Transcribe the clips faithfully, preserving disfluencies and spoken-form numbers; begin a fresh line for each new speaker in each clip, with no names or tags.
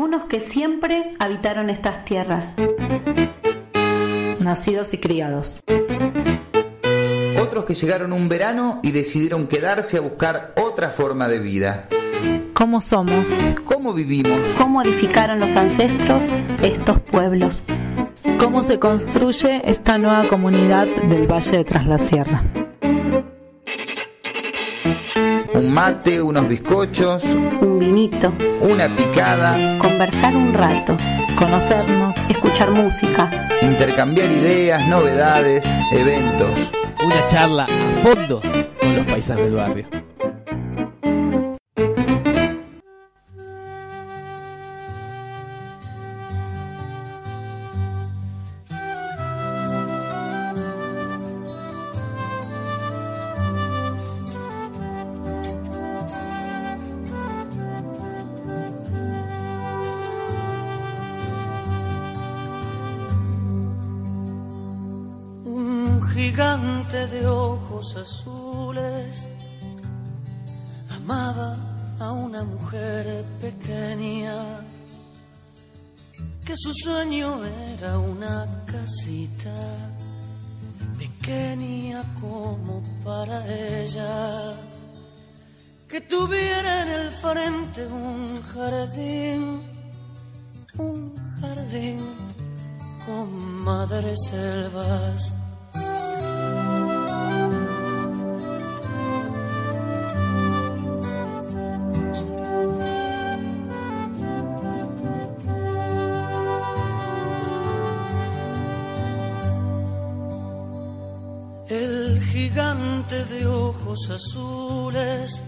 unos que siempre habitaron estas tierras.
Nacidos y criados.
Otros que llegaron un verano y decidieron quedarse a buscar otra forma de vida.
¿Cómo somos?
¿Cómo vivimos?
¿Cómo edificaron los ancestros estos pueblos?
¿Cómo se construye esta nueva comunidad del Valle de Tras la Sierra?
Un mate, unos bizcochos,
un vinito,
una picada,
conversar un rato,
conocernos,
escuchar música,
intercambiar ideas, novedades, eventos.
Una charla a fondo con los paisanos del barrio.
Gigante de ojos azules amaba a una mujer pequeña, que su sueño era una casita pequeña como para ella, que tuviera en el frente un jardín, un jardín con madreselvas. El gigante de ojos azules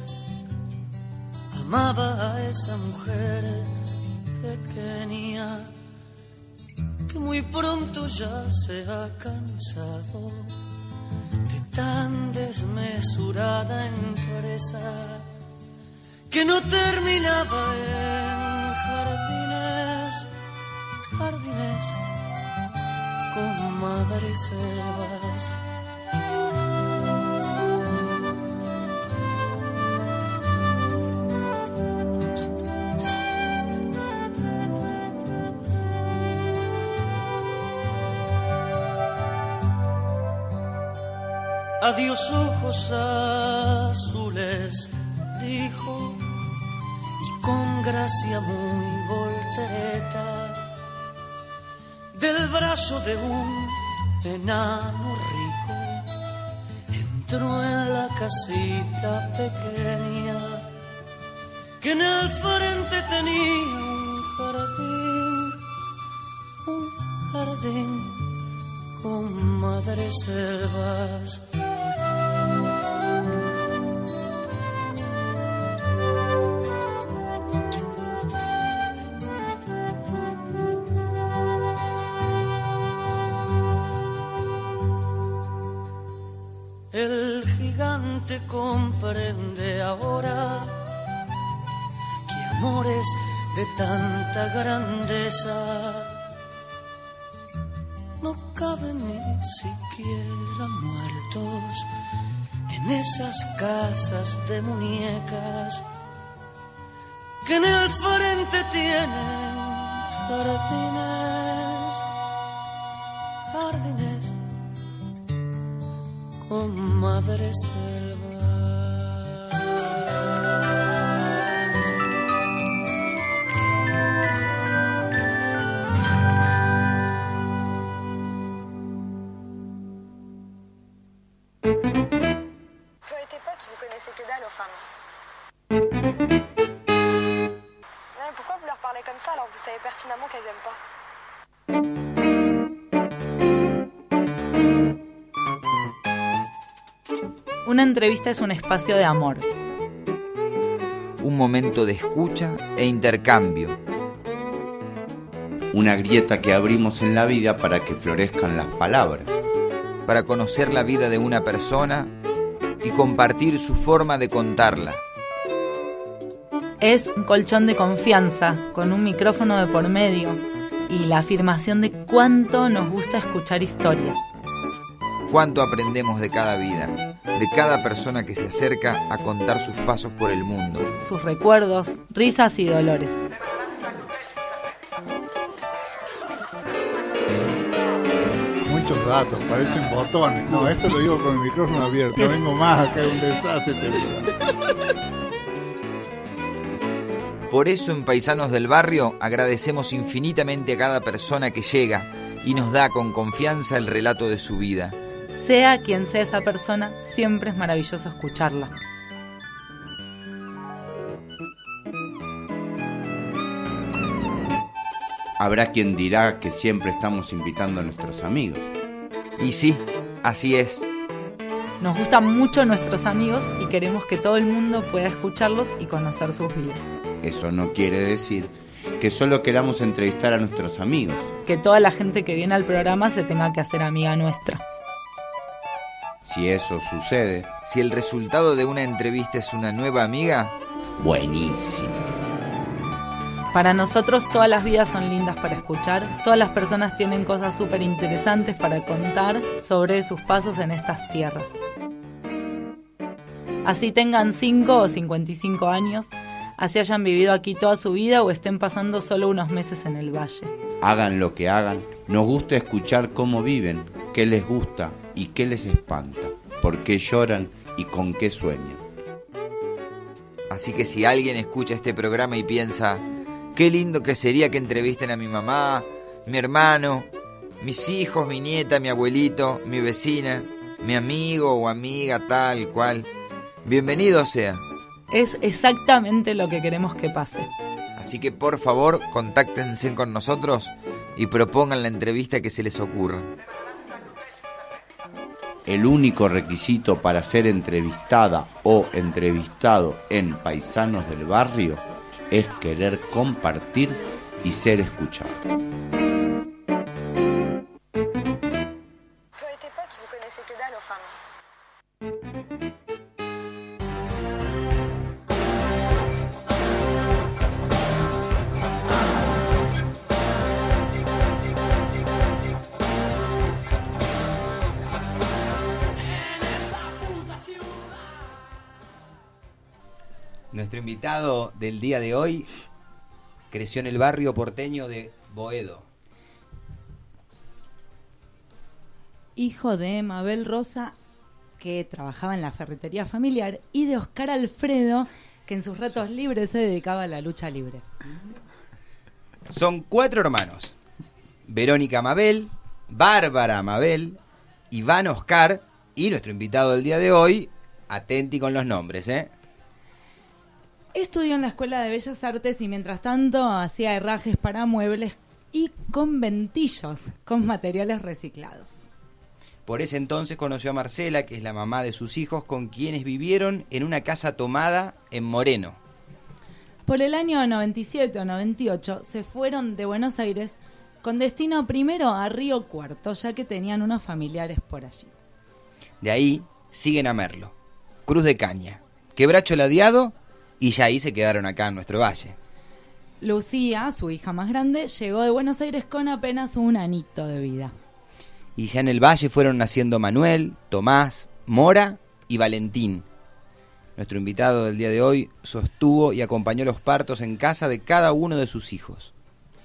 amaba a esa mujer pequeña, que muy pronto ya se ha cansado de tan desmesurada empresa, que no terminaba en jardines, jardines con madreselvas. Adiós ojos azules, dijo, y con gracia muy voltereta, del brazo de un enano rico, entró en la casita pequeña, que en el frente tenía un jardín, un jardín con madreselvas. El gigante comprende ahora que amores de tanta grandeza no caben ni siquiera muertos en esas casas de muñecas, que en el frente tienen jardines, jardines con madreselvas.
Toi et tes potes, vous connaissez que dalle aux femmes. Ouais, pourquoi vous leur parlez comme ça alors que vous savez pertinemment qu'elles aiment pas?
Una entrevista es un espacio de amor.
Un momento de escucha e intercambio.
Una grieta que abrimos en la vida para que florezcan las palabras.
Para conocer la vida de una persona y compartir su forma de contarla.
Es un colchón de confianza, con un micrófono de por medio y la afirmación de cuánto nos gusta escuchar historias.
Cuánto aprendemos de cada vida, de cada persona que se acerca a contar sus pasos por el mundo.
Sus recuerdos, risas y dolores.
esos datos, parecen botones. No, esto lo digo con el micrófono abierto, vengo más acá, un desastre este programa.
Por eso en Paisanos del Barrio agradecemos infinitamente a cada persona que llega y nos da con confianza el relato de su vida.
Sea quien sea esa persona, siempre es maravilloso escucharla.
Habrá quien dirá que siempre estamos invitando a nuestros amigos.
Y sí, así es.
Nos gustan mucho nuestros amigos y queremos que todo el mundo pueda escucharlos y conocer sus vidas.
Eso no quiere decir que solo queramos entrevistar a nuestros amigos.
Que toda la gente que viene al programa se tenga que hacer amiga nuestra.
Si eso sucede,
si el resultado de una entrevista es una nueva amiga,
buenísimo.
Para nosotros todas las vidas son lindas para escuchar, todas las personas tienen cosas súper interesantes para contar sobre sus pasos en estas tierras. Así tengan cinco o cincuenta y cinco años, así hayan vivido aquí toda su vida o estén pasando solo unos meses en el valle.
Hagan lo que hagan, nos gusta escuchar cómo viven, qué les gusta y qué les espanta, por qué lloran y con qué sueñan.
Así que si alguien escucha este programa y piensa, qué lindo que sería que entrevisten a mi mamá, mi hermano, mis hijos, mi nieta, mi abuelito, mi vecina, mi amigo o amiga tal cual, bienvenido sea.
Es exactamente lo que queremos que pase.
Así que por favor, contáctense con nosotros y propongan la entrevista que se les ocurra.
El único requisito para ser entrevistada o entrevistado en Paisanos del Barrio es querer compartir y ser escuchado.
Nuestro invitado del día de hoy creció en el barrio porteño de Boedo.
Hijo de Mabel Rosa, que trabajaba en la ferretería familiar, y de Oscar Alfredo, que en sus ratos libres se dedicaba a la lucha libre.
Son cuatro hermanos: Verónica Mabel, Bárbara Mabel, Iván Oscar y nuestro invitado del día de hoy, atenti con los nombres, ¿eh?
Estudió en la Escuela de Bellas Artes y mientras tanto hacía herrajes para muebles y conventillos con materiales reciclados.
Por ese entonces conoció a Marcela, que es la mamá de sus hijos, con quienes vivieron en una casa tomada en Moreno.
Por el año noventa y siete o noventa y ocho se fueron de Buenos Aires con destino primero a Río Cuarto, ya que tenían unos familiares por allí.
De ahí siguen a Merlo, Cruz de Caña, Quebracho Ladeado, y ya ahí se quedaron acá en nuestro valle.
Lucía, su hija más grande, llegó de Buenos Aires con apenas un anito de vida.
Y ya en el valle fueron naciendo Manuel, Tomás, Mora y Valentín. Nuestro invitado del día de hoy sostuvo y acompañó los partos en casa de cada uno de sus hijos.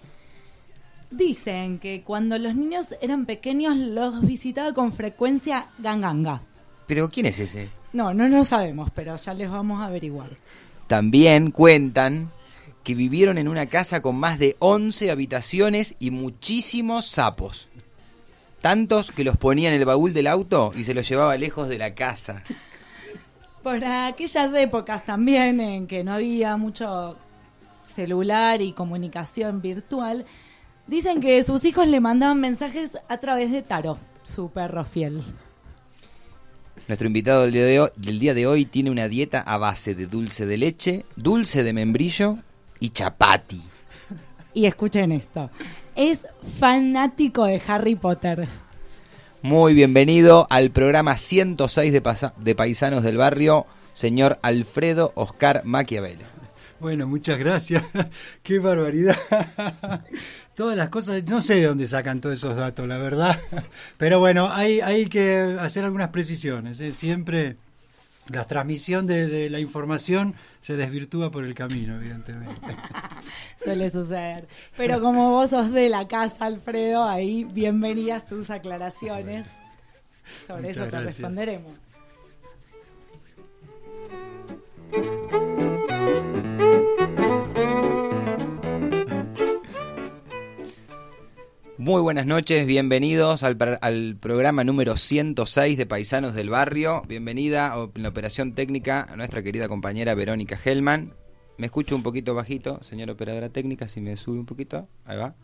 Dicen que cuando los niños eran pequeños los visitaba con frecuencia Ganganga.
¿Pero quién es ese?
No, no lo sabemos, pero ya les vamos a averiguar.
También cuentan que vivieron en una casa con más de once habitaciones y muchísimos sapos. Tantos que los ponía en el baúl del auto y se los llevaba lejos de la casa.
Por aquellas épocas también en que no había mucho celular y comunicación virtual, dicen que sus hijos le mandaban mensajes a través de Taro, su perro fiel.
Nuestro invitado del día, de hoy, del día de hoy tiene una dieta a base de dulce de leche, dulce de membrillo y chapati.
Y escuchen esto, es fanático de Harry Potter.
Muy bienvenido al programa ciento seis de, Pasa- de Paisanos del Barrio, señor Alfredo Oscar Maquiavelo.
Bueno, muchas gracias. Qué barbaridad. Todas las cosas, no sé de dónde sacan todos esos datos, la verdad. Pero bueno, hay, hay que hacer algunas precisiones, ¿eh? Siempre La transmisión de, de la información se desvirtúa por el camino, evidentemente.
Suele suceder. Pero como vos sos de la casa, Alfredo, ahí bienvenidas tus aclaraciones. Sobre
Muchas
eso te
gracias.
responderemos.
Muy buenas noches, bienvenidos al, al programa número ciento seis de Paisanos del Barrio. Bienvenida en la operación técnica a nuestra querida compañera Verónica Hellman. Me escucho un poquito bajito, señora operadora técnica, si me sube un poquito. Ahí va.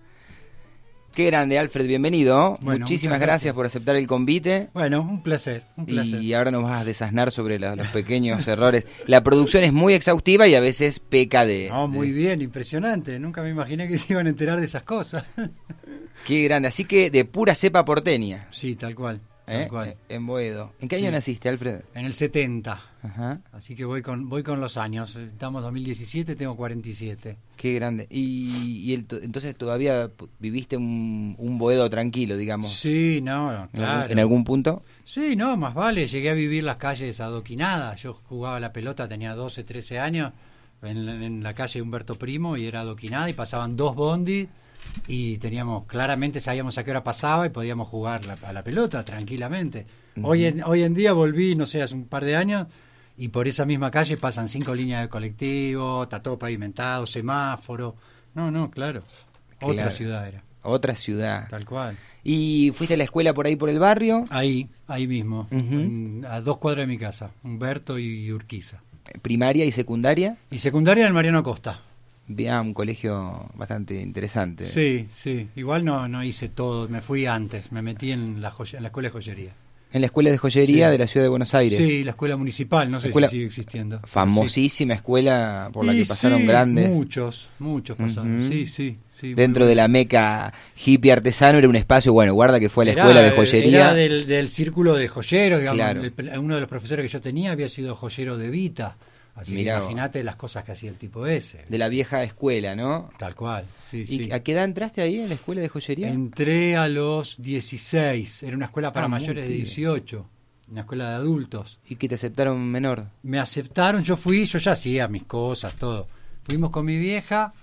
Qué grande, Alfred, bienvenido.
Bueno,
Muchísimas
gracias.
gracias por aceptar el convite.
Bueno, un placer, un placer.
Y ahora nos vas a desasnar sobre la, los pequeños errores. La producción es muy exhaustiva y a veces peca de...
No, muy
de-
bien, impresionante. Nunca me imaginé que se iban a enterar de esas cosas.
Qué grande, así que de pura cepa porteña.
Sí, tal cual, tal
¿eh?
cual.
En Boedo. ¿En qué año
Sí.
naciste, Alfred?
En el setenta.
Ajá.
Así que voy con voy con los años. Estamos en dos mil diecisiete, tengo cuarenta y siete.
Qué grande. Y, y el, entonces todavía p- viviste un, un Boedo tranquilo, digamos.
Sí, no, no,
¿En
claro.
algún- ¿En algún punto?
Sí, no, más vale. Llegué a vivir las calles adoquinadas. Yo jugaba la pelota, tenía doce, trece años, en, la- en la calle Humberto Primo, y era adoquinada, y pasaban dos bondis, y teníamos, claramente sabíamos a qué hora pasaba y podíamos jugar la- a la pelota tranquilamente. Hoy en, hoy en día volví, no sé, hace un par de años, y por esa misma calle pasan cinco líneas de colectivo, está todo pavimentado, semáforo. No, no, claro. Otra
Claro.
ciudad era,
Otra ciudad.
tal cual.
¿Y fuiste a la escuela por ahí por el barrio?
Ahí, ahí mismo,
Ujú.
en- a dos cuadras de mi casa, Humberto y Urquiza.
¿Primaria y secundaria?
Y secundaria en el Mariano Acosta.
Ah, un colegio bastante interesante.
Sí, sí. Igual no no hice todo, me fui antes, me metí en la, joya- en la escuela de joyería.
En la escuela de joyería
Sí.
de la ciudad de Buenos Aires.
Sí, la escuela municipal, no sé
Escuela-
si sigue existiendo.
Famosísima escuela por la
Sí,
que pasaron
sí,
grandes.
Muchos, muchos pasaron.
Ujú.
Sí, sí, sí.
Dentro
muy
de la meca hippie artesano era un espacio, bueno, guarda que fue a la
Era-
escuela de joyería.
Era del, del círculo de joyeros, digamos.
Claro.
El- uno de los profesores que yo tenía había sido joyero de Vita. Así
Mirá
que
vos.
imagínate las cosas que hacía el tipo ese.
De la vieja escuela, ¿no?
Tal cual, sí,
¿Y
sí.
a qué edad entraste ahí en la escuela de joyería?
Entré a los dieciséis, era una escuela para
Ah, muy
mayores de
pibe.
dieciocho, una escuela de adultos.
¿Y que te aceptaron menor?
Me aceptaron, yo fui, yo ya hacía mis cosas, todo. Fuimos con mi vieja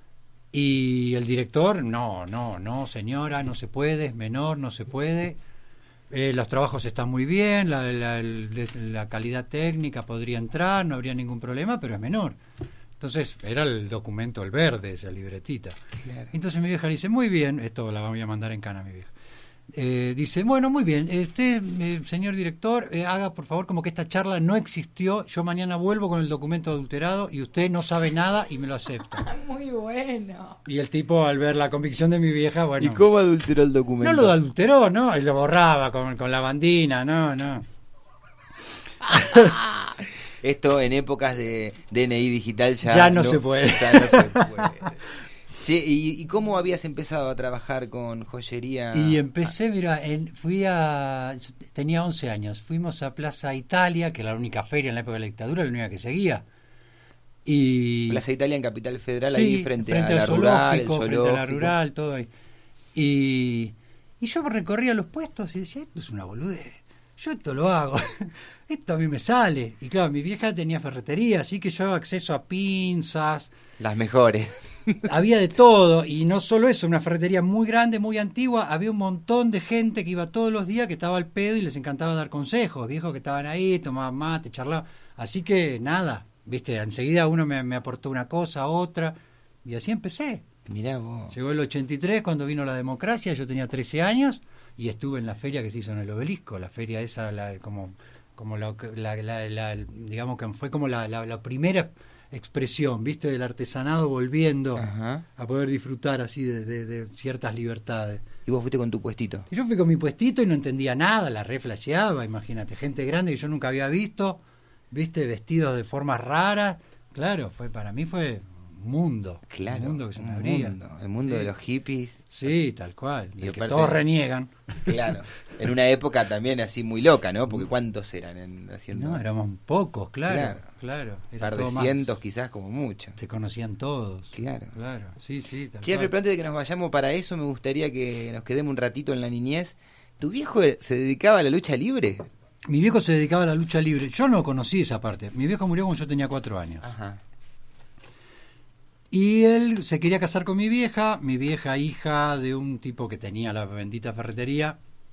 y el director, no, no, no, señora, no se puede, es menor, no se puede. Eh, los trabajos están muy bien, la, la, el- la calidad técnica podría entrar, no habría ningún problema, pero es menor. Entonces era el documento, el verde, esa libretita.
Claro.
Entonces mi vieja le dice, muy bien, esto la voy a mandar en cana a mi vieja. Eh, dice, bueno, muy bien, eh, usted, eh, señor director, eh, haga por favor como que esta charla no existió, yo mañana vuelvo con el documento adulterado y usted no sabe nada y me lo acepta.
Muy bueno.
Y el tipo, al ver la convicción de mi vieja, bueno...
¿Y cómo adulteró el documento?
No lo adulteró, ¿no? Él lo borraba con, con la bandina, no, no.
Esto en épocas de D N I digital ya,
Ya no se puede.
Ya no se puede. Che, ¿y, ¿y cómo habías empezado a trabajar con joyería?
Y empecé, mira, en, fui a... yo tenía once años, fuimos a Plaza Italia, que era la única feria en la época de la dictadura, la única que seguía. Y...
Plaza Italia en Capital Federal,
Sí,
ahí frente, a
al
la rural, el
zoológico, frente a la
zoológico.
rural, todo ahí. Y, y yo recorría los puestos y decía, esto es una boludez, yo esto lo hago, esto a mí me sale. Y claro, mi vieja tenía ferretería, así que yo acceso a pinzas,
Las mejores.
había de todo, y no solo eso, una ferretería muy grande, muy antigua, había un montón de gente que iba todos los días, que estaba al pedo y les encantaba dar consejos, viejos que estaban ahí, tomaban mate, charlaban, así que nada, viste, enseguida uno me, me aportó una cosa, otra, y así empecé.
Mirá vos.
Llegó el ochenta y tres cuando vino la democracia, yo tenía trece años y estuve en la feria que se hizo en el Obelisco, la feria esa, la, como, como la, la- la- la- digamos que fue como la, la, la primera expresión, viste, del artesanado volviendo
Ajá.
a poder disfrutar así de, de- de ciertas libertades.
Y vos fuiste con tu puestito.
Y yo fui con mi puestito y no entendía nada, la reflasheaba, imagínate, gente grande que yo nunca había visto, viste, vestidos de formas raras, claro, fue para mí fue un mundo,
Claro.
un mundo que se me
un
abría.
mundo, el mundo
Sí.
de los hippies.
Sí, tal cual.
Y
del que
aparte-
todos reniegan.
Claro. En una época también así muy loca, ¿no? Porque ¿cuántos eran en, haciendo?
No, éramos pocos, claro.
Claro.
Claro.
un
Era
par de
todo más-
cientos quizás como mucho.
Se conocían todos.
Claro.
Claro, sí, sí. Tal
Che,
cual.
pero antes de que nos vayamos para eso, me gustaría que nos quedemos un ratito en la niñez. ¿Tu viejo se dedicaba a la lucha libre?
Mi viejo se dedicaba a la lucha libre. Yo no conocí esa parte. Mi viejo murió cuando yo tenía cuatro años.
Ajá.
Y él se quería casar con mi vieja, mi vieja hija de un tipo que tenía la bendita ferretería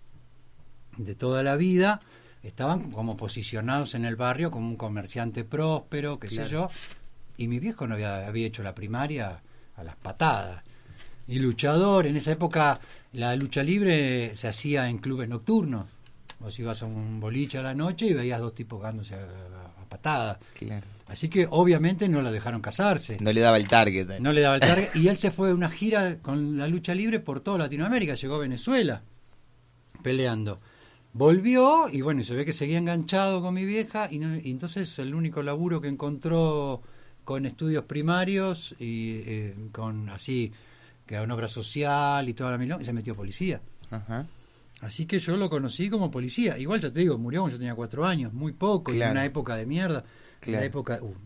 de toda la vida. Estaban como posicionados en el barrio como un comerciante próspero, qué
Claro.
sé yo. Y mi viejo no había, había hecho la primaria a las patadas. Y luchador, en esa época la lucha libre se hacía en clubes nocturnos. Vos ibas a un boliche a la noche y veías dos tipos dándose a, a, a patadas.
Claro.
Así que obviamente no la dejaron casarse.
No le daba el target.
No le daba el target. Y él se fue a una gira con la lucha libre por toda Latinoamérica. Llegó a Venezuela peleando. Volvió y bueno, se ve que seguía enganchado con mi vieja. Y, no, y entonces el único laburo que encontró con estudios primarios y eh, con así, que una obra social y toda la milonga, y se metió a policía.
Ajá.
Así que yo lo conocí como policía. Igual ya te digo, murió cuando yo tenía cuatro años, muy poco,
Claro.
en una época de mierda. En
Claro.
la época, uh,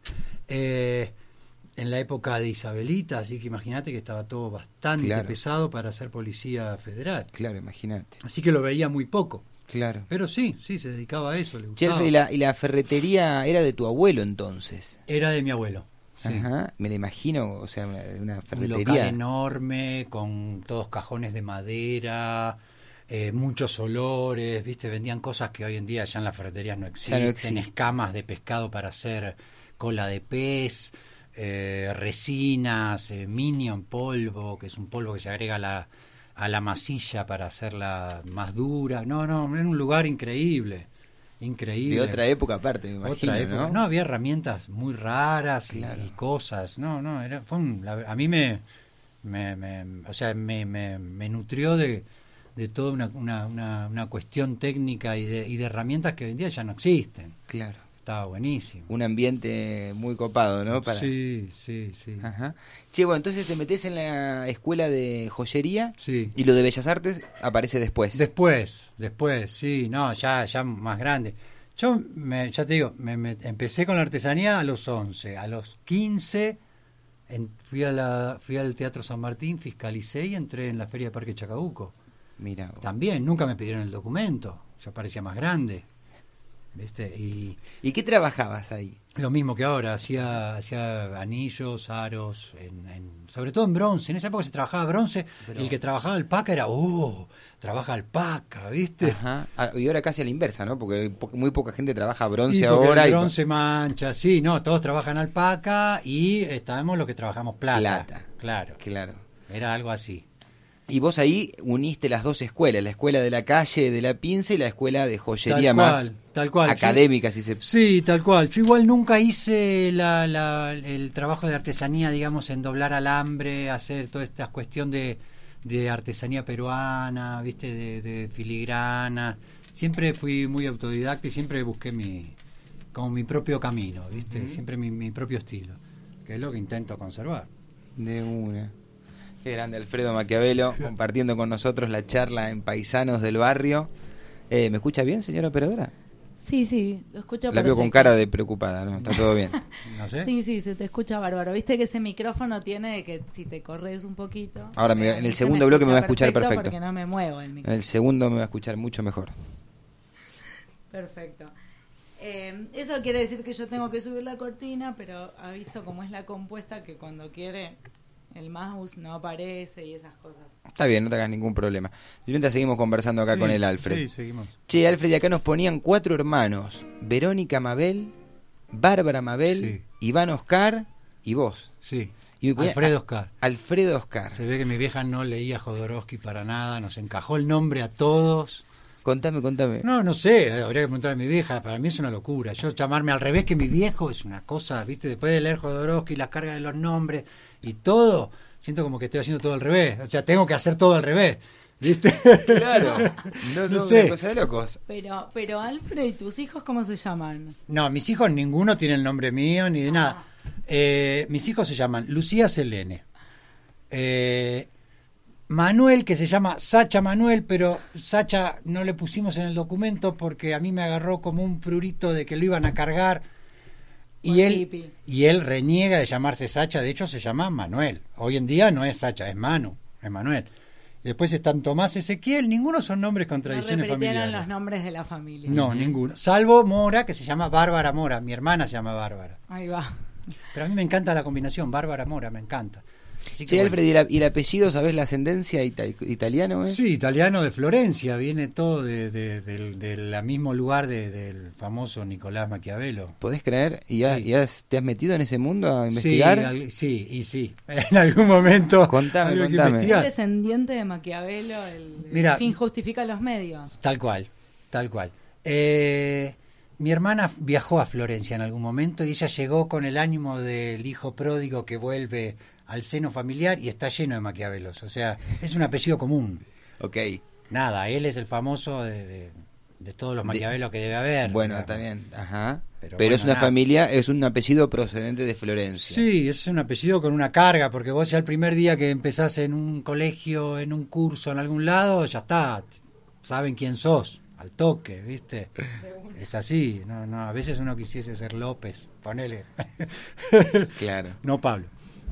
eh, en la época de Isabelita, así que imagínate que estaba todo bastante
Claro.
pesado para ser policía federal.
Claro, imagínate.
Así que lo veía muy poco.
Claro.
Pero sí, sí, se dedicaba a eso, le
Che,
gustaba.
Alfred, ¿y la, y la ferretería era de tu abuelo entonces?
Era de mi abuelo. Sí.
Ajá, me la imagino, o sea, una, una
Un local
ferretería.
enorme, con todos cajones de madera, eh, muchos olores, ¿viste? Vendían cosas que hoy en día ya en las ferreterías no existen,
existe.
escamas de pescado para hacer cola de pez, eh, resinas, eh, Minion polvo, que es un polvo que se agrega a la, a la masilla para hacerla más dura. No, no, era un lugar increíble, increíble.
De otra época aparte, me imagino,
Otra época.
¿no?
No, había herramientas muy raras y-
Claro.
y, cosas. No, no, era, fue un- la- a mí me, me, me- o sea, me, me, me nutrió de, de toda una, una, una, una cuestión técnica y de, y de herramientas que hoy en día ya no existen.
Claro.
Estaba buenísimo.
Un ambiente muy copado, ¿no? Para...
Sí, sí, sí.
Ajá. Che, bueno, entonces te metes en la escuela de joyería
Sí.
y lo de Bellas Artes aparece después.
Después, después, sí, no, ya, ya más grande. Yo, me, ya te digo, me, me- empecé con la artesanía a los once, a los quince en- fui, a la, fui al Teatro San Martín, fiscalicé y entré en la Feria de Parque Chacabuco.
Mira, vos.
También, nunca me pidieron el documento, ya parecía más grande, ¿viste? Y
¿Y qué trabajabas ahí?
lo mismo que ahora, hacía, hacía anillos, aros, en, en- sobre todo en bronce. En esa época se trabajaba bronce,
Bronce.
el que trabajaba alpaca era, ¡oh! Trabaja alpaca, ¿viste?
Ajá. Ah, y ahora casi a la inversa, ¿no? Porque po- muy poca gente trabaja
Y
bronce
porque
ahora.
el
y-
bronce mancha, sí, no, todos trabajan alpaca y estamos los que trabajamos plata.
Plata.
Claro,
Claro.
era algo así.
Y vos ahí uniste las dos escuelas, la escuela de la calle de la pinza y la escuela de joyería
Tal
más
cual, tal cual.
académica, si se...
Sí, tal cual. Yo igual nunca hice la, la- el trabajo de artesanía, digamos, en doblar alambre, hacer toda esta cuestión de, de artesanía peruana, viste, de, de filigrana. Siempre fui muy autodidacta y siempre busqué mi, como mi propio camino, viste, siempre mi, mi propio estilo, que es lo que intento conservar.
De una. Qué grande Alfredo Maquiavelo, compartiendo con nosotros la charla en Paisanos del Barrio. Eh, ¿Me escucha bien, señora operadora?
Sí, sí, lo escucho
La veo con
perfecto.
cara de preocupada, ¿no? Está todo bien.
No sé.
Sí, sí, se te escucha bárbaro. Viste que ese micrófono tiene que si te corres un poquito.
Ahora me-
a
en
mí
el
se
segundo bloque me va a escuchar perfecto.
Porque no me muevo el
En
micrófono.
el segundo me va a escuchar mucho mejor.
Perfecto. Eh, eso quiere decir que yo tengo que subir la cortina, pero ha visto cómo es la compuesta que cuando quiere el mouse no aparece y esas cosas.
Está bien, no te hagas ningún problema. Y mientras seguimos conversando acá
Sí,
con el Alfred.
Sí, seguimos.
Che, Alfred, y acá nos ponían cuatro hermanos. Verónica Mabel, Bárbara Mabel,
Sí.
Iván Oscar y vos.
Sí.
Y me ponía-
Alfredo Oscar.
Alfredo Oscar.
Se ve que mi vieja no leía Jodorowsky para nada, nos encajó el nombre a todos.
Contame, contame.
No, no sé, habría que preguntarle a mi vieja, para mí es una locura. Yo llamarme al revés que mi viejo es una cosa, ¿viste? Después de leer Jodorowsky, las cargas de los nombres y todo, siento como que estoy haciendo todo al revés. O sea, tengo que hacer todo al revés, ¿viste?
Claro. No, no,
No sé.
una cosa de locos.
Pero, pero Alfred, ¿y tus hijos cómo se llaman?
No, mis hijos ninguno tiene el nombre mío ni de nada. Eh, mis hijos se llaman Lucía Selene. Eh, Manuel, que se llama Sacha Manuel, pero Sacha no le pusimos en el documento porque a mí me agarró como un prurito de que lo iban a cargar. Y
Por
él,
hippie.
y él reniega de llamarse Sacha, de hecho se llama Manuel. Hoy en día no es Sacha, es Manu, es Manuel. Después están Tomás, Ezequiel, ninguno son nombres con
No
tradiciones
repitieron
familiares.
los nombres de la familia.
No, ninguno. Salvo Mora, que se llama Bárbara Mora. Mi hermana se llama Bárbara.
Ahí va.
Pero a mí me encanta la combinación, Bárbara Mora, me encanta. Así que
Sí,
bueno.
Alfred, ¿y, la- y el apellido, sabes la ascendencia ita- italiano es?
Sí, italiano de Florencia, viene todo de, de, del del mismo lugar de- del famoso Nicolás Maquiavelo.
¿Podés creer? ¿Y ya,
Sí.
y has- te has metido en ese mundo a investigar?
Sí, al- sí, y sí. En algún momento.
Contame,
había que
contame.
Es
investigar.
descendiente de Maquiavelo, el, el
Mira.
fin justifica los medios.
Tal cual, tal cual. Eh, mi hermana viajó a Florencia en algún momento y ella llegó con el ánimo del hijo pródigo que vuelve al seno familiar y está lleno de Maquiavelos. O sea, es un apellido común.
Ok,
Nada, él es el famoso de, de- de todos los Maquiavelos que debe haber.
bueno,
digamos.
está bien, ajá. Pero,
Pero
es
bueno,
una
nada.
familia, es un apellido procedente de Florencia.
Sí, es un apellido con una carga, porque vos ya el primer día que empezás en un colegio, en un curso, en algún lado, ya está, saben quién sos, al toque, ¿viste? Es así, no, no, a veces uno quisiese ser López, ponele.
Claro.
No Pablo.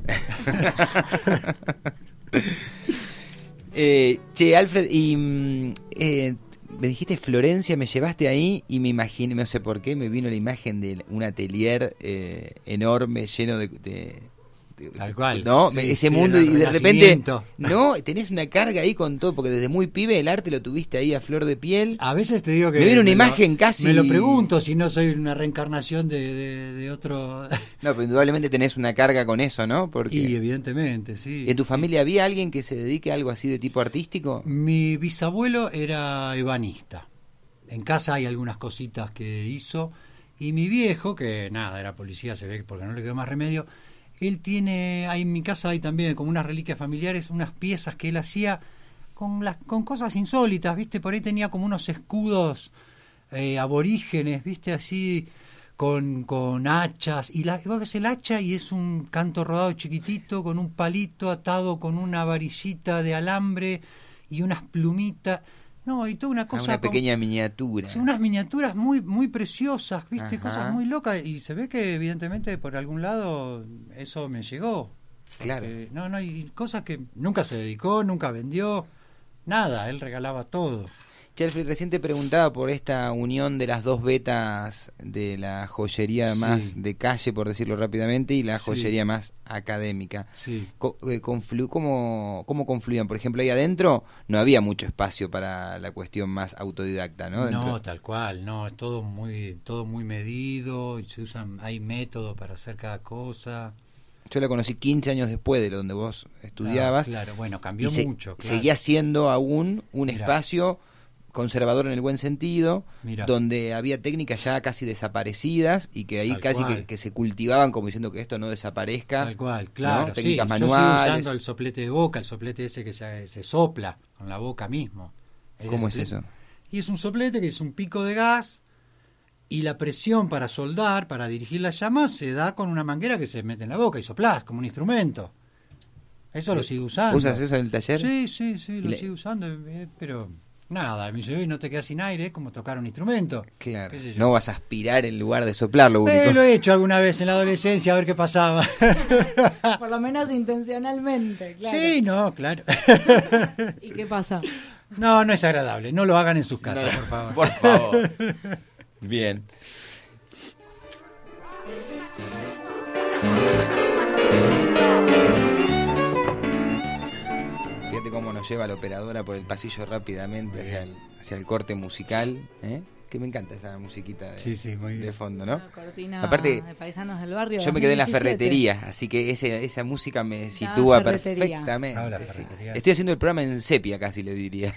Eh, che, Alfred, y mm, eh, me dijiste Florencia, me llevaste ahí y me imaginé, no sé por qué, me vino la imagen de un atelier eh, enorme, lleno de... de- de-
Tal cual.
¿no?
Sí,
Me- ese
sí,
mundo
el
y de repente...
Renacimiento.
No, tenés una carga ahí con todo, porque desde muy pibe el arte lo tuviste ahí a flor de piel.
A veces te digo que...
Me viene una
lo-
imagen casi-
Me lo pregunto si no soy una reencarnación de, de, de otro...
No, pero indudablemente tenés una carga con eso, ¿no? Porque...
Y evidentemente, sí.
¿En tu familia había alguien que se dedique a algo así de tipo artístico?
Mi bisabuelo era ebanista. En casa hay algunas cositas que hizo. Y mi viejo, que nada, era policía, se ve porque no le quedó más remedio, él tiene, ahí en mi casa hay también como unas reliquias familiares, unas piezas que él hacía con las con cosas insólitas, ¿viste? Por ahí tenía como unos escudos eh, aborígenes, ¿viste? Así con, con hachas. Y la, vos ves el hacha y es un canto rodado chiquitito con un palito atado con una varillita de alambre y unas plumitas. No, y toda una
Ah,
cosa...
una
con-
pequeña miniatura.
son unas miniaturas muy muy preciosas, ¿viste?
Ajá.
Cosas muy locas. Y se ve que, evidentemente, por algún lado eso me llegó.
Claro.
Porque, no, no, y cosas que nunca se dedicó, nunca vendió, nada, él regalaba todo.
Che, Alfred, recién te preguntaba por esta unión de las dos vetas de la joyería
Sí.
más de calle, por decirlo rápidamente, y la
Sí.
joyería más académica.
Sí.
Co- eh, conflu- ¿Cómo, ¿Cómo confluían? Por ejemplo, ahí adentro no había mucho espacio para la cuestión más autodidacta, ¿no?
No,
Dentro-
tal cual, no, es todo muy todo muy medido, y se usan, hay método para hacer cada cosa.
Yo la conocí quince años después de donde vos estudiabas.
Claro, claro, bueno, cambió
y se-
mucho. Claro.
seguía siendo aún un
Mirá.
espacio conservador en el buen sentido,
Mirá.
donde había técnicas ya casi desaparecidas y que ahí
Tal
casi
cual.
que, que se cultivaban como diciendo que esto no desaparezca.
Tal cual, claro.
¿no?
Sí,
Técnicas
yo sigo
manuales.
usando el soplete de boca, el soplete ese que se, se sopla con la boca mismo. Ese
¿Cómo es
soplete-
eso?
Y es un soplete que es un pico de gas y la presión para soldar, para dirigir la llama, se da con una manguera que se mete en la boca y soplás como un instrumento. Eso lo sigo usando.
¿Usas eso en el taller?
Sí, sí, sí,
Y
lo
le-
sigo usando, eh, pero nada, me dice, "Uy, no te quedas sin aire, es como tocar un instrumento".
Claro.
¿Qué sé yo?
No vas a aspirar en lugar de soplar, lo único.
Eh, lo he hecho alguna vez en la adolescencia a ver qué pasaba.
Por lo menos intencionalmente, claro.
Sí, no, claro.
¿Y qué pasa?
No, no es agradable. No lo hagan en sus casas,
No,
por favor.
Por favor. Bien. Fíjate cómo nos lleva la operadora por el pasillo rápidamente hacia el, hacia el corte musical, ¿eh? Que me encanta esa musiquita de,
Sí, sí, muy
de
bien.
fondo, ¿no?
La cortina
Aparte,
de Paisanos del Barrio.
yo me quedé en la
dos mil diecisiete.
ferretería, así que ese, esa música me sitúa
ferretería.
perfectamente.
Ah, la
sí.
ferretería.
Estoy haciendo el programa en sepia, casi le diría.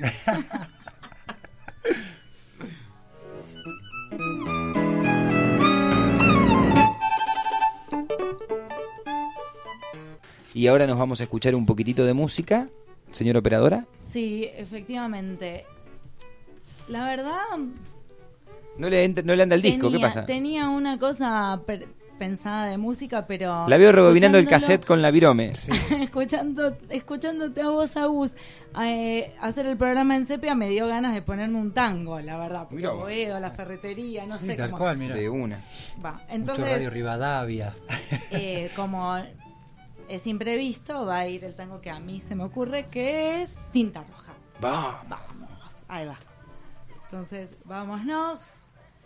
Y ahora nos vamos a escuchar un poquitito de música, señora operadora.
Sí, efectivamente. La verdad,
No le, entra- no le anda el disco,
tenía,
¿qué pasa?
tenía una cosa per- pensada de música, pero...
La veo rebobinando el
escuchándolo-
cassette con la virome.
escuchando, escuchándote a vos, Agus, eh, hacer el programa en sepia me dio ganas de ponerme un tango, la verdad. Porque
Mirá vos.
Boedo, la ferretería, no
Sí,
sé
tal
cómo...
cual, mira.
De una.
Va,
Mucho
entonces,
Radio Rivadavia.
eh, como es imprevisto, va a ir el tango que a mí se me ocurre, que es Tinta Roja.
Va.
Vamos, ahí va. Entonces, vámonos.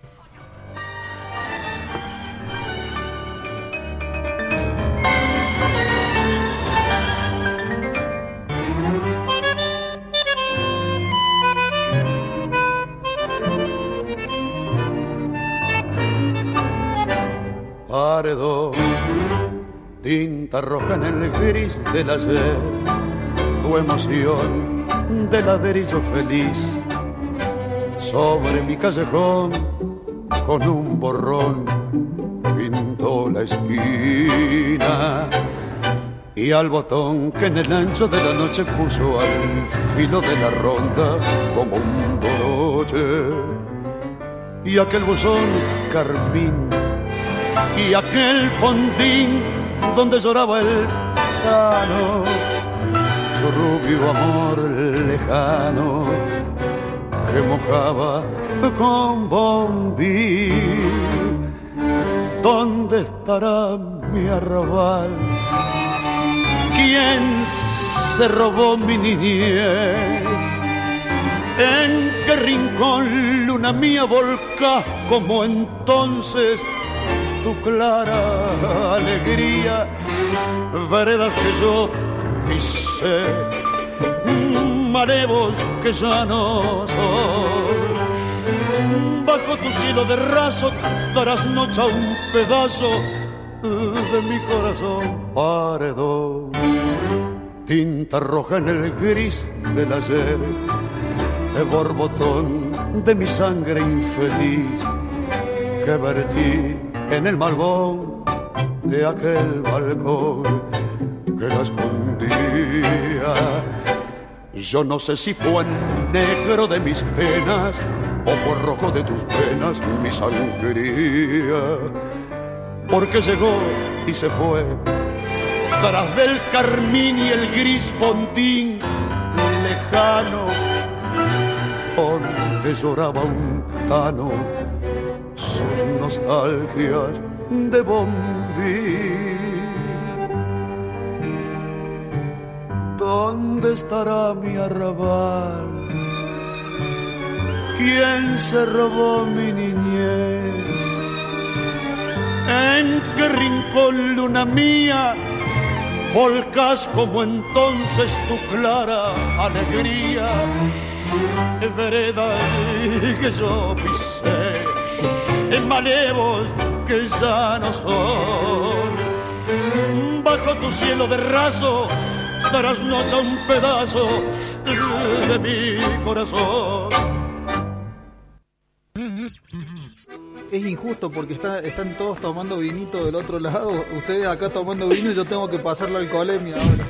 Paredón, tinta roja en el gris del ayer, tu emoción de ladrillo feliz, sobre mi callejón con un borrón pintó la esquina, y al botón que en el ancho de la noche puso al filo de la ronda como un boroche, y aquel buzón carmín y aquel fondín donde lloraba el tano, su rubio amor lejano que mojaba con bombín. ¿Dónde estará mi arrabal? ¿Quién se robó mi niñez? ¿En qué rincón, luna mía, volcás como entonces tu clara alegría? Veredas que yo pisé, marevos que ya no son. Bajo tu cielo de raso trasnocha un pedazo de mi corazón. Paredón, tinta roja en el gris del ayer, de borbotón de mi sangre infeliz que vertí en el malvón de aquel balcón que la escondía. Yo no sé si fue negro de mis penas o fue rojo de tus penas mi sangría, porque llegó y se fue tras del carmín y el gris fondín lejano donde lloraba un tano sus nostalgias de bombín. ¿Dónde estará mi arrabal? ¿Quién se robó mi niñez? ¿En qué rincón, luna mía, volcás como entonces tu clara alegría? Veredas que yo pisé, en malevos que ya no son. Bajo tu cielo de raso trasnocha un pedazo de mi corazón.
Es injusto porque está, están todos tomando vinito del otro lado. Ustedes acá tomando vino y yo tengo que pasar la alcoholemia ahora.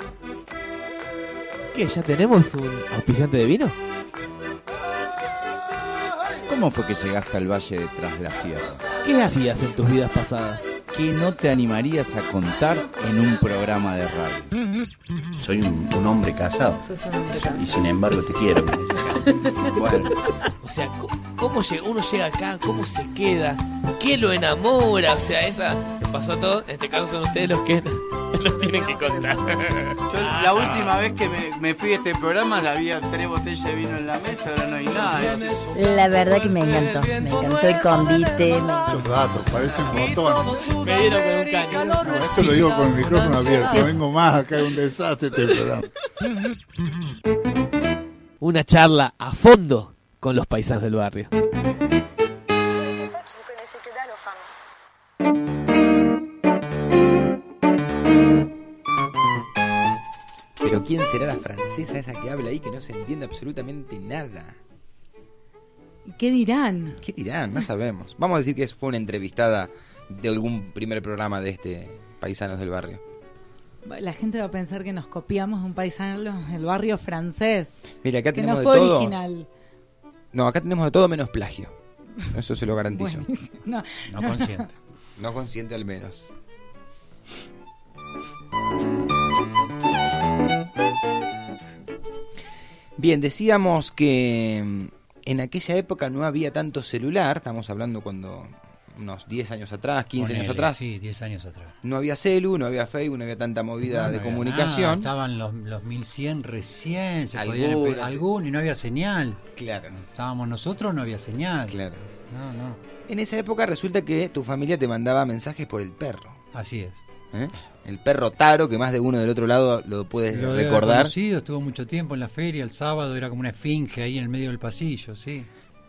¿Qué? ¿Ya tenemos un auspiciante de vino?
¿Cómo fue que llegaste al Valle de Tras la Sierra?
¿Qué hacías en tus vidas pasadas?
¿Qué no te animarías a contar en un programa de radio?
Soy un, un hombre casado.
Sos un hombre casado.
Y sin embargo te quiero.
Bueno, o sea, ¿cómo, cómo llega, uno llega acá? ¿Cómo se queda? ¿Qué lo enamora? O sea, esa me pasó todo. En este caso son ustedes los que nos tienen que contar.
Yo la última vez que me, me fui a este programa había tres botellas de vino en la mesa, ahora no hay nada.
La verdad que me encantó. Me encantó el convite.
Muchos datos, parece un montón.
Me dieron con un caño.
No, esto lo digo con el micrófono abierto. Vengo más, acá es un desastre este programa.
Una charla a fondo con los paisanos del barrio.
Pero ¿quién será la francesa esa que habla ahí que no se entiende absolutamente nada?
¿Qué dirán?
¿Qué dirán? No sabemos. Vamos a decir que fue una entrevistada de algún primer programa de este Paisanos del Barrio.
La gente va a pensar que nos copiamos de un paisano del barrio francés.
Mira, acá
que
tenemos
no
de
fue
todo.
Original.
No, acá tenemos de todo menos plagio. Eso se lo garantizo.
No,
no consciente.
No consciente al menos. Bien, decíamos que en aquella época no había tanto celular. Estamos hablando cuando unos diez años atrás, quince
Ponele,
años atrás.
Sí, diez años atrás.
No había celu, no había Facebook, no había tanta movida
No, no
de
había
comunicación.
nada, estaban los, los mil cien recién, se podían
Alguna.
espe- algún y no había señal.
Claro.
Estábamos nosotros, no había señal.
Claro.
No, no.
En esa época resulta que tu familia te mandaba mensajes por el perro.
Así es.
¿Eh? El perro Taro, que más de uno del otro lado lo puedes
Lo he
recordar.
conocido, estuvo mucho tiempo en la feria, el sábado era como una esfinge ahí en el medio del pasillo, sí.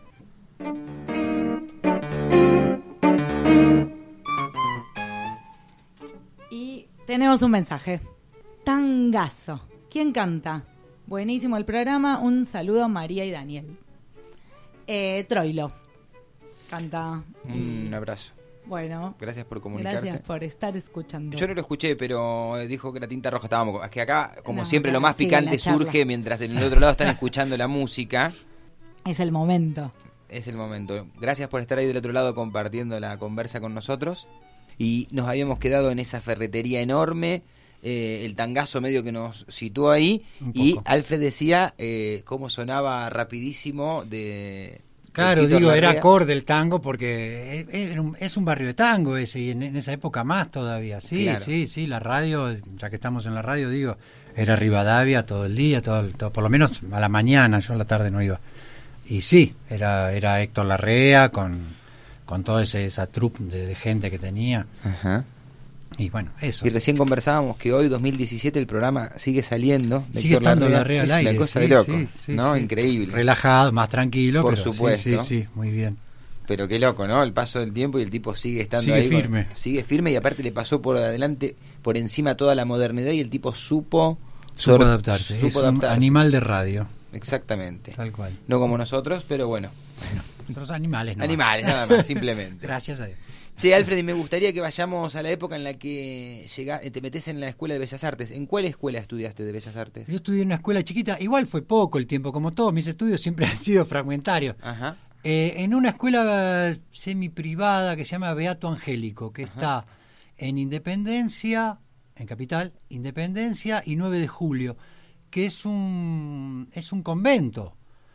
Y tenemos un mensaje. Tangazo. ¿Quién canta? Buenísimo el programa. Un saludo a María y Daniel. Eh, Troilo. Canta.
Un abrazo.
Bueno.
Gracias por comunicarse.
Gracias por estar escuchando.
Yo no lo escuché, pero dijo que era tinta roja. Estábamos. Es que acá, como
No,
siempre, lo
acá
más
sigue
picante
la charla.
surge mientras en el otro lado están escuchando la música.
Es el momento.
Es el momento. Gracias por estar ahí del otro lado compartiendo la conversa con nosotros. Y nos habíamos quedado en esa ferretería enorme. Eh, el tangazo medio que nos situó ahí. Y Alfred decía eh, cómo sonaba rapidísimo de...
Claro,
de Tito
digo, era
Larrea.
acorde el tango porque es, es un, es un barrio de tango ese, y en, en esa época más todavía. Sí,
Claro.
sí, sí, la radio, ya que estamos en la radio, digo, era Rivadavia todo el día, todo, el- todo- por lo menos a la mañana, yo a la tarde no iba. Y sí, era, era Héctor Larrea con, con toda ese, esa troupe de, de gente que tenía.
Ajá.
Y bueno, eso.
Y recién conversábamos que hoy, dos mil diecisiete, el programa sigue saliendo. de
Sigue
Héctor
estando Larrea al
Es
aire.
una cosa
sí,
de loco,
sí, sí,
¿no?
sí.
Increíble.
Relajado, más tranquilo,
Por
pero sí,
supuesto.
sí, sí, muy bien.
Pero qué loco, ¿no? El paso del tiempo y el tipo sigue estando
Sigue
ahí. con-
firme.
sigue firme y aparte le pasó por adelante, por encima toda la modernidad y el tipo supo...
Supo
sor-
adaptarse.
supo
Es un
adaptarse.
animal de radio.
Exactamente.
Tal cual.
No como nosotros, pero bueno.
Nosotros animales, ¿no?
Animales, nada más, simplemente.
Gracias a Dios.
Che, Alfred, y me gustaría que vayamos a la época en la que llega, te metes en la Escuela de Bellas Artes. ¿En cuál escuela estudiaste de Bellas Artes?
Yo estudié en una escuela chiquita, igual fue poco el tiempo, como todos mis estudios siempre han sido fragmentarios.
Ajá.
Eh, en una escuela semi-privada que se llama Beato Angélico, que está en Independencia, en Capital, Independencia y nueve de julio, que es un, es un convento.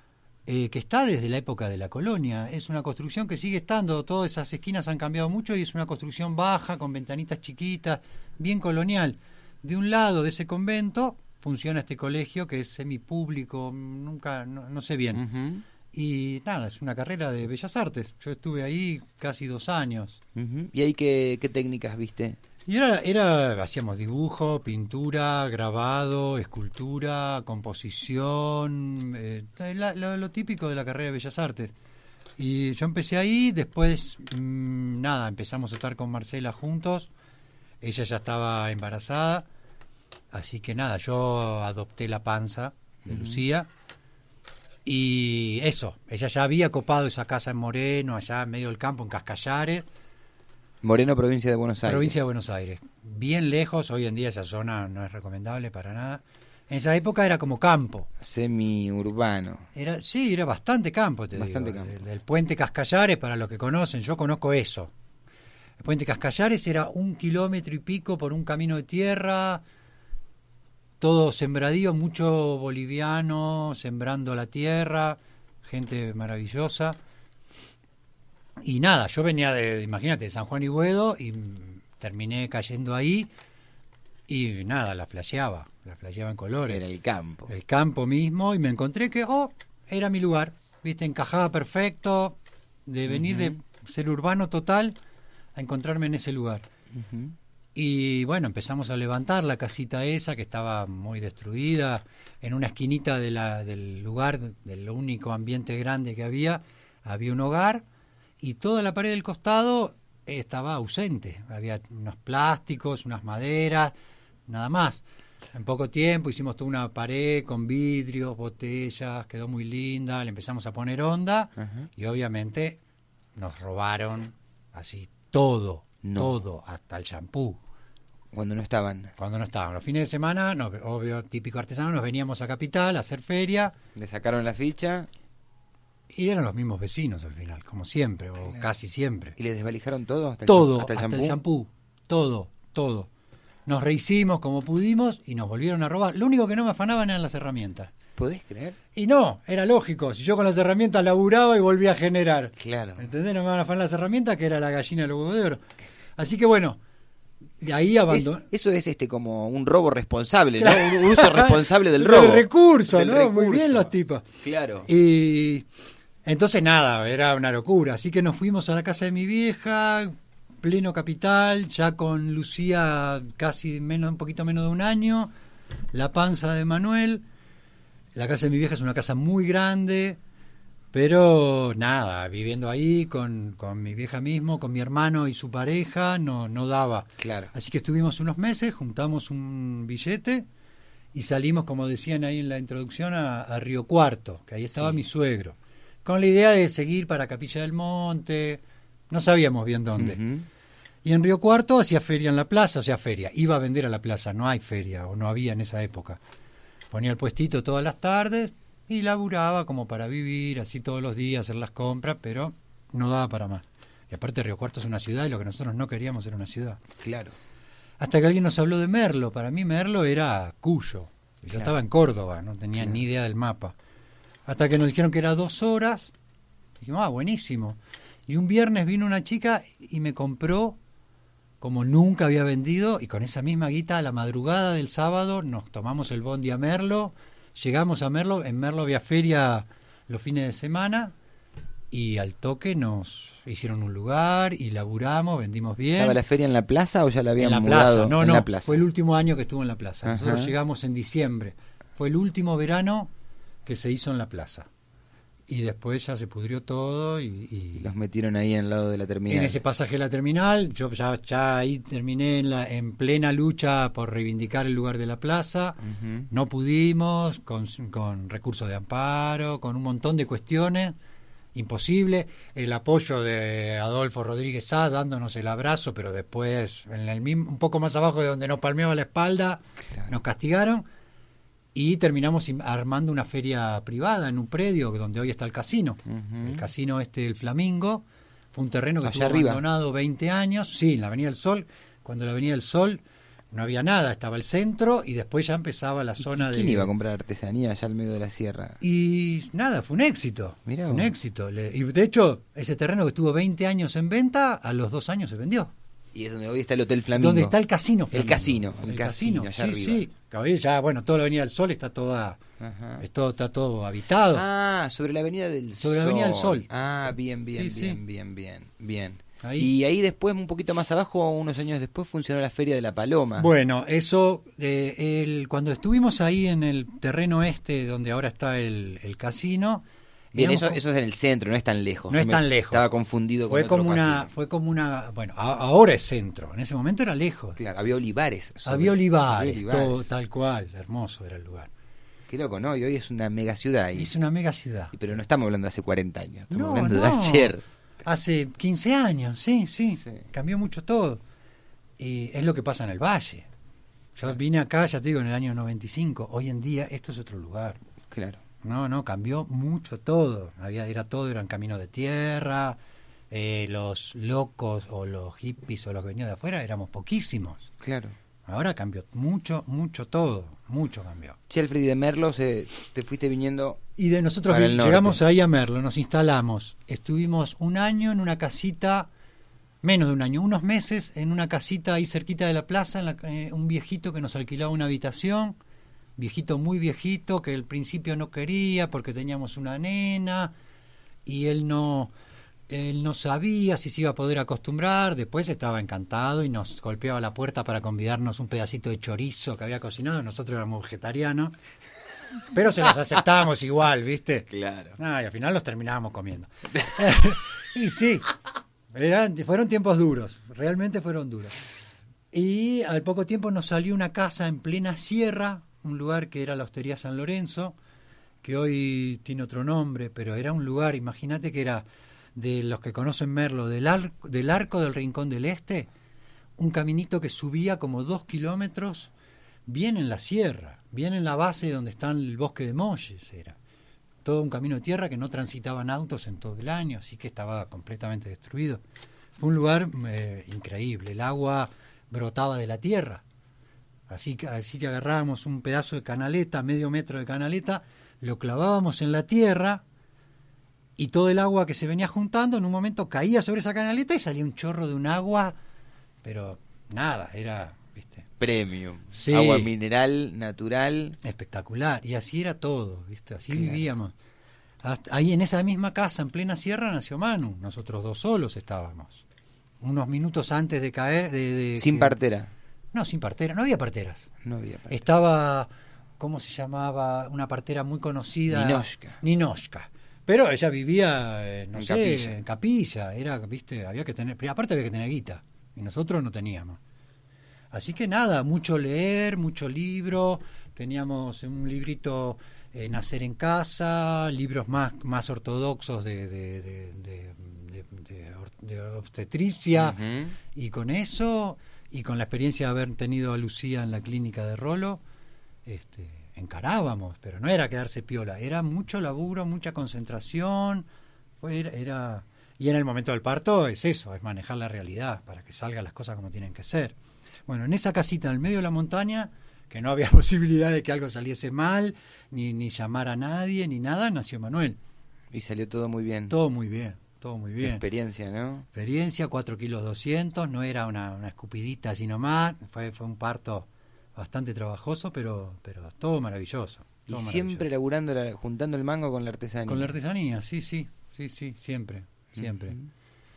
Eh, que está desde la época de la colonia. Es una construcción que sigue estando, todas esas esquinas han cambiado mucho y es una construcción baja, con ventanitas chiquitas, bien colonial. De un lado de ese convento funciona este colegio que es semipúblico, nunca, no, no sé bien.
Ujú.
Y nada, es una carrera de Bellas Artes. Yo estuve ahí casi dos años.
Ujú. ¿Y ahí qué, qué técnicas viste?
Y era, era, hacíamos dibujo, pintura, grabado, escultura, composición, eh, la- la- lo típico de la carrera de Bellas Artes. Y yo empecé ahí, después, mmm, nada, empezamos a estar con Marcela juntos, ella ya estaba embarazada, así que nada, yo adopté la panza de
Ujú.
Lucía. Y eso, ella ya había copado esa casa en Moreno, allá en medio del campo, en Cascallares.
Moreno, provincia de Buenos Aires.
Provincia de Buenos Aires. Bien lejos, hoy en día esa zona no es recomendable para nada. En esa época era como campo.
Semi-urbano.
Era, sí, era bastante campo, te
Bastante
digo.
campo.
El, el puente Cascallares, para los que conocen, yo conozco eso. El puente Cascallares era un kilómetro y pico por un camino de tierra, todo sembradío, mucho boliviano sembrando la tierra, gente maravillosa. Y nada, yo venía de, imagínate, de San Juan y Buedo y mm, terminé cayendo ahí y nada, la flasheaba, la flasheaba en colores.
Era el campo.
El campo mismo y me encontré que, oh, era mi lugar, viste, encajaba perfecto, de venir
Ujú.
de ser urbano total a encontrarme en ese lugar.
Ujú.
Y bueno, empezamos a levantar la casita esa que estaba muy destruida, en una esquinita de la, del lugar, del único ambiente grande que había, había un hogar y toda la pared del costado estaba ausente. Había unos plásticos, unas maderas, nada más. En poco tiempo hicimos toda una pared con vidrios, botellas, quedó muy linda, le empezamos a poner onda.
Ajá.
Y obviamente nos robaron así todo,
No.
todo, hasta el shampoo.
Cuando no estaban.
Cuando no estaban. Los fines de semana, no, obvio, típico artesano, nos veníamos a Capital a hacer feria.
Le sacaron la ficha.
Y eran los mismos vecinos al final, como siempre, o casi siempre.
¿Y le desvalijaron todo? Hasta
Todo,
el, hasta el
hasta
shampoo.
el shampoo, todo, todo. Nos rehicimos como pudimos y nos volvieron a robar. Lo único que no me afanaban eran las herramientas.
¿Podés creer?
Y no, era lógico. Si yo con las herramientas laburaba y volvía a generar.
Claro.
¿Entendés? No me van a afanar las herramientas, que era la gallina del huevo de oro. Así que bueno, de ahí abandoné.
Es, eso es este como un robo responsable, ¿no? Un, un uso responsable del robo.
Del recurso,
del
¿no?
recurso.
Muy bien los tipos.
Claro.
Y entonces nada, era una locura. Así que nos fuimos a la casa de mi vieja, pleno capital, ya con Lucía casi menos, un poquito menos de un año, la panza de Manuel. La casa de mi vieja es una casa muy grande, pero nada, viviendo ahí con, con mi vieja mismo, con mi hermano y su pareja, no, no daba.
Claro.
Así que estuvimos unos meses, juntamos un billete y salimos, como decían ahí en la introducción, a, a Río Cuarto, que ahí estaba
Sí.
mi suegro, con la idea de seguir para Capilla del Monte, no sabíamos bien dónde.
Uh-huh.
Y en Río Cuarto hacía feria en la plaza, o sea, feria, iba a vender a la plaza, no hay feria, o no había en esa época. Ponía el puestito todas las tardes y laburaba como para vivir, así todos los días, hacer las compras, pero no daba para más. Y aparte Río Cuarto es una ciudad y lo que nosotros no queríamos era una ciudad.
Claro.
Hasta que alguien nos habló de Merlo. Para mí Merlo era Cuyo. Yo
Claro.
estaba en Córdoba, no tenía
Claro.
ni idea del mapa. Hasta que nos dijeron que era dos horas. Dijimos, ah, buenísimo. Y un viernes vino una chica y me compró como nunca había vendido, y con esa misma guita a la madrugada del sábado nos tomamos el bondi a Merlo, llegamos a Merlo, en Merlo había feria los fines de semana, y al toque nos hicieron un lugar y laburamos, vendimos bien.
¿Estaba la feria en la plaza o ya la habían
En la
mudado?
plaza, no,
en
no,
la plaza.
fue el último año que estuvo en la plaza. Nosotros
Ajá.
llegamos en diciembre, fue el último verano que se hizo en la plaza. Y después ya se pudrió todo y, y
Los metieron ahí al lado de la terminal.
en ese pasaje de la terminal, yo ya, ya ahí terminé en, la, en plena lucha por reivindicar el lugar de la plaza.
Ujú.
No pudimos, con, con recursos de amparo, con un montón de cuestiones, imposible. El apoyo de Adolfo Rodríguez Sá dándonos el abrazo, pero después, en el mismo, un poco más abajo de donde nos palmeaba la espalda,
Claro.
nos castigaron. Y terminamos im- armando una feria privada en un predio donde hoy está el casino.
Ujú.
El casino este del Flamingo. Fue un terreno que
Allá
estuvo
arriba.
abandonado veinte años. Sí, en la Avenida del Sol. Cuando en la Avenida del Sol no había nada, estaba el centro y después ya empezaba la zona de...
¿Quién iba a comprar artesanía allá al medio de la sierra?
Y nada, fue un éxito.
Mirá
Fue un
vos.
éxito. Le- y de hecho, ese terreno que estuvo veinte años en venta, a los dos años se vendió.
Y es donde hoy está el Hotel Flamingo.
Donde está el casino
El
Flamingo.
casino, el, casino, allá
sí,
arriba.
sí. Que hoy ya, bueno, toda la Avenida del Sol está toda...
Ajá.
Es todo, está todo habitado.
Ah, sobre la Avenida del Sol.
Sobre la Avenida del Sol.
Ah, bien, bien,
Sí,
bien,
sí.
bien, bien, bien.
Ahí.
Y ahí después, un poquito más abajo, unos años después, funcionó la Feria de la Paloma.
Bueno, eso, eh, el, cuando estuvimos ahí en el terreno este, donde ahora está el, el casino...
Bien,
éramos
eso,
como-
eso es en el centro, no es tan lejos.
No
Yo
es
me
tan lejos.
Estaba confundido
fue
con otro
como una
casino.
Fue como una... Bueno, a- ahora es centro. En ese momento era lejos.
Claro, había olivares. sobre-
Había olivares,
había
todo tal cual. Hermoso era el lugar.
Qué loco, ¿no? Y hoy es una mega ciudad ahí.
Es una mega ciudad.
Pero no estamos hablando de hace cuarenta años, estamos
No,
hablando
no.
de ayer.
Hace quince años, sí, sí,
Sí.
cambió mucho todo. Y es lo que pasa en el Valle. Yo vine acá, ya te digo, en el año noventa y cinco. Hoy en día esto es otro lugar.
Claro.
No, no, cambió mucho todo. Había, era todo, eran caminos de tierra. Eh, los locos o los hippies o los que venían de afuera éramos poquísimos.
Claro.
Ahora cambió mucho, mucho todo. Mucho cambió.
Che, Alfred, y de Merlo se, te fuiste viniendo.
Y de nosotros
para
vi-
el norte.
llegamos ahí a Merlo, nos instalamos. Estuvimos un año en una casita, menos de un año, unos meses, en una casita ahí cerquita de la plaza, en la- eh, un viejito que nos alquilaba una habitación, viejito muy viejito, que al principio no quería porque teníamos una nena, y él no, él no sabía si se iba a poder acostumbrar. Después estaba encantado y nos golpeaba la puerta para convidarnos un pedacito de chorizo que había cocinado. Nosotros éramos vegetarianos, pero se los aceptábamos igual, ¿viste?
Claro.
Ah, y al final los terminábamos comiendo. Y sí, eran, fueron tiempos duros, realmente fueron duros. Y al poco tiempo nos salió una casa en plena sierra, un lugar que era la Hostería San Lorenzo, que hoy tiene otro nombre, pero era un lugar, imagínate que era de los que conocen Merlo, del, ar- del Arco del Rincón del Este, un caminito que subía como dos kilómetros, bien en la sierra, bien en la base donde está el bosque de Molles era. Todo un camino de tierra que no transitaban autos en todo el año, así que estaba completamente destruido. Fue un lugar eh, increíble, el agua brotaba de la tierra. Así que, así que agarrábamos un pedazo de canaleta, medio metro de canaleta, lo clavábamos en la tierra y todo el agua que se venía juntando en un momento caía sobre esa canaleta y salía un chorro de un agua, pero nada, era, ¿viste?
Premium.
Sí.
Agua mineral, natural.
Espectacular. Y así era todo, ¿viste? Así
Claro.
vivíamos. Hasta ahí en esa misma casa, en plena sierra, nació Manu. Nosotros dos solos estábamos. Unos minutos antes de caer... De, de
Sin
que-
partera.
No, sin partera. No había parteras.
No había partera.
Estaba, ¿cómo se llamaba? Una partera muy conocida.
Ninoshka.
Ninoshka. Pero ella vivía, eh, no
En
sé,
Capilla.
en Capilla. Era, viste, había que tener... pero aparte había que tener guita. Y nosotros no teníamos. Así que nada, mucho leer, mucho libro. Teníamos un librito, eh, Nacer en Casa, libros más, más ortodoxos de, de, de, de, de- de or- de obstetricia.
Ujú.
Y con eso, y con la experiencia de haber tenido a Lucía en la clínica de Rolo, este, encarábamos, pero no era quedarse piola, era mucho laburo, mucha concentración, fue, era, era- y en el momento del parto es eso, es manejar la realidad para que salgan las cosas como tienen que ser. Bueno, en esa casita en el medio de la montaña, que no había posibilidad de que algo saliese mal, ni, ni llamar a nadie, ni nada, nació Manuel.
Y salió todo muy bien.
Todo muy bien, todo muy
Qué
bien.
experiencia, ¿no?
Experiencia, cuatro kilos doscientos, no era una, una escupidita así nomás, fue, fue un parto bastante trabajoso, pero, pero todo maravilloso.
Y
todo
siempre laburando, la- juntando el mango con la artesanía.
Con la artesanía, sí, sí, sí, sí, siempre, siempre.
Ujú.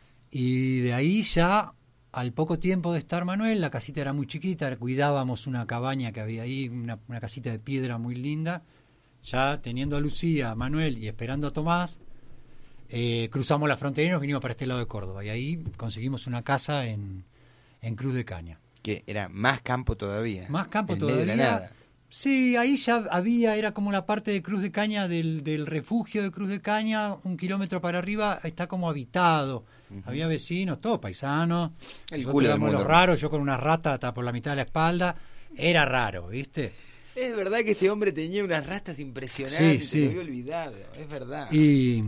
Y de ahí ya, al poco tiempo de estar Manuel, la casita era muy chiquita, cuidábamos una cabaña que había ahí, una, una casita de piedra muy linda. Ya teniendo a Lucía, a Manuel y esperando a Tomás, eh, cruzamos la frontera y nos vinimos para este lado de Córdoba. Y ahí conseguimos una casa en, en Cruz de Caña.
Que era más campo todavía.
Más campo
en medio
todavía.
de la nada.
Sí, ahí ya había, era como la parte de Cruz de Caña, del, del refugio de Cruz de Caña, un kilómetro para arriba, está como habitado.
Ujú.
Había vecinos, todos paisanos.
El
Nosotros
culo del
éramos los
mundo.
raros, yo con una rata hasta por la mitad de la espalda. Era raro, ¿viste?
Es verdad que este hombre tenía unas rastas impresionantes,
Sí,
se
sí.
lo había olvidado, es verdad.
Y,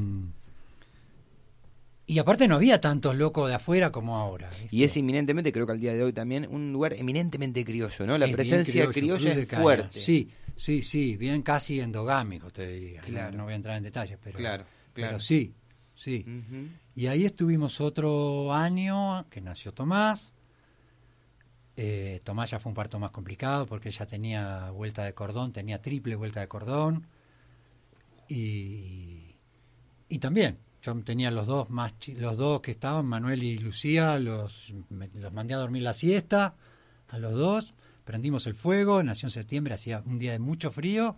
y aparte no había tantos locos de afuera como ahora. ¿viste?
Y es eminentemente, creo que al día de hoy también, un lugar eminentemente criollo, ¿no? La
Es bien
presencia
criollo,
criolla
Cruz de
es
Caña.
fuerte.
Sí, sí, sí, bien casi endogámico, te diría.
Claro.
No, no voy a entrar en detalles, pero,
Claro, claro.
pero sí, sí.
Ujú.
Y ahí estuvimos otro año que nació Tomás. Eh, Tomás ya fue un parto más complicado porque ella tenía vuelta de cordón, tenía triple vuelta de cordón. Y, y también, yo tenía los dos más chi- los dos que estaban, Manuel y Lucía, los, me- los mandé a dormir la siesta a los dos. Prendimos el fuego, nació en septiembre, hacía un día de mucho frío.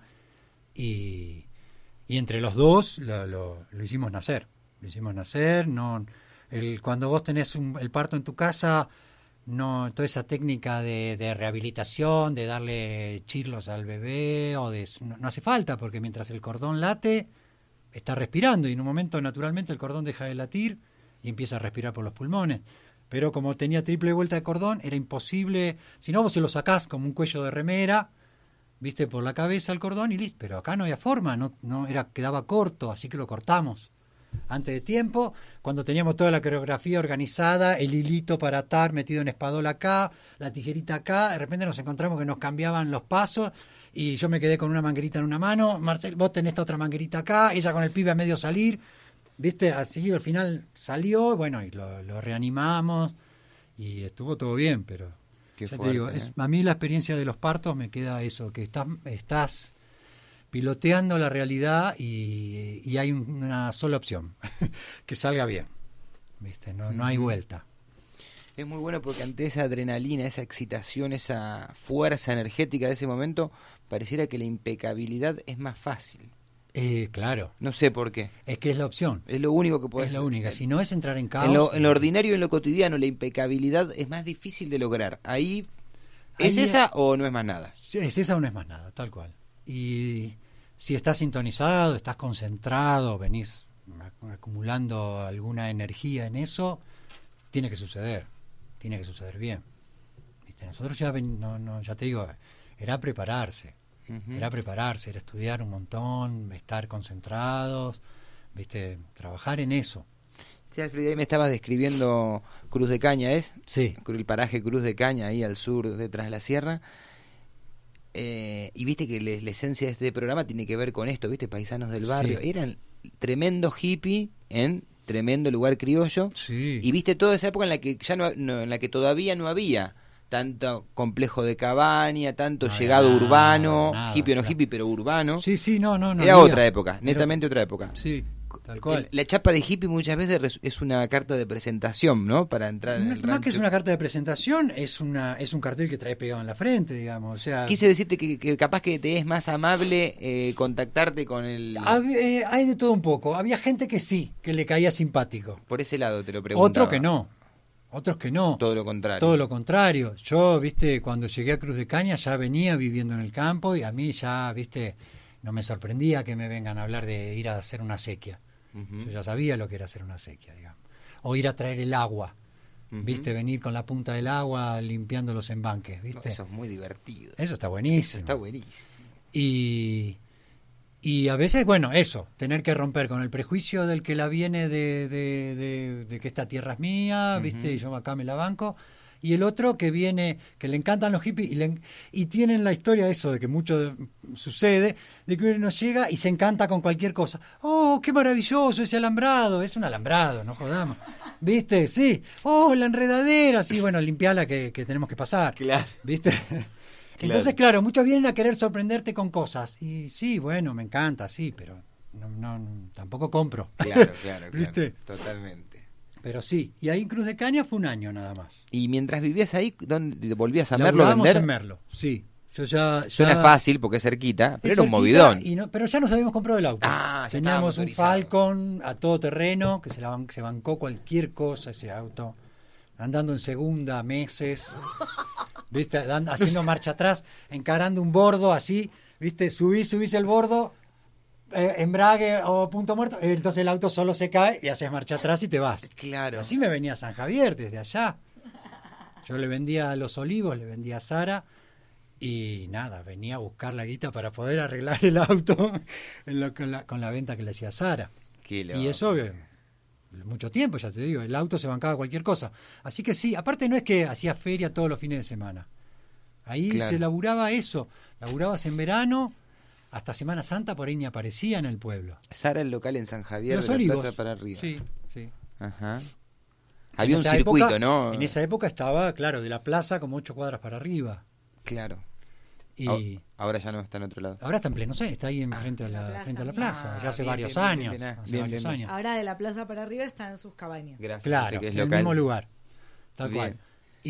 Y, y entre los dos lo, lo, lo hicimos nacer. Lo hicimos nacer. No, el, cuando vos tenés un, el parto en tu casa, no toda esa técnica de, de rehabilitación, de darle chirlos al bebé, o de no, no hace falta, porque mientras el cordón late, está respirando, y en un momento naturalmente el cordón deja de latir y empieza a respirar por los pulmones. Pero como tenía triple vuelta de cordón, era imposible. Si no, vos se lo sacás como un cuello de remera, viste, por la cabeza el cordón y listo. Pero acá no había forma, no, no era, quedaba corto, así que lo cortamos antes de tiempo, cuando teníamos toda la coreografía organizada, el hilito para atar metido en espadola acá, la tijerita acá. De repente nos encontramos que nos cambiaban los pasos y yo me quedé con una manguerita en una mano, Marcel, vos tenés esta otra manguerita acá, ella con el pibe a medio salir, viste, así al final salió, bueno, y lo, lo reanimamos y estuvo todo bien, pero
Qué
ya
fuerte,
te digo,
¿eh?
es- a mí la experiencia de los partos me queda eso, que estás, estás piloteando la realidad y, y hay un- una sola opción, que salga bien, viste, no, no hay
Ujú.
vuelta.
Es muy bueno porque ante esa adrenalina, esa excitación, esa fuerza energética de ese momento, pareciera que la impecabilidad es más fácil.
Eh, claro.
No sé por qué.
Es que es la opción.
Es lo único que puedes
Es la única. Si no es entrar en caos.
En lo, en lo ordinario, en lo cotidiano, la impecabilidad es más difícil de lograr. Ahí, ¿es
Ahí-
esa o no es más nada?
Es esa o no es más nada, tal cual. Y si estás sintonizado, estás concentrado, venís ac- acumulando alguna energía en eso, tiene que suceder. Tiene que suceder bien. ¿Viste? Nosotros ya, ven- no, no, ya te digo, era prepararse.
Ujú.
Era prepararse, era estudiar un montón, estar concentrados, ¿viste? Trabajar en eso.
Sí, Alfredo, ahí me estabas describiendo Cruz de Caña, ¿es?
Sí.
El paraje Cruz de Caña, ahí al sur, detrás de la sierra. eh, y viste que le- la esencia de este programa tiene que ver con esto, viste, paisanos del barrio.
Sí.
Eran tremendo hippie en tremendo lugar criollo.
Sí.
Y viste toda esa época en la que ya no, no- en la que todavía no había tanto complejo de cabaña, tanto
No,
llegado
nada,
urbano,
nada,
hippie o no
claro.
hippie, pero urbano.
Sí, sí, no, no, no
Era
había.
otra época,
Era
netamente otra época.
Sí, tal cual.
El- la chapa de hippie muchas veces res- es una carta de presentación, ¿no? Para entrar en
No,
el
no
rancho.
que es una carta de presentación, es una es un cartel que traes pegado en la frente, digamos. O sea,
Quise decirte que, que capaz que te es más amable eh, contactarte con el...
hab- eh, hay de todo un poco. Había gente que sí, que le caía simpático.
Por ese lado te lo preguntaba.
Otro que no. Otros que no.
Todo lo contrario.
Todo lo contrario. Yo, viste, cuando llegué a Cruz de Caña ya venía viviendo en el campo y a mí ya, viste, no me sorprendía que me vengan a hablar de ir a hacer una sequía.
Ujú.
Yo ya sabía lo que era hacer una sequía, digamos. O ir a traer el agua.
Ujú.
Viste, venir con la punta del agua limpiando los embanques,
No,
viste.
eso es muy divertido.
Eso está buenísimo.
Eso está buenísimo.
Y, y a veces, bueno, eso, tener que romper con el prejuicio del que la viene de, de, de- de que esta tierra es mía,
Ujú.
¿viste? Y yo acá me la banco. Y el otro que viene, que le encantan los hippies y, le en- y tienen la historia, eso, de que mucho sucede, de que uno llega y se encanta con cualquier cosa. ¡Oh, qué maravilloso ese alambrado! Es un alambrado, no jodamos. ¿Viste? Sí. ¡Oh, la enredadera! Sí, bueno, limpiala que, que tenemos que pasar.
Claro.
¿Viste? Entonces, claro, muchos vienen a querer sorprenderte con cosas. Y sí, bueno, me encanta, sí, pero no, no, no, tampoco compro.
Claro, claro, claro.
¿Viste?
Totalmente.
Pero sí, y ahí en Cruz de Caña fue un año nada más.
Y mientras vivías ahí, ¿dónde volvías a Merlo a
Laburábamos
vender?
en Merlo, sí. Yo ya, ya-
Suena fácil porque es cerquita, pero
es
era un
cerquita
movidón.
y no- pero ya nos habíamos comprado el auto.
Ah, ya
Teníamos
estaba
un
motorizado.
Falcon a todo terreno, que se, la ban- se bancó cualquier cosa ese auto. Andando en segunda meses, ¿viste? Dan- haciendo marcha atrás, encarando un bordo así, ¿viste? Subís, subís el bordo, eh, embrague o punto muerto, entonces el auto solo se cae y haces marcha atrás y te vas.
Claro.
Así me venía a San Javier desde allá. Yo le vendía a Los Olivos, le vendía a Sara y nada, venía a buscar la guita para poder arreglar el auto en lo- con, la, con la venta que le hacía Sara.
Qué loco.
Y eso, eh, mucho tiempo, ya te digo, el auto se bancaba cualquier cosa. Así que sí, aparte no es que hacía feria todos los fines de semana. Ahí
Claro.
se laburaba eso, laburabas en verano, hasta Semana Santa por ahí ni aparecía en el pueblo.
Sara, el local en San Javier,
Los
de la
Olivos.
plaza para arriba.
Sí, sí.
Ajá.
En
Había un
esa
circuito,
época-
¿no?
En esa época estaba, claro, de la plaza como ocho cuadras para arriba.
Claro.
Y
Ahora- Ahora ya no está en otro lado.
ahora está en pleno, sé, está ahí en frente a la,
plaza
frente a la
misma.
plaza, ya hace
bien,
varios
bien, bien,
años.
bien,
hace
bien,
varios
bien, bien.
años.
Ahora de la plaza para arriba está en sus cabañas.
Gracias.
Claro,
gente que es
en el
local.
mismo lugar. Tal
Bien.
cual.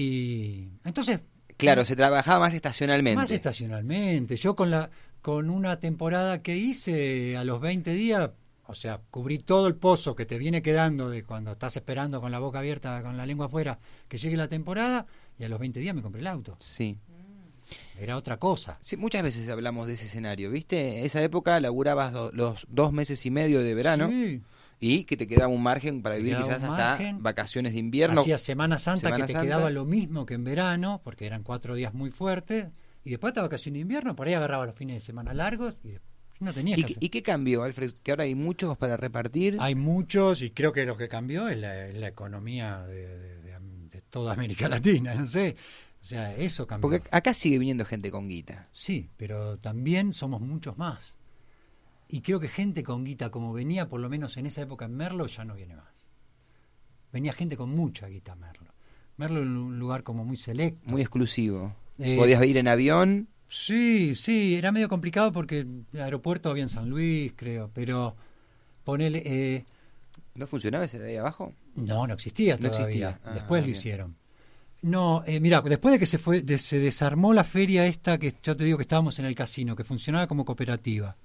Y entonces,
Claro, se trabajaba más estacionalmente.
más estacionalmente. Yo con la con una temporada que hice a los veinte días, o sea, cubrí todo el pozo que te viene quedando de cuando estás esperando con la boca abierta, con la lengua afuera, que llegue la temporada, y a los veinte días me compré el auto.
Sí.
Era otra cosa.
Sí, muchas veces hablamos de ese escenario, ¿viste? Esa época laburabas do- los dos meses y medio de verano
Sí.
y que te quedaba un margen para
Te
vivir
quedaba
quizás
un
hasta
margen.
vacaciones de invierno.
Hacía Semana Santa
Semana
que te
Santa.
quedaba lo mismo que en verano, porque eran cuatro días muy fuertes, y después hasta vacaciones de invierno, por ahí agarraba los fines de semana largos y no tenías
¿Y,
que
qué-
hacer.
¿Y qué cambió, Alfred? Que ahora hay muchos para repartir.
Hay muchos, y creo que lo que cambió es la, es la economía de, de- de- de toda América Latina, no sé. O sea, eso cambió.
Porque acá sigue viniendo gente con guita.
Sí, pero también somos muchos más. Y creo que gente con guita, como venía por lo menos en esa época en Merlo, ya no viene más. Venía gente con mucha guita a Merlo. Merlo es un lugar como muy selecto.
Muy exclusivo.
Eh,
Podías ir en avión.
Sí, sí, era medio complicado porque el aeropuerto había en San Luis, creo, pero ponele... Eh,
¿No funcionaba ese de ahí abajo?
no, no existía
No
todavía.
existía. Ah,
Después lo
bien.
hicieron. No, eh, mira, después de que se fue, de- se desarmó la feria esta que yo te digo que estábamos en el casino, que funcionaba como cooperativa.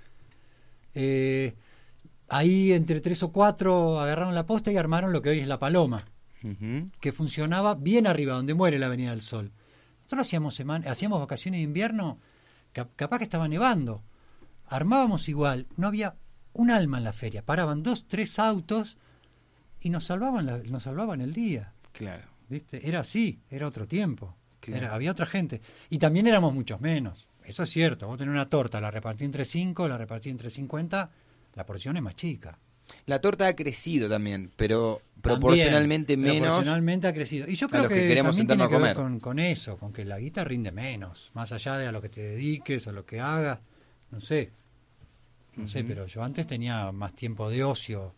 Eh, ahí entre tres o cuatro agarraron la posta y armaron lo que hoy es La Paloma,
Ujú.
que funcionaba bien arriba, donde muere la Avenida del Sol. Nosotros hacíamos semana, hacíamos vacaciones de invierno, cap- capaz que estaba nevando. Armábamos igual, no había un alma en la feria. Paraban dos, tres autos y nos salvaban, la- nos salvaban el día.
Claro.
¿Viste? Era así, era otro tiempo.
Claro.
Era- había otra gente. Y también éramos muchos menos. Eso es cierto. Vos tenés una torta, la repartí entre cinco, la repartí entre cincuenta, la porción es más chica.
La torta ha crecido también, pero
También,
proporcionalmente menos.
Proporcionalmente ha crecido. Y yo
a
creo
los
que,
que queremos
también tiene
sentarnos
que
a
ver
comer.
con, con eso, con que la guita rinde menos, más allá de a lo que te dediques, a lo que hagas, no sé. No sé,
Ujú.
pero yo antes tenía más tiempo de ocio.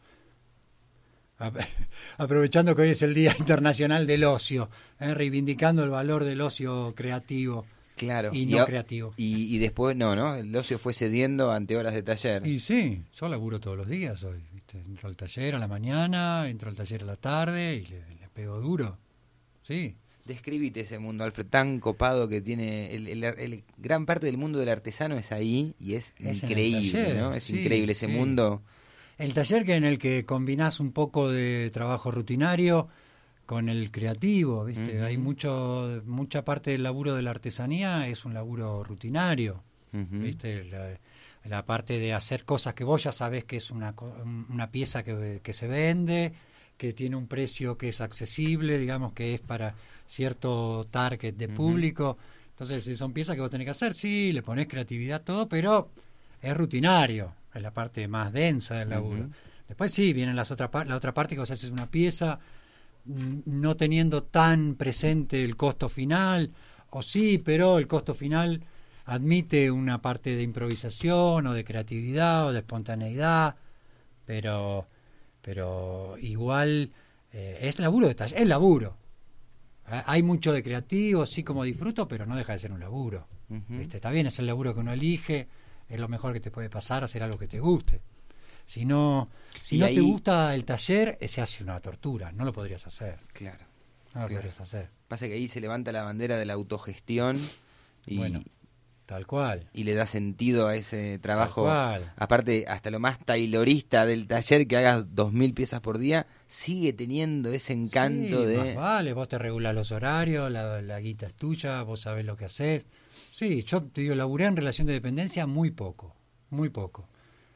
Ap- Aprovechando que hoy es el Día Internacional del Ocio, ¿eh? Reivindicando el valor del ocio creativo
Claro.
y no
a-
creativo.
Y, y después no, ¿no? El ocio fue cediendo ante horas de taller.
Y sí, yo laburo todos los días hoy. ¿viste? Entro al taller a la mañana, entro al taller a la tarde y le, le pego duro. Sí.
Describite ese mundo, Alfred, tan copado que tiene. El, el- el- gran parte del mundo del artesano es ahí y es,
Es en el
increíble,
taller,
¿no? Es
sí,
increíble ese
sí.
mundo.
El taller que en el que combinás un poco de trabajo rutinario con el creativo, ¿viste?
Ujú.
Hay mucho mucha parte del laburo de la artesanía es un laburo rutinario,
Ujú.
¿viste? La, la parte de hacer cosas que vos ya sabés que es una co- una pieza que, que se vende, que tiene un precio que es accesible, digamos que es para cierto target de
Ujú.
público. Entonces, son piezas que vos tenés que hacer, sí, le ponés creatividad, todo, pero es rutinario, es la parte más densa del laburo.
Ujú.
Después sí, viene las otra par- la otra parte que vos haces una pieza mm, no teniendo tan presente el costo final, o sí, pero el costo final admite una parte de improvisación o de creatividad o de espontaneidad, pero pero igual eh, es laburo de taller, es laburo. Ha- Hay mucho de creativo, sí, como disfruto, pero no deja de ser un laburo.
Ujú.
¿Viste? Está bien, es el laburo que uno elige, es lo mejor que te puede pasar, hacer algo que te guste. Si no, si
Y
no
ahí-
te gusta el taller, eh, se hace una tortura, no lo podrías hacer.
Claro.
No lo
Claro.
podrías hacer.
Pasa que ahí se levanta la bandera de la autogestión y,
Bueno, tal cual.
y le da sentido a ese trabajo.
Tal cual.
Aparte, hasta lo más taylorista del taller, que hagas dos mil piezas por día, sigue teniendo ese encanto
Sí,
de...
más vale, vos te regulás los horarios, la, la guita es tuya, vos sabés lo que haces. Sí, yo te digo, laburé en relación de dependencia muy poco, muy poco.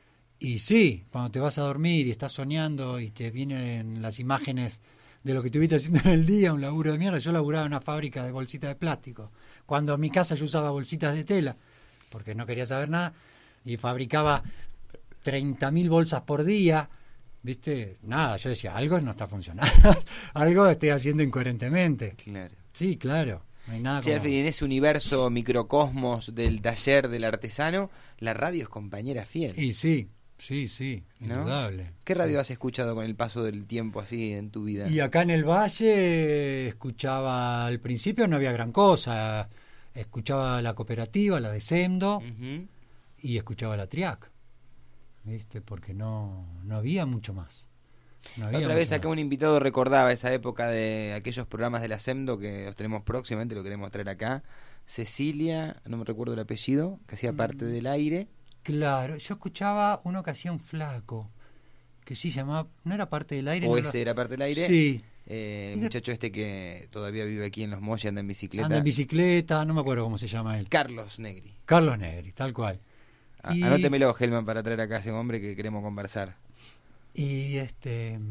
Y sí, cuando te vas a dormir y estás soñando y te vienen las imágenes de lo que estuviste haciendo en el día, un laburo de mierda. Yo laburaba en una fábrica de bolsitas de plástico. Cuando en mi casa yo usaba bolsitas de tela, porque no quería saber nada, y fabricaba treinta mil bolsas por día, ¿viste? Nada, yo decía, algo no está funcionando, algo estoy haciendo incoherentemente.
Claro.
Sí, claro. No hay nada
Che,
como...
Alfred, y en ese universo microcosmos del taller del artesano, la radio es compañera fiel.
Y sí, sí, sí,
¿no?
indudable.
¿Qué radio has escuchado con el paso del tiempo así en tu vida?
Y acá en el Valle escuchaba, al principio no había gran cosa, escuchaba la cooperativa, la de Semdo,
Ujú.
y escuchaba la Triac, ¿viste? Porque no, no había mucho más. No había
Otra vez
mucho
acá
más.
un invitado recordaba esa época de aquellos programas de la SEMDO que los tenemos próximamente, lo queremos traer acá. Cecilia, no me recuerdo el apellido, que hacía parte del aire.
Claro, yo escuchaba uno que hacía un flaco, que sí llamaba, no era parte del aire.
O
no
ese era parte del aire.
Sí.
Eh, el
Ese-
muchacho este que todavía vive aquí en Los Molles, anda en bicicleta.
Anda en bicicleta, no me acuerdo cómo se llama él.
Carlos Negri.
Carlos Negri, tal cual.
A-
Y-
Anótemelo, Helman, para traer acá a ese hombre que queremos conversar.
Y este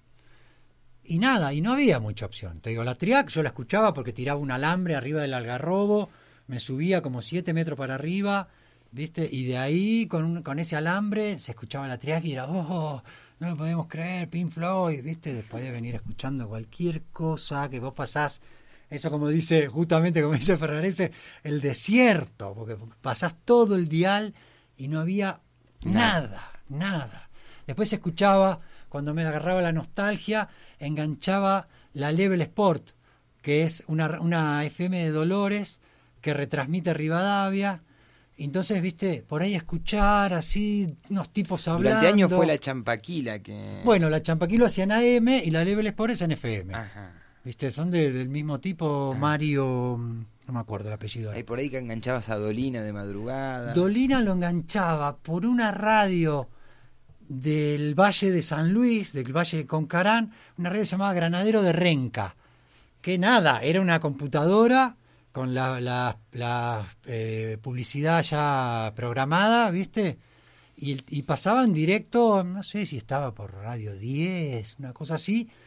y nada, y no había mucha opción. Te digo, la Triac yo la escuchaba porque tiraba un alambre arriba del algarrobo, me subía como siete metros para arriba, ¿viste? Y de ahí con un- con ese alambre se escuchaba la Triac y era, oh, no lo podemos creer, Pink Floyd, ¿viste? Después de venir escuchando cualquier cosa que vos pasás, eso como dice, justamente como dice Ferrarese, el desierto, porque pasás todo el dial y no había nada, nada. Después se escuchaba, cuando me agarraba la nostalgia, enganchaba la Level Sport, que es una, una F M de Dolores que retransmite Rivadavia. Entonces, viste, por ahí escuchar así, unos tipos hablando.
Durante años fue la Champaquila que...
Bueno, la Champaquilo hacía en A M y la Level Sport es en F M.
Ajá.
Viste, son de- del mismo tipo, Mario, no me acuerdo el apellido. ahora.
Hay por ahí que enganchabas a Dolina de madrugada.
Dolina lo enganchaba por una radio del Valle de San Luis, del Valle de Concarán, una radio llamada Granadero de Renca, que nada, era una computadora con la, la, la, eh, publicidad ya programada, ¿viste? Y, y pasaba en directo, no sé si estaba por Radio diez, una cosa así,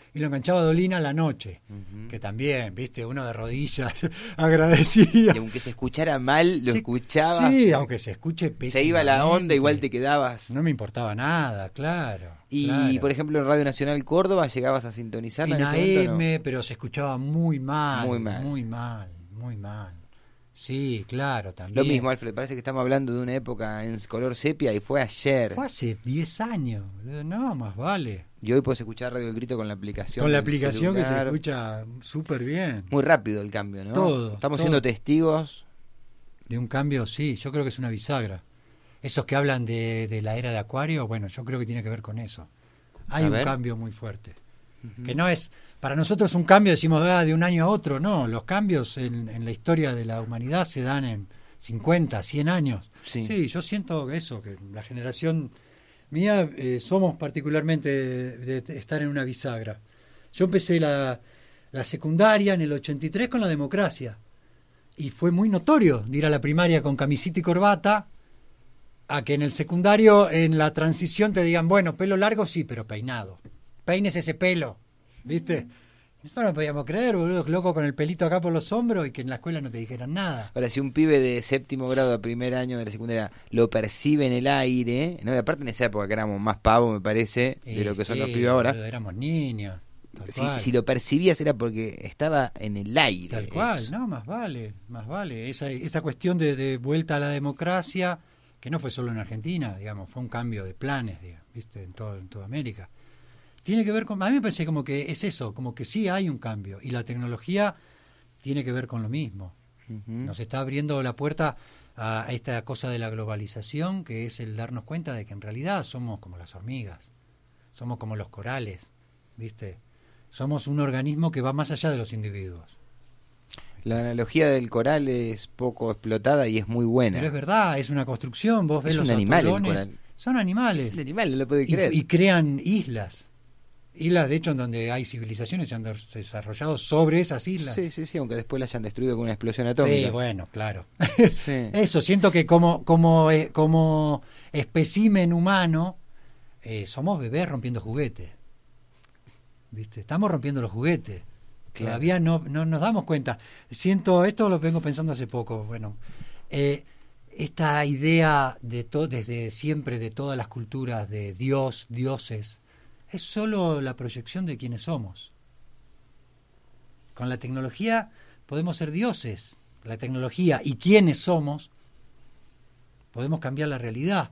y lo enganchaba Dolina a la noche, uh-huh. que también, viste, uno de rodillas agradecía.
Y aunque se escuchara mal, lo
sí,
escuchaba.
Sí, aunque se escuche pésimo.
Se iba la onda, igual te quedabas.
No me importaba nada, claro.
Y,
claro.
por ejemplo, en Radio Nacional Córdoba, ¿llegabas a sintonizarla
en
en ese
A M,
momento, no?
Pero se escuchaba muy mal.
Muy mal.
Muy mal, muy mal. Sí, claro, también.
Lo mismo, Alfred, parece que estamos hablando de una época en color sepia y fue ayer.
Fue hace diez años, no, más vale.
Y hoy puedes escuchar Radio El Grito con la aplicación.
Con la aplicación
celular.
Que se escucha súper bien.
Muy rápido el cambio, ¿no?
Todo.
Estamos
todo.
siendo testigos.
De un cambio, sí, yo creo que es una bisagra. Esos que hablan de, de la era de Acuario, bueno, yo creo que tiene que ver con eso. Hay
a
un
ver.
cambio muy fuerte. Uh-huh. Que no es... Para nosotros un cambio, decimos, ah, de un año a otro, no. Los cambios en, en la historia de la humanidad se dan en cincuenta, cien años.
Sí,
sí yo siento eso, que la generación mía eh, somos particularmente de, de estar en una bisagra. Yo empecé la, la secundaria en el ochenta y tres con la democracia. Y fue muy notorio de ir a la primaria con camisita y corbata, a que en el secundario, en la transición, te digan, bueno, pelo largo sí, pero peinado. Peines ese pelo. ¿Viste? Esto no lo podíamos creer, boludo, loco con el pelito acá por los hombros y que en la escuela no te dijeran nada.
Ahora, si un pibe de séptimo grado a primer año de la secundaria lo percibe en el aire, ¿no? Y aparte en esa época que éramos más pavos, me parece, de
eh,
lo que
sí,
son los pibes ahora.
Éramos niños.
Si, si lo percibías era porque estaba en el aire.
Tal cual,
eso.
no, más vale, más vale. Esa, esa cuestión de, de vuelta a la democracia, que no fue solo en Argentina, digamos, fue un cambio de planes, digamos, ¿viste? En, todo, en toda América. Tiene que ver con, a mí me parece como que es eso, como que sí hay un cambio y la tecnología tiene que ver con lo mismo. Uh-huh. Nos está abriendo la puerta a esta cosa de la globalización, que es el darnos cuenta de que en realidad somos como las hormigas, somos como los corales, ¿viste? Somos un organismo que va más allá de los individuos.
La analogía del coral es poco explotada y es muy buena.
Pero es verdad, es una construcción, vos ves
es
los
un animal el
atolones,
coral.
Son animales.
Es un animal, no lo puede creer.
Y, y crean islas. Islas, de hecho, en donde hay civilizaciones se han desarrollado sobre esas islas.
Sí, sí, sí, aunque después las hayan destruido con una explosión atómica.
Sí, bueno, claro.
Sí.
Eso, siento que como como eh, como espécimen humano eh, somos bebés rompiendo juguetes. ¿Viste? Estamos rompiendo los juguetes. Claro. Todavía no, no nos damos cuenta. Siento, esto lo vengo pensando hace poco, bueno, eh, esta idea de to- desde siempre de todas las culturas de Dios, dioses, es solo la proyección de quienes somos. Con la tecnología podemos ser dioses. La tecnología y quienes somos podemos cambiar la realidad.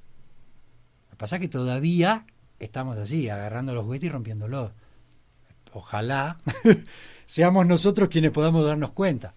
Lo que pasa es que todavía estamos así, agarrando los juguetes y rompiéndolos. Ojalá seamos nosotros quienes podamos darnos cuenta.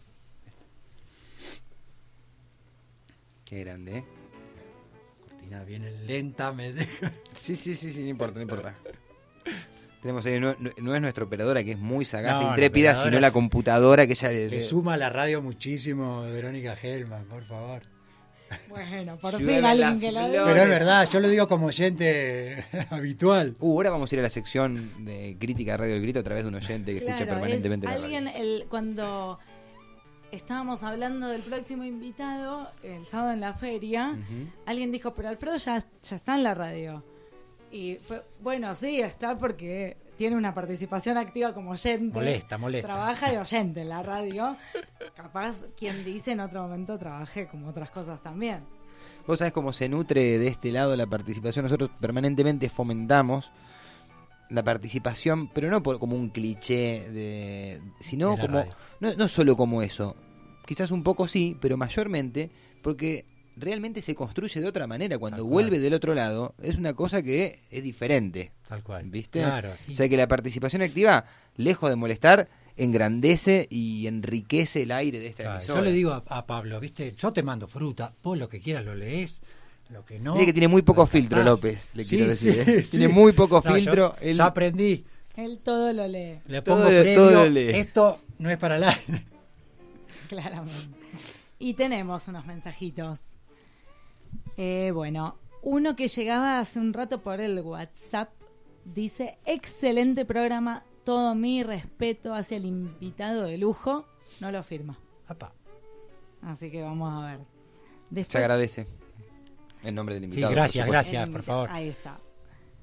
Qué grande, ¿eh?
Cortina viene lenta, me deja.
Sí, sí, sí, sí, no importa, no importa. Tenemos ahí, no, no, no es nuestra operadora que es muy sagaz
No,
e intrépida,
la
sino la computadora que ella le,
Le suma a la radio muchísimo, Verónica Hellman, por favor.
Bueno, por
Ayúdame
fin
a
alguien
las
que la
flores.
Pero es verdad, yo lo digo como oyente habitual.
Uh, ahora vamos a ir a la sección de crítica de Radio El Grito a través de un oyente que escucha
Claro,
permanentemente
es
la radio.
alguien el, cuando estábamos hablando del próximo invitado el sábado en la feria,
Uh-huh.
alguien dijo, pero Alfredo ya, ya está en la radio. Y fue, bueno, sí, está porque tiene una participación activa como oyente.
Molesta, molesta.
Trabaja de oyente en la radio. Capaz, quien dice en otro momento trabaje como otras cosas también.
Vos sabés cómo se nutre de este lado la participación. Nosotros permanentemente fomentamos la participación, pero no por, como un cliché, de, sino
De la
como
radio.
no, no solo como eso. Quizás un poco sí, pero mayormente porque realmente se construye de otra manera. Cuando
Tal
vuelve
cual.
del otro lado, es una cosa que es diferente.
Tal cual.
¿Viste?
Claro.
O sea que la participación activa, lejos de molestar, engrandece y enriquece el aire de esta
Claro,
emisora.
yo le digo a, a Pablo, ¿viste? Yo te mando fruta, vos lo que quieras lo lees, lo que no.
Mire que tiene muy poco
lo
filtro,
descartás.
López, le
Sí,
quiero decir.
sí,
¿eh?
sí.
Tiene muy poco
No,
filtro.
Yo,
él-
ya aprendí.
Él todo lo lee.
Le
Todo
pongo
lo-
previo,
todo lo lee.
esto no es para el aire.
Claramente. Y tenemos unos mensajitos. Eh, bueno, uno que llegaba hace un rato por el WhatsApp dice: excelente programa, todo mi respeto hacia el invitado de lujo. No lo firma.
Apa.
Así que vamos a ver. Después,
Se agradece. En nombre del invitado.
Sí, gracias,
por supuesto.
gracias,
el
por
invitado.
favor.
Ahí está.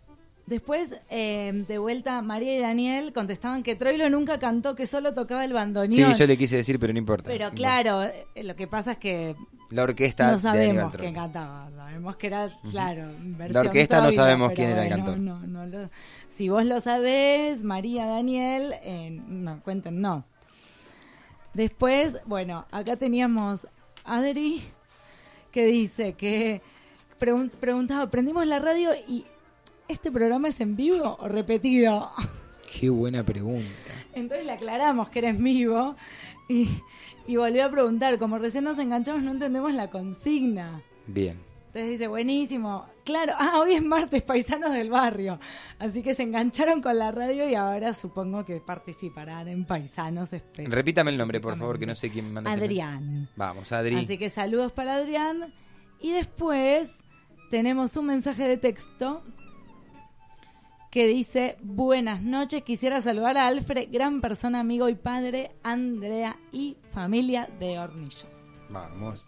Después, eh, de vuelta, María y Daniel contestaban que Troilo nunca cantó, que solo tocaba el bandoneón.
Sí, yo le quise decir, pero no importa.
Pero claro, eh, lo que pasa es que
la orquesta
no
de
sabemos
Aníbal
quién cantaba. Sabemos que era, claro,
Uh-huh.
versión
La orquesta
Troilo,
no sabemos
pero
quién era el
bueno,
cantor.
no, no lo- si vos lo sabés, María, Daniel, eh, no, cuéntenos. Después, bueno, acá teníamos a Adri, que dice que pregun- preguntaba, prendimos la radio y ¿este programa es en vivo o repetido?
Qué buena pregunta.
Entonces le aclaramos que era en vivo y, y volvió a preguntar, como recién nos enganchamos no entendemos la consigna.
Bien.
Entonces dice, buenísimo. Claro, ah, hoy es martes, paisanos del barrio. Así que se engancharon con la radio y ahora supongo que participarán en Paisanos. Espe-
Repítame el nombre, por favor, que no sé quién me manda ese
Adrián.
mensaje. Vamos, Adri.
Así que saludos para Adrián. Y después tenemos un mensaje de texto que dice, buenas noches, quisiera saludar a Alfred, gran persona, amigo y padre, Andrea y familia de Hornillos.
Vamos.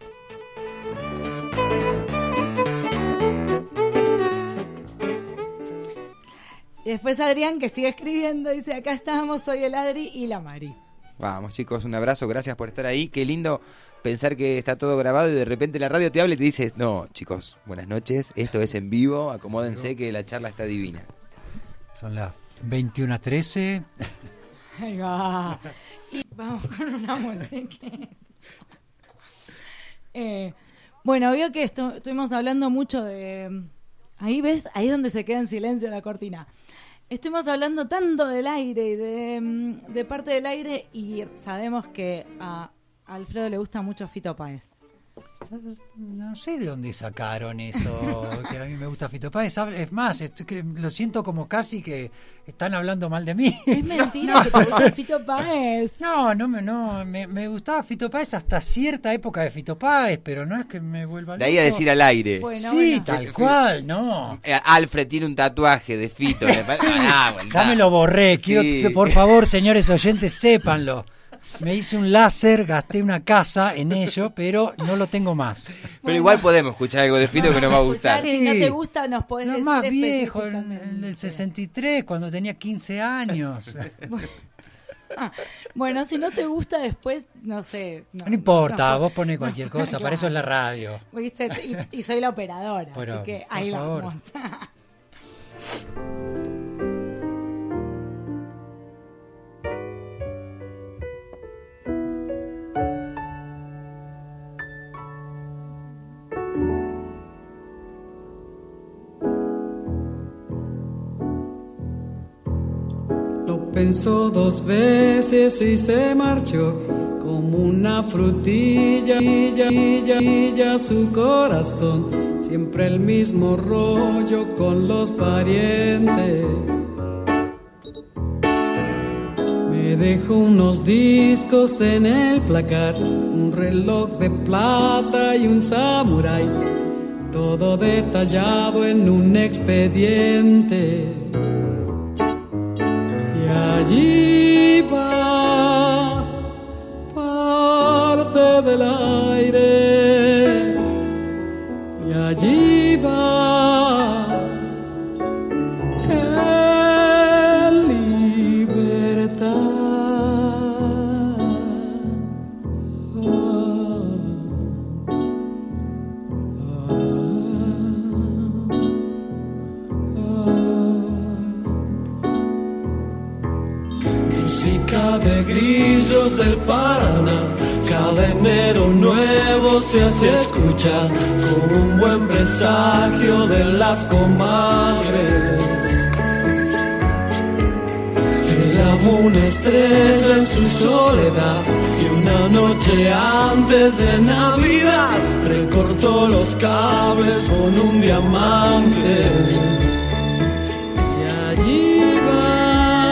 Y después Adrián, que sigue escribiendo, dice, acá estamos, soy el Adri y la Mari.
Vamos, chicos, un abrazo, gracias por estar ahí. Qué lindo pensar que está todo grabado y de repente la radio te habla y te dice, no, chicos, buenas noches, esto es en vivo, acomódense que la charla está divina.
Son las veintiuna trece.
Ahí va. Y vamos con una música. Eh, bueno, vio que estu- estuvimos hablando mucho de... Ahí ves, ahí es donde se queda en silencio la cortina. Estuvimos hablando tanto del aire y de, mm, de parte del aire y sabemos que a Alfredo le gusta mucho Fito Páez.
No sé de dónde sacaron eso, que a mí me gusta Fito Páez. Es más, es que lo siento como casi que están hablando mal de mí.
Es mentira que te gusta Fito Páez.
No, no, me, no me, me gustaba Fito Páez hasta cierta época de Fito Páez, pero no es que me vuelva
De ahí a decir al aire.
Bueno,
sí,
bueno.
tal cual, no.
Eh, Alfred tiene un tatuaje de Fito. me parece- Ah, bueno,
Ya me lo borré, quiero
Sí.
que por favor, señores oyentes, sépanlo. Me hice un láser, gasté una casa en ello, pero no lo tengo más.
Pero igual podemos escuchar algo de Fito que nos va a gustar.
Si no te gusta, nos podés
Lo
decir
más viejo, en,
específicamente.
en el sesenta y tres, cuando tenía quince años.
Ah, bueno, si no te gusta después, no sé.
No importa,
no-
vos pones cualquier cosa, para eso es la radio.
¿Viste? Y, y soy la operadora,
Pero,
así que
por
ahí
favor.
vamos.
Lo pensó dos veces y se marchó como una frutilla y ya, y ya, y ya su corazón, siempre el mismo rollo con los parientes. Me dejó unos discos en el placar, un reloj de plata y un samurái, todo detallado en un expediente. Y allí va parte del aire, y allí va qué libertad. Música de grillos del Paraná, cada enero nuevo se hace escuchar como un buen presagio de las comadres. Él amó una estrella en su soledad y una noche antes de Navidad recortó los cables con un diamante. Y allí va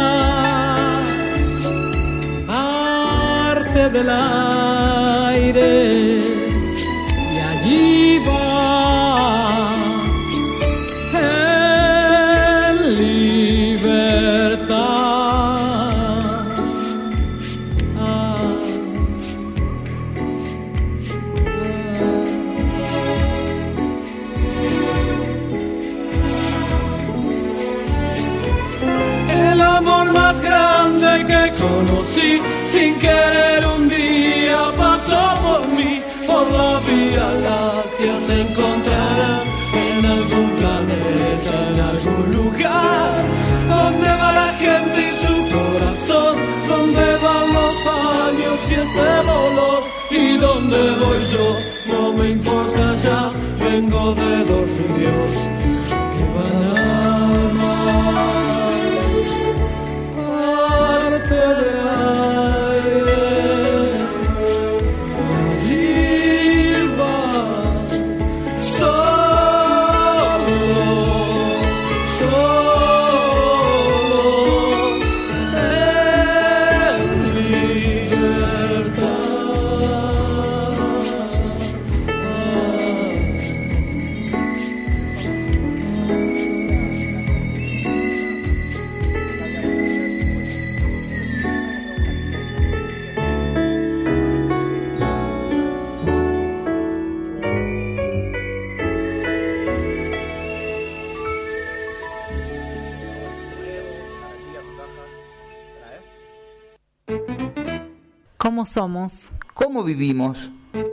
parte del aire, y allí va en libertad. Ah, conocí sin querer un día, pasó por mí, por la Vía Láctea. Se encontrarán en algún planeta, en algún lugar, donde va la gente y su corazón, donde van los años y este dolor, y donde voy yo, no me importa ya, vengo de dos ríos que van al mar, parte de aire, allí va, solo, solo, en libertad.
¿Cómo somos?
¿Cómo vivimos?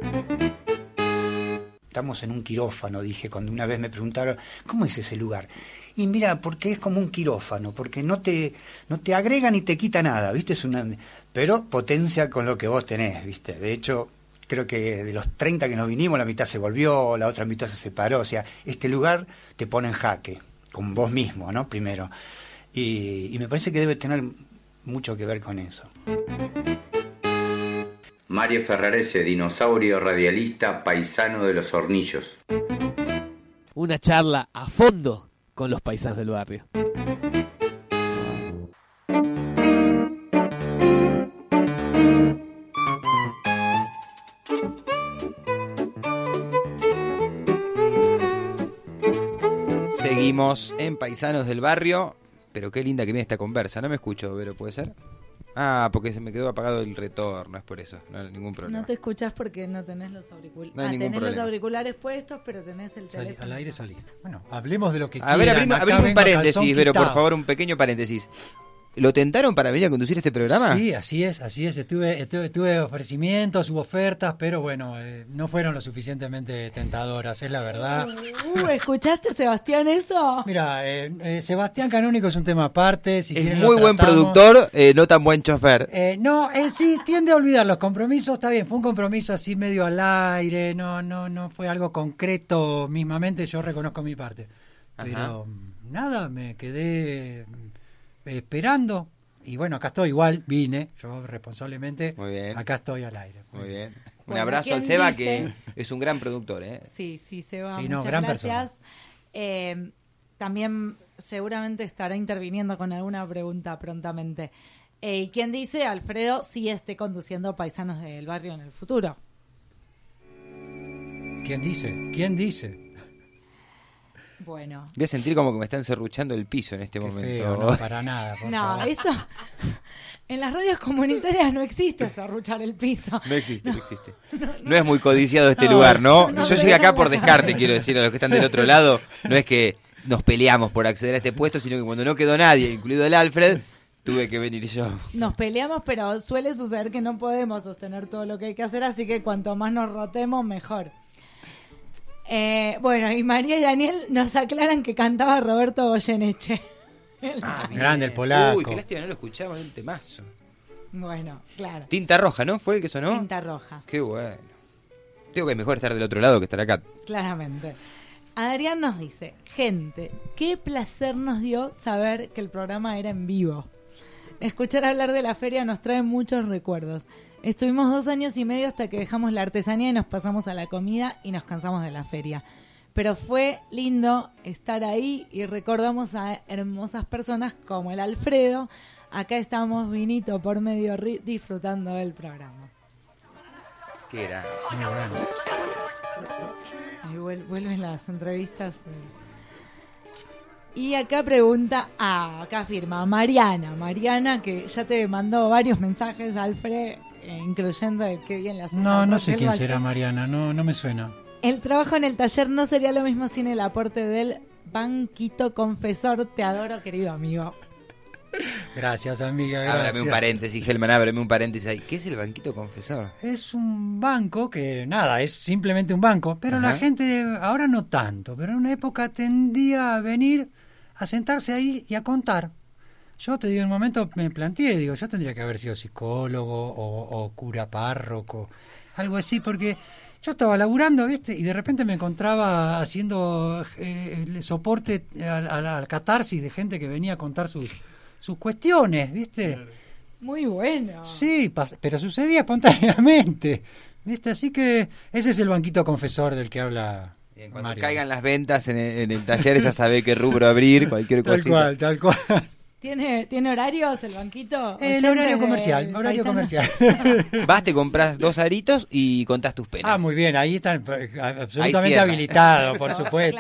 Estamos en un quirófano, dije, cuando una vez me preguntaron, ¿cómo es ese lugar? Y mira, porque es como un quirófano, porque no te, no te agrega ni te quita nada, ¿viste? Es una, pero potencia con lo que vos tenés, ¿viste? De hecho, creo que de los treinta que nos vinimos, la mitad se volvió, la otra mitad se separó. O sea, este lugar te pone en jaque, con vos mismo, ¿no? Primero. Y, y me parece que debe tener mucho que ver con eso.
Mario Ferrarese, dinosaurio radialista, paisano de los Hornillos.
Una charla a fondo con los paisanos del barrio.
Seguimos en Paisanos del Barrio. Pero qué linda que viene esta conversa. No me escucho, pero ¿puede ser? Ah, porque se me quedó apagado el retorno, es por eso. No hay ningún problema.
No te escuchás porque no tenés los auriculares.
No hay
ah,
ningún
tenés
problema.
los auriculares puestos, pero tenés el
Salí,
teléfono.
al aire salís. Bueno, hablemos de lo que
A
quieran.
ver, abrimos,
Acá
abrimos un
vengo a
paréntesis,
calzón
pero por
quitado.
favor, un pequeño paréntesis. ¿Lo tentaron para venir a conducir este programa?
Sí, así es, así es. Estuve, estuve, tuve ofrecimientos, hubo ofertas, pero bueno, eh, no fueron lo suficientemente tentadoras, es la verdad.
Uh, ¿escuchaste, Sebastián, eso?
Mira, eh, eh, Sebastián Canónico es un tema aparte. Si
Es
quieren
muy
lo
buen
tratamos.
productor, eh, no tan buen chofer.
Eh, no, eh, sí, tiende a olvidar los compromisos, está bien, fue un compromiso así medio al aire, no, no, no fue algo concreto mismamente, yo reconozco mi parte. Pero mm, nada, me quedé mm, esperando y bueno, acá estoy igual, vine, yo responsablemente,
Muy bien.
acá estoy al aire.
Muy bien. Un
Bueno,
abrazo
¿quién
al Seba,
dice?
que es un gran productor, ¿eh?
Sí, sí, Seba,
Sí, no,
muchas
gran
gracias. Eh, también seguramente estará interviniendo con alguna pregunta prontamente. Eh, ¿Y quién dice, Alfredo, si esté conduciendo Paisanos del Barrio en el futuro?
¿Quién dice? ¿Quién dice?
Bueno.
Voy a sentir como que me están serruchando el piso en este
Qué
momento.
feo, no, para nada. por
No,
favor.
eso... En las radios comunitarias no existe serruchar el piso.
No existe, no, existe. No es muy codiciado este
No,
lugar, ¿no?
no
Yo
se
llegué acá
dejan
por
la
descarte,
cabeza.
quiero decir a los que están del otro lado. No es que nos peleamos por acceder a este puesto, sino que cuando no quedó nadie, incluido el Alfred, tuve que venir yo.
Nos peleamos, pero suele suceder que no podemos sostener todo lo que hay que hacer, así que cuanto más nos rotemos, mejor. Eh, bueno, y María y Daniel nos aclaran que cantaba Roberto Goyeneche.
Ah,
Grande el polaco.
Uy, qué lástima, no lo escuchaba en un temazo.
Bueno, claro.
Tinta Roja, ¿no? ¿Fue el que sonó?
Tinta Roja,
Qué bueno. Digo que es mejor estar del otro lado que estar acá.
claramente. Adrián nos dice, gente, qué placer nos dio saber que el programa era en vivo. Escuchar hablar de la feria nos trae muchos recuerdos. Estuvimos dos años y medio hasta que dejamos la artesanía y nos pasamos a la comida y nos cansamos de la feria. Pero fue lindo estar ahí y recordamos a hermosas personas como el Alfredo. Acá estamos, vinito por medio, ri- disfrutando del programa.
¿Qué era?
Muy bueno.
Ahí vuel- vuelven las entrevistas. Y acá pregunta, ah, acá firma Mariana, Mariana que ya te mandó varios mensajes, Alfred, eh, incluyendo el que bien las
No, no sé quién será Mariana, no, no me suena.
El trabajo en el taller no sería lo mismo sin el aporte del banquito confesor. Te adoro, querido amigo.
Gracias, amiga. Gracias.
Ábrame un paréntesis, Gelman, ábrame un paréntesis ahí. ¿Qué es el banquito confesor?
Es un banco que, nada, es simplemente un banco, pero
Ajá.
la gente, ahora no tanto, pero en una época tendía a venir a sentarse ahí y a contar. Yo te digo, en un momento me planteé, digo, yo tendría que haber sido psicólogo o, o cura párroco, algo así, porque yo estaba laburando, ¿viste? Y de repente me encontraba haciendo eh, el soporte al, al, al catarsis de gente que venía a contar sus, sus cuestiones, ¿viste?
Muy bueno.
Sí, pas- pero sucedía espontáneamente, ¿viste? Así que ese es el banquito confesor del que habla
Bien, cuando
Mario.
caigan las ventas en el, en el taller ya sabe qué rubro abrir, cualquier
Tal
cosita.
cual, tal cual.
¿Tiene, ¿Tiene horarios el banquito?
El
¿Oyentes
horario
de
comercial, horario
Paisano?
comercial.
Vas, te compras dos aritos y contás tus penas.
Ah, muy bien, ahí están eh,
Ahí
absolutamente
cierra.
habilitado, por supuesto.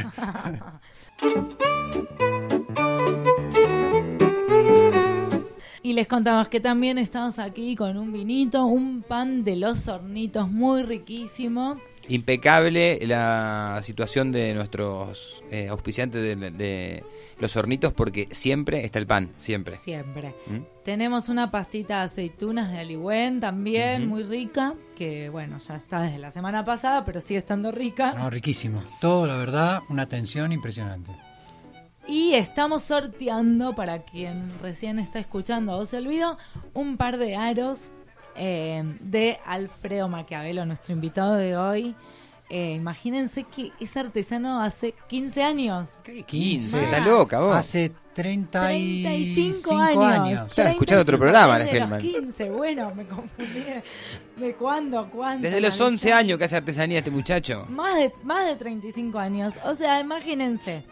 Y les contamos que también estamos aquí con un vinito, un pan de los Hornitos muy riquísimo.
Impecable la situación de nuestros eh, auspiciantes de, de los hornitos porque siempre está el pan, siempre.
Siempre.
¿Mm?
Tenemos una pastita de aceitunas de Aligüen también,
Ujú.
muy rica, que bueno, ya está desde la semana pasada, pero sigue estando rica.
No, riquísimo. Todo, la verdad, una atención impresionante.
Y estamos sorteando, para quien recién está escuchando o se olvidó, un par de aros eh, de Alfredo Maquiavelo, nuestro invitado de hoy. Eh, imagínense que es artesano hace quince años.
quince, está loca vos.
Hace treinta y cinco
treinta y cinco
años.
años.
Estaba escuchando otro programa, la
Desde los
Gelman.
quince, bueno, me confundí. ¿De, de cuándo a cuándo?
Desde los once años que hace artesanía este muchacho.
Más de, más de treinta y cinco años. O sea, imagínense.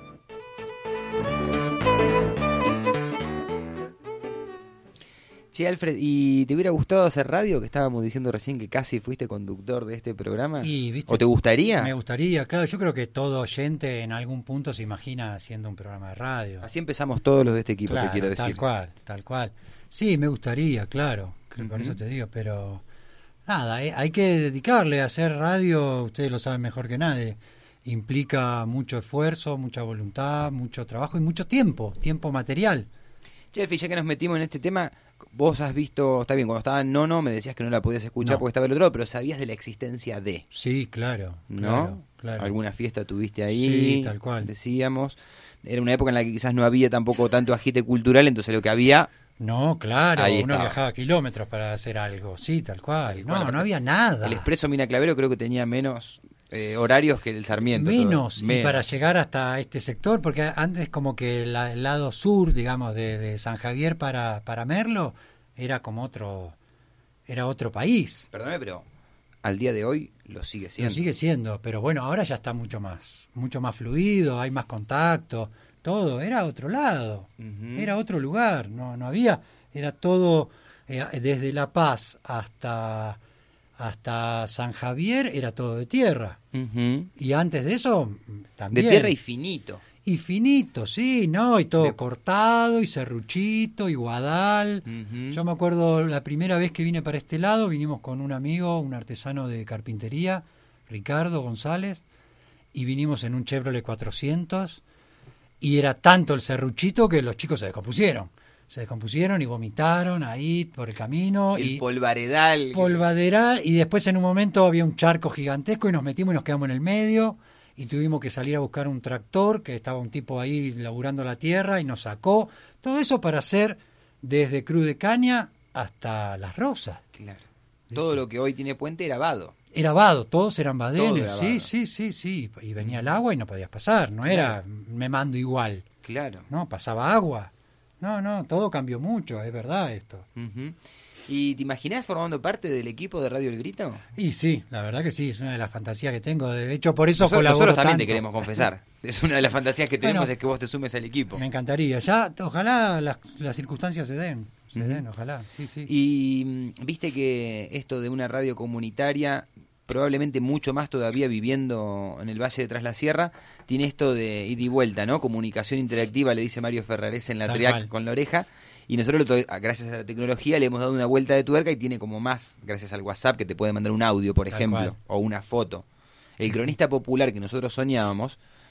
Che, Alfred, ¿y te hubiera gustado hacer radio? Que estábamos diciendo recién que casi fuiste conductor de este programa.
Y, ¿viste?
¿O te gustaría?
Me gustaría, claro. Yo creo que todo oyente en algún punto se imagina haciendo un programa de radio.
Así empezamos todos los de este equipo,
Claro,
te quiero decir.
tal cual, tal cual. Sí, me gustaría, claro. Creo que Por
Ujú.
eso te digo, pero nada, eh, hay que dedicarle a hacer radio, ustedes lo saben mejor que nadie. Implica mucho esfuerzo, mucha voluntad, mucho trabajo y mucho tiempo, tiempo material.
Chelfi, ya que nos metimos en este tema, vos has visto, está bien, cuando estaba en Nono me decías que no la podías escuchar
No.
porque estaba el otro lado, pero sabías de la existencia de,
Sí, claro.
¿no?
Claro, claro.
¿Alguna fiesta tuviste ahí?
Sí, tal cual.
Decíamos. Era una época en la que quizás no había tampoco tanto agite cultural, entonces lo que había...
No, claro,
Ahí
uno
estaba.
viajaba kilómetros para hacer algo. Sí, tal cual.
Tal
No,
cual.
no había nada.
El Expreso Mina Clavero creo que tenía menos eh, horarios que el Sarmiento.
Menos,
todo.
y
Menos.
para llegar hasta este sector, porque antes como que la- el lado sur, digamos, de, de San Javier para, para Merlo, era como otro, era otro país.
Perdóname, pero al día de hoy lo sigue siendo.
Lo sigue siendo, pero bueno, ahora ya está mucho más, mucho más fluido, hay más contacto, todo, era otro lado,
Ujú.
era otro lugar, no, no había, era todo, eh, desde La Paz hasta, hasta San Javier, era todo de tierra.
Ujú.
Y antes de eso, también.
De tierra y finito.
Y finito, sí, ¿no? Y todo cortado, y serruchito, y guadal.
Ujú.
Yo me acuerdo la primera vez que vine para este lado, vinimos con un amigo, un artesano de carpintería, Ricardo González, y vinimos en un Chevrolet cuatrocientos, y era tanto el serruchito que los chicos se descompusieron. Se descompusieron y vomitaron ahí por el camino.
El
y
polvaredal.
polvaderal, y después en un momento había un charco gigantesco y nos metimos y nos quedamos en el medio y tuvimos que salir a buscar un tractor, que estaba un tipo ahí laburando la tierra y nos sacó. Todo eso para hacer desde Cruz de Caña hasta Las Rosas.
Claro. Todo lo que hoy tiene puente era vado.
Era vado, todos eran
Todo
badenes,
era
sí,
vado.
sí, sí, sí. Y venía el agua y no podías pasar, no era me mando igual.
Claro.
No, pasaba agua. No, no, todo cambió mucho, es verdad esto.
Ujú. ¿Y te imaginás formando parte del equipo de Radio El Grito?
Y sí, la verdad que sí, es una de las fantasías que tengo. De hecho, por eso
Nosotros,
colaboro
nosotros también te
tanto.
queremos confesar. Es una de las fantasías que tenemos
Bueno,
es que vos te sumes al equipo.
Me encantaría. Ya, ojalá las, las circunstancias se den. Se
Ujú.
den, ojalá. Sí, sí.
Y mm, viste que esto de una radio comunitaria, probablemente mucho más todavía viviendo en el Valle de Tras la Sierra, tiene esto de ida y vuelta, ¿no? Comunicación interactiva, le dice Mario Ferrarés en la
Tal
Triac
cual.
con la oreja. Y nosotros, lo to- gracias a la tecnología, le hemos dado una vuelta de tuerca y tiene como más, gracias al WhatsApp, que te puede mandar un audio, por
Tal
ejemplo,
cual.
o una foto. El cronista popular que nosotros soñábamos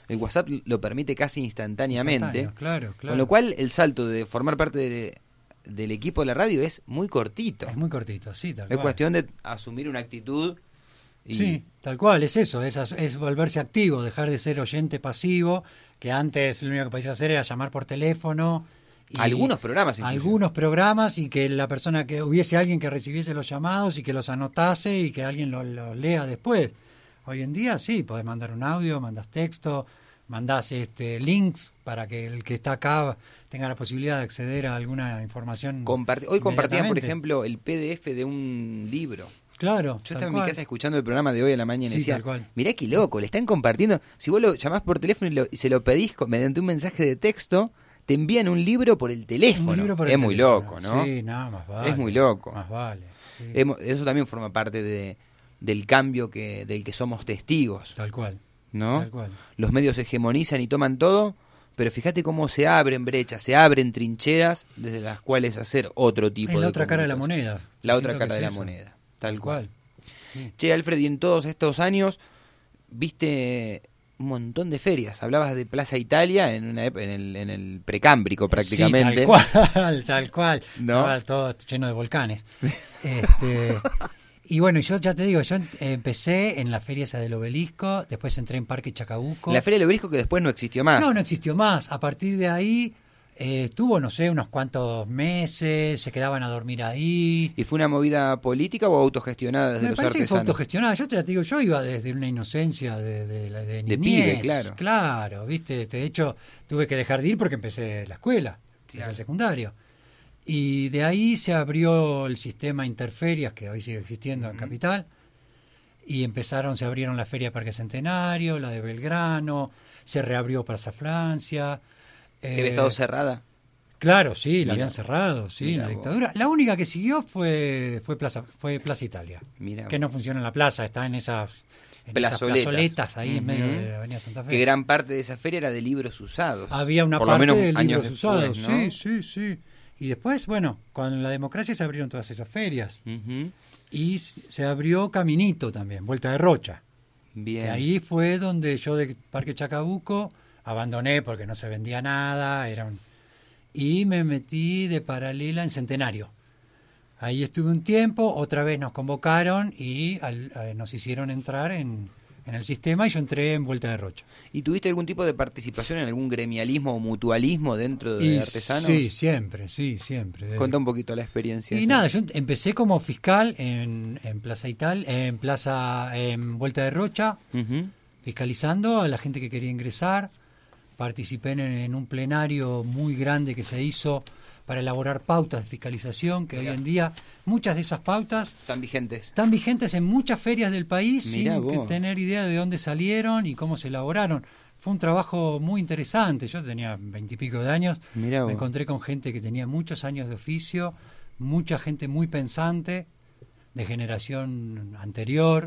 El WhatsApp lo permite casi instantáneamente.
Instantáneo, claro, claro.
Con lo cual el salto de formar parte de, del equipo de la radio es muy cortito.
Es muy cortito, sí, tal
Es
cual.
cuestión de asumir una actitud. Y...
Sí, tal cual, es eso, es, es volverse activo, dejar de ser oyente pasivo, que antes lo único que podías hacer era llamar por teléfono. Y
algunos programas incluso.
Algunos programas y que la persona, que hubiese alguien que recibiese los llamados y que los anotase y que alguien los lo lea después. Hoy en día sí, podés mandar un audio, mandás texto, mandás este, links para que el que está acá tenga la posibilidad de acceder a alguna información.
Compart- Hoy compartían, por ejemplo, el P D F de un libro.
Claro.
Yo estaba en mi casa escuchando el programa de hoy a la mañana y
Sí,
decía,
tal cual.
mirá qué loco, le están compartiendo. Si vos lo llamás por teléfono y, lo- y se lo pedís co- mediante un mensaje de texto, te envían un libro por el teléfono.
Un libro por el
es muy
teléfono.
loco, ¿no?
Sí, no, más vale.
Es muy loco.
Más vale. Sí.
Hemos- Eso también forma parte de, del cambio que del que somos testigos.
Tal cual.
¿No?
Tal cual.
Los medios hegemonizan y toman todo, pero fíjate cómo se abren brechas, se abren trincheras desde las cuales hacer otro tipo
Es
de
la otra cara de la
comunicación.
moneda.
La
Siento
otra
que
cara
es
de la
eso.
moneda. Tal,
Tal
cual.
cual. Sí.
Che, Alfred, y en todos estos años viste un montón de ferias. Hablabas de Plaza Italia en, una, ep- en, el, en el precámbrico prácticamente.
Sí, tal cual, tal cual.
¿No?
Estaba todo lleno de volcanes. Este, y bueno, yo ya te digo, yo empecé en la feria esa del Obelisco, después entré en Parque Chacabuco.
La Feria del Obelisco que después no existió más.
No, no existió más. A partir de ahí eh, estuvo, no sé, unos cuantos meses, se quedaban a dormir ahí.
¿Y fue una movida política o autogestionada desde
Me
los
parece que fue
artesanos?
autogestionada. Yo te digo, yo iba desde una inocencia de, de, de, de
De
niñez.
pibe, claro.
Claro, viste. De hecho, tuve que dejar de ir porque empecé la escuela, empecé el secundario. Y de ahí se abrió el sistema Interferias, que hoy sigue existiendo en Capital. Y empezaron, se abrieron la Feria Parque Centenario, la de Belgrano, se reabrió Plaza Francia.
¿Que había estado cerrada?
Claro, sí,
Mira.
la habían cerrado, sí,
Mira
la
vos.
dictadura. La única que siguió fue fue Plaza fue Plaza Italia,
Mira
que
vos.
no funciona en la plaza, está en esas, en esas
Plazoletas.
plazoletas ahí en medio
Ujú.
de la Avenida Santa Fe.
Que gran parte de esa feria era de libros usados.
Había una
Por
parte
lo menos
de
años
libros
después,
usados,
¿no?
sí, sí, sí. Y después, bueno, con la democracia se abrieron todas esas ferias.
Ujú.
Y s- se abrió Caminito también, Vuelta de Rocha.
Bien.
Y ahí fue donde yo de Parque Chacabuco abandoné porque no se vendía nada, era un- y me metí de paralela en Centenario. Ahí estuve un tiempo, otra vez nos convocaron y al- a- nos hicieron entrar en, en el sistema y yo entré en Vuelta de Rocha.
¿Y tuviste algún tipo de participación en algún gremialismo o mutualismo dentro de
Y
artesanos?
Sí, siempre, sí, siempre.
Cuenta un poquito la experiencia.
Y
esa.
nada, yo empecé como fiscal en, en Plaza Ital, en Plaza, en Vuelta de Rocha,
Ujú.
fiscalizando a la gente que quería ingresar. Participé en, en un plenario muy grande que se hizo para elaborar pautas de fiscalización, que
Mirá.
hoy en día muchas de esas pautas
Están vigentes.
están vigentes en muchas ferias del país
Mirá
sin que
vos.
tener idea de dónde salieron y cómo se elaboraron. Fue un trabajo muy interesante. Yo tenía veintipico de años,
Mirá
me
vos.
encontré con gente que tenía muchos años de oficio, mucha gente muy pensante, de generación anterior,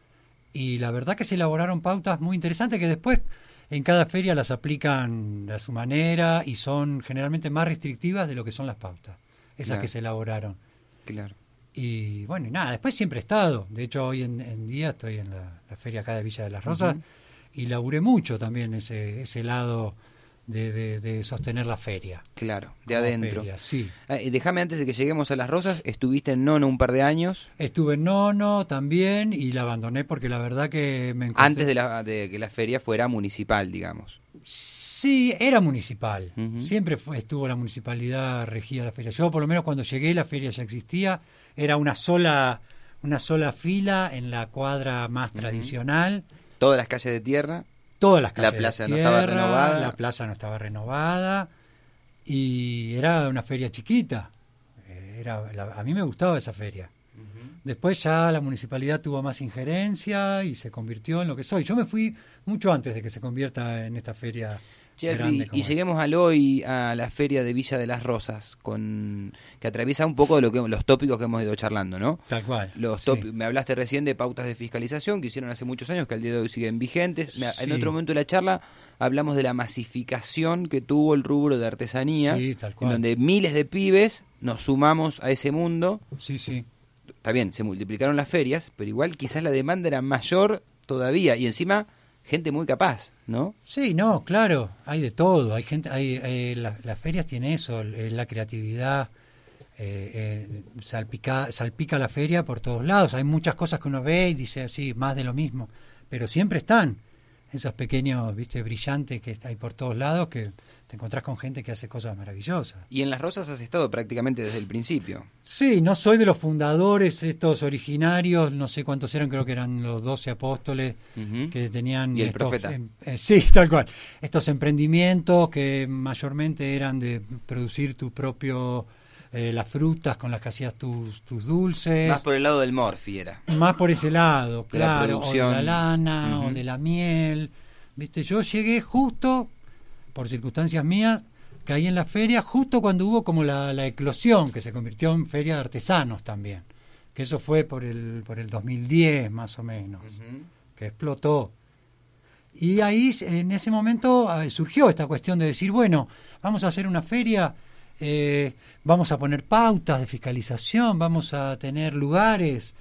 y la verdad que se elaboraron pautas muy interesantes que después en cada feria las aplican a su manera y son generalmente más restrictivas de lo que son las pautas, esas
Claro.
que se elaboraron.
Claro.
Y bueno, y nada, después siempre he estado. De hecho, hoy en, en día estoy en la, la feria acá de Villa de las Rosas
Ujú.
y laburé mucho también ese, ese lado de, de, de sostener la feria.
Claro, de
Como
adentro.
feria, sí.
Ah, y déjame antes de que lleguemos a las Rosas, estuviste en Nono un par de años,
Estuve en Nono también y la abandoné porque la verdad que me encontré...
antes de, la, de que la feria fuera municipal, digamos.
Sí, era municipal.
Ujú.
Siempre fue, estuvo la municipalidad regida la feria. Yo por lo menos cuando llegué la feria ya existía. Era una sola, una sola fila en la cuadra más tradicional.
Todas las calles de tierra.
Todas las
La
calles de
plaza no
tierra,
estaba renovada.
La plaza no estaba renovada. Y era una feria chiquita. Eh, Era, la- a mí me gustaba esa feria. Después ya la municipalidad tuvo más injerencia y se convirtió en lo que soy. Yo me fui mucho antes de que se convierta en esta feria
Che,
grande.
y, y
como es.
lleguemos al hoy a la feria de Villa de las Rosas, con que atraviesa un poco de lo que los tópicos que hemos ido charlando, ¿no?
Tal cual.
Los
sí.
topi- Me hablaste recién de pautas de fiscalización que hicieron hace muchos años, que al día de hoy siguen vigentes. Me- En
Sí.
otro momento de la charla hablamos de la masificación que tuvo el rubro de artesanía,
Sí, tal
en
cual.
donde miles de pibes nos sumamos a ese mundo.
Sí, sí.
Está bien, se multiplicaron las ferias, pero igual quizás la demanda era mayor todavía y encima gente muy capaz, ¿no?
Sí, no, claro, hay de todo. Hay gente, hay, eh, la- las ferias tienen eso, eh, la creatividad, eh, eh, salpica, salpica la feria por todos lados. Hay muchas cosas que uno ve y dice así, más de lo mismo, pero siempre están esos pequeños, viste, brillantes que hay por todos lados, que te encontrás con gente que hace cosas maravillosas.
Y en Las Rosas has estado prácticamente desde el principio.
Sí, no soy de los fundadores, estos originarios, no sé cuántos eran, creo que eran los doce apóstoles
Ujú.
que tenían...
Y el
estos,
profeta.
em, eh, sí, tal cual. Estos emprendimientos que mayormente eran de producir tu propio... eh, las frutas con las que hacías tus, tus dulces.
Más por el lado del Morphy era.
Más por ese lado,
De la
claro, o de
producción.
la lana,
Ujú.
o de la miel. Viste, yo llegué justo, por circunstancias mías, caí en la feria justo cuando hubo como la, la eclosión, que se convirtió en feria de artesanos también. Que eso fue por el, por el dos mil diez más o menos, que explotó. Y ahí, en ese momento, eh, surgió esta cuestión de decir, bueno, vamos a hacer una feria, eh, vamos a poner pautas de fiscalización, vamos a tener lugares.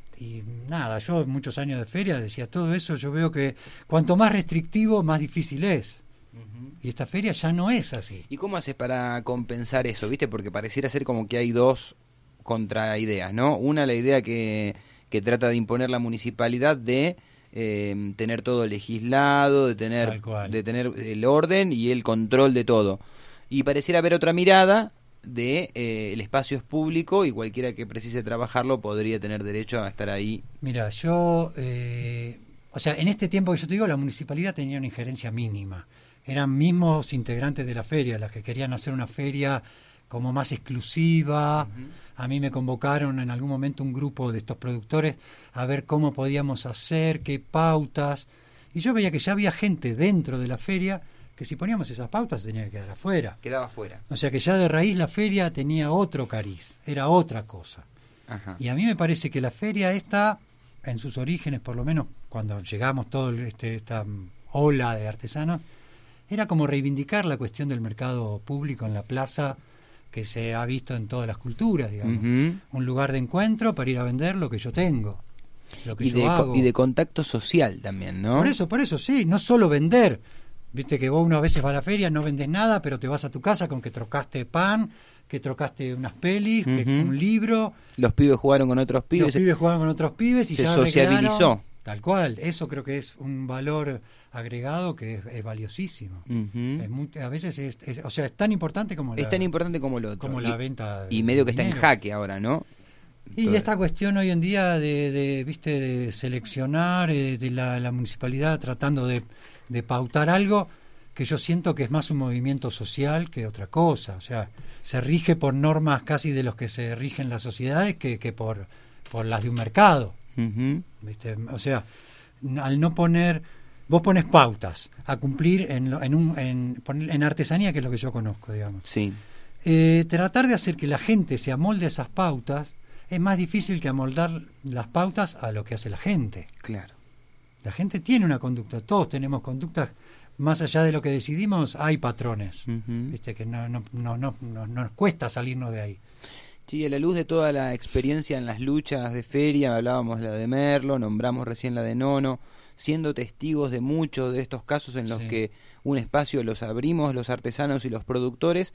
Y nada, yo muchos años de feria decía todo eso, yo veo que cuanto más restrictivo, más difícil es. Y esta feria ya no es así.
¿Y cómo haces para compensar eso, viste? Porque pareciera ser como que hay dos contraideas, ¿no? Una, la idea que, que trata de imponer la municipalidad de eh, tener todo legislado, de tener,
Tal cual.
de tener el orden y el control de todo. Y pareciera haber otra mirada de eh, el espacio es público y cualquiera que precise trabajarlo podría tener derecho a estar ahí.
Mira, yo, eh, o sea, en este tiempo que yo te digo, la municipalidad tenía una injerencia mínima. Eran mismos integrantes de la feria, las que querían hacer una feria como más exclusiva. A mí me convocaron en algún momento un grupo de estos productores a ver cómo podíamos hacer, qué pautas. Y yo veía que ya había gente dentro de la feria que si poníamos esas pautas se tenía que quedar afuera.
Quedaba afuera.
O sea que ya de raíz la feria tenía otro cariz, era otra cosa.
Ajá.
Y a mí me parece que la feria esta, en sus orígenes, por lo menos cuando llegamos todo este, esta mm, ola de artesanos, era como reivindicar la cuestión del mercado público en la plaza que se ha visto en todas las culturas, digamos.
Ujú.
Un lugar de encuentro para ir a vender lo que yo tengo, lo que
Y
yo
de, co-
hago.
y de contacto social también, ¿no?
Por eso, por eso, sí, no solo vender. Viste que vos una a veces vas a la feria, no vendés nada, pero te vas a tu casa con que trocaste pan, que trocaste unas pelis, que
Ujú.
un libro.
Los pibes jugaron con otros pibes.
Los pibes jugaban con otros pibes y
se
ya
sociabilizó.
recrearon. Tal cual, eso creo que es un valor agregado que es, es valiosísimo.
Ujú.
Es muy- a veces es, es- o sea, es tan importante como la,
Es tan importante como lo otro.
como
y,
la venta
y
de
medio que está en
dinero.
jaque ahora, ¿no?
Y
Todo-
esta cuestión hoy en día de, de viste, de seleccionar, eh, de la, la municipalidad tratando de, de pautar algo que yo siento que es más un movimiento social que otra cosa. O sea, se rige por normas casi de los que se rigen las sociedades que, que por, por las de un mercado.
Ujú.
¿Viste? O sea, n- al no poner, vos pones pautas a cumplir en, lo- en, un, en, poner- en artesanía, que es lo que yo conozco, digamos.
Sí.
Eh, tratar de hacer que la gente se amolde a esas pautas es más difícil que amoldar las pautas a lo que hace la gente.
Claro.
La gente tiene una conducta, todos tenemos conductas, más allá de lo que decidimos, hay patrones.
Ujú.
Viste que no, no, no, no, no- nos cuesta salirnos de ahí.
Sí, a la luz de toda la experiencia en las luchas de feria, hablábamos la de Merlo, nombramos recién la de Nono, siendo testigos de muchos de estos casos en los
Sí.
que un espacio los abrimos los artesanos y los productores,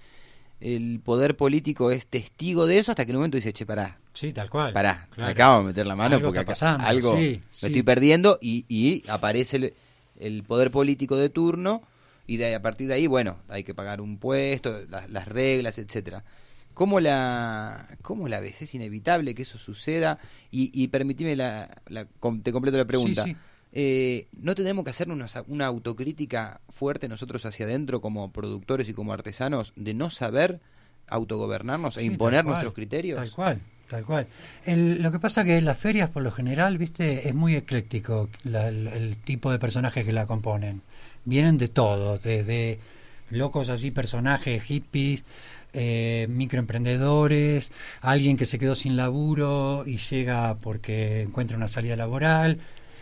el poder político es testigo de eso hasta que en un momento dice, che, pará,
Sí, tal cual.
pará,
Claro.
acá vamos a meter la mano
Algo
porque
está
acá
pasando,
algo
sí,
me
sí.
estoy perdiendo y, y aparece el, el poder político de turno y de, a partir de ahí, bueno, hay que pagar un puesto, las, las reglas, etcétera. ¿Cómo la, ¿Cómo la ves? Es inevitable que eso suceda y, y permitime, la, la, com- te completo la pregunta.
Sí, sí.
Eh, ¿No tenemos que hacer una, una autocrítica fuerte nosotros hacia adentro como productores y como artesanos de no saber autogobernarnos e
Sí,
imponer
tal cual,
nuestros criterios?
Tal cual, tal cual. El- lo que pasa que en las ferias, por lo general, viste, es muy ecléctico la- el, el tipo de personajes que la componen. Vienen de todo, desde locos así, personajes hippies, eh, microemprendedores, alguien que se quedó sin laburo y llega porque encuentra una salida laboral,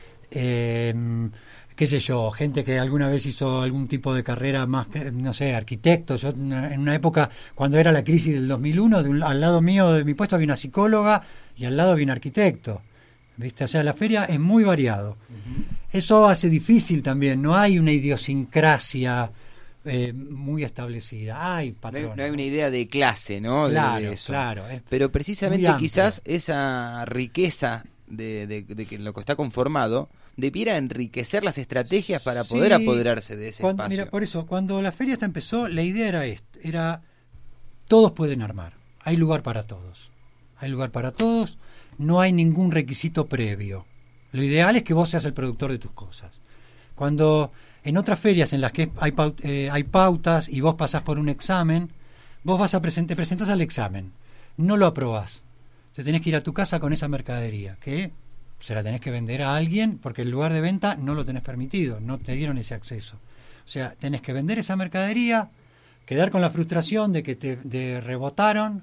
eh, qué sé yo, gente que alguna vez hizo algún tipo de carrera más, no sé, arquitecto. Yo en una- en una época, cuando era la crisis del dos mil uno, de un- al lado mío de mi puesto había una psicóloga y al lado había un arquitecto. ¿Viste? O sea, la feria es muy variado. Eso hace difícil también, no hay una idiosincrasia eh, muy establecida. Hay patrones.
No hay, no hay una idea de clase, ¿no?
Claro,
de eso.
claro. Es
Pero precisamente
muy
quizás esa riqueza de, de, de que lo que está conformado debiera enriquecer las estrategias para poder
Sí,
apoderarse de ese
cuando,
espacio.
Mira, por eso, cuando la feria esta empezó, la idea era esto, era todos pueden armar, hay lugar para todos, hay lugar para todos, no hay ningún requisito previo. Lo ideal es que vos seas el productor de tus cosas. Cuando en otras ferias en las que hay, paut, eh, hay pautas y vos pasás por un examen, vos vas a presen- te presentás al examen, no lo aprobás, te tenés que ir a tu casa con esa mercadería, que se la tenés que vender a alguien porque el lugar de venta no lo tenés permitido, no te dieron ese acceso. O sea, tenés que vender esa mercadería, quedar con la frustración de que te de rebotaron,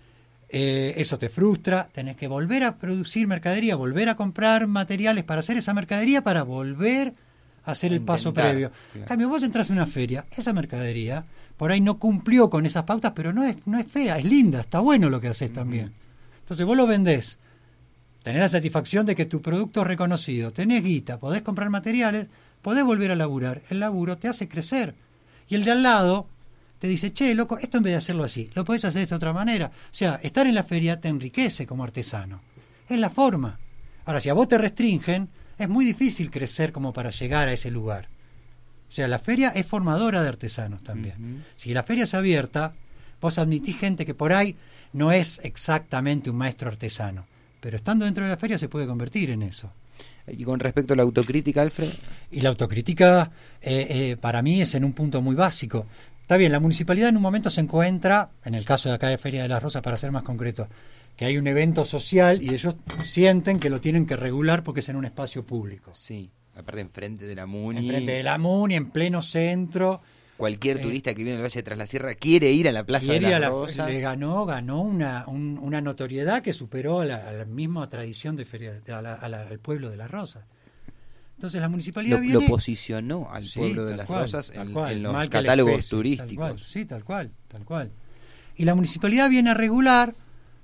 eh, eso te frustra, tenés que volver a producir mercadería, volver a comprar materiales para hacer esa mercadería, para volver a hacer el paso
Intentar,
previo.
claro.
En cambio, vos entras en una feria, esa mercadería por ahí no cumplió con esas pautas, pero no es, no es fea, es linda, está bueno lo que haces uh-huh. también. Entonces vos lo vendés, tenés la satisfacción de que tu producto es reconocido, tenés guita, podés comprar materiales, podés volver a laburar, el laburo te hace crecer. Y el de al lado te dice, che, loco, esto en vez de hacerlo así, lo podés hacer de esta otra manera. O sea, estar en la feria te enriquece como artesano. Es la forma. Ahora, si a vos te restringen, es muy difícil crecer como para llegar a ese lugar. O sea, la feria es formadora de artesanos también. Uh-huh. Si la feria es abierta, vos admitís gente que por ahí no es exactamente un maestro artesano, pero estando dentro de la feria se puede convertir en eso.
Y con respecto a la autocrítica, Alfred.
Y la autocrítica eh, eh, para mí es en un punto muy básico. Está bien, la municipalidad en un momento se encuentra, en el caso de acá de Feria de las Rosas, para ser más concreto, que hay un evento social y ellos sienten que lo tienen que regular porque es en un espacio público.
Sí, aparte enfrente de la Muni.
Enfrente de la Muni, en pleno centro.
Cualquier
eh,
turista que viene al Valle de Tras la Sierra quiere ir a la Plaza de las
la,
Rosas.
Le ganó, ganó una, un, una notoriedad que superó a la, a la misma tradición de feria, a la, a la, al pueblo de las Rosas. Entonces la municipalidad
lo,
viene...
lo posicionó al
sí,
pueblo de las
cual,
Rosas en,
cual,
en los
mal
catálogos
pese,
turísticos.
Tal cual, sí, tal cual, tal cual. Y la municipalidad viene a regular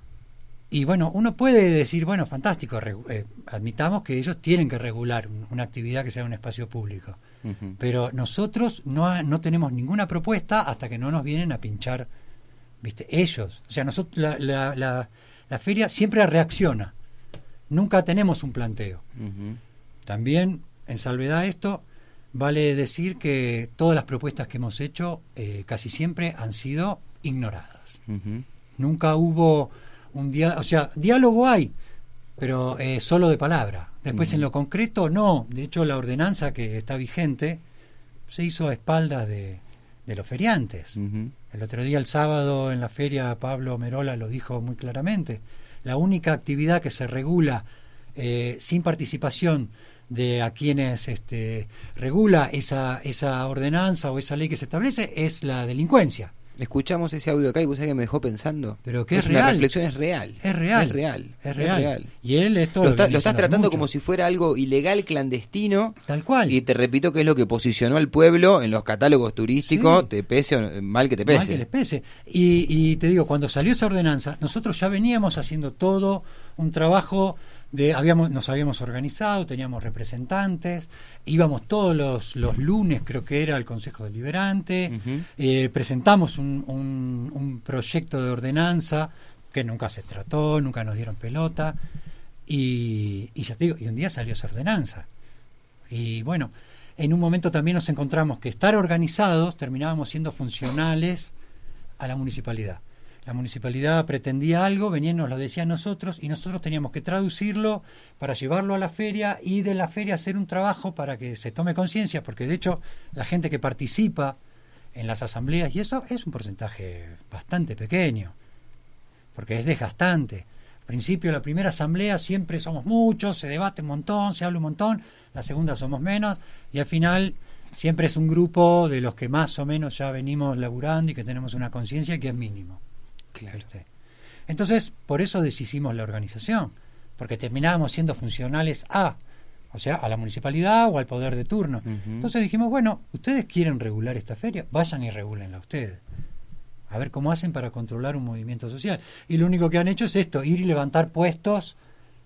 y bueno, uno puede decir, bueno, fantástico, eh, admitamos que ellos tienen que regular una actividad que sea un espacio público. Uh-huh. Pero nosotros no, no tenemos ninguna propuesta hasta que no nos vienen a pinchar, ¿viste? Ellos. O sea, nosotros la, la, la, la feria siempre reacciona. Nunca tenemos un planteo. Uh-huh. También, en salvedad a esto, vale decir que todas las propuestas que hemos hecho eh, casi siempre han sido ignoradas. Uh-huh. Nunca hubo un diálogo, o sea, diálogo hay, pero eh, solo de palabra. Después uh-huh. en lo concreto no. De hecho, la ordenanza que está vigente se hizo a espaldas de, de los feriantes. Uh-huh. El otro día, el sábado, en la feria, Pablo Merola lo dijo muy claramente. La única actividad que se regula eh, sin participación de a quienes este, regula esa, esa ordenanza o esa ley que se establece es la delincuencia.
Escuchamos ese audio acá y vos sabés que me dejó pensando.
Pero que
es,
es
una
real.
reflexión, es real.
Es real.
Es real.
Es real.
Es real.
Y él esto
lo,
lo,
está, lo estás tratando
mucho.
como si fuera algo ilegal, clandestino.
Tal cual.
Y te repito que es lo que posicionó al pueblo en los catálogos turísticos, sí. te pese o mal que te pese.
Mal que les pese. Y, y te digo, cuando salió esa ordenanza, nosotros ya veníamos haciendo todo un trabajo de habíamos nos habíamos organizado, teníamos representantes, íbamos todos los, los lunes, creo que era, al Consejo Deliberante, uh-huh. eh, presentamos un, un, un proyecto de ordenanza que nunca se trató, nunca nos dieron pelota, y, y ya te digo, y un día salió esa ordenanza. Y bueno, en un momento también nos encontramos que estar organizados terminábamos siendo funcionales a la municipalidad. La municipalidad pretendía algo, venía y nos lo decía a nosotros, y nosotros teníamos que traducirlo para llevarlo a la feria y de la feria hacer un trabajo para que se tome conciencia, porque de hecho la gente que participa en las asambleas, y eso es un porcentaje bastante pequeño, porque es desgastante. Al principio, la primera asamblea siempre somos muchos, se debate un montón, se habla un montón, la segunda somos menos, y al final siempre es un grupo de los que más o menos ya venimos laburando y que tenemos una conciencia que es mínimo. Claro. Entonces, por eso deshicimos la organización, porque terminábamos siendo funcionales a, o sea, a la municipalidad o al poder de turno. Uh-huh. Entonces dijimos, bueno, ustedes quieren regular esta feria, vayan y regúlenla ustedes. A ver cómo hacen para controlar un movimiento social. Y lo único que han hecho es esto, ir y levantar puestos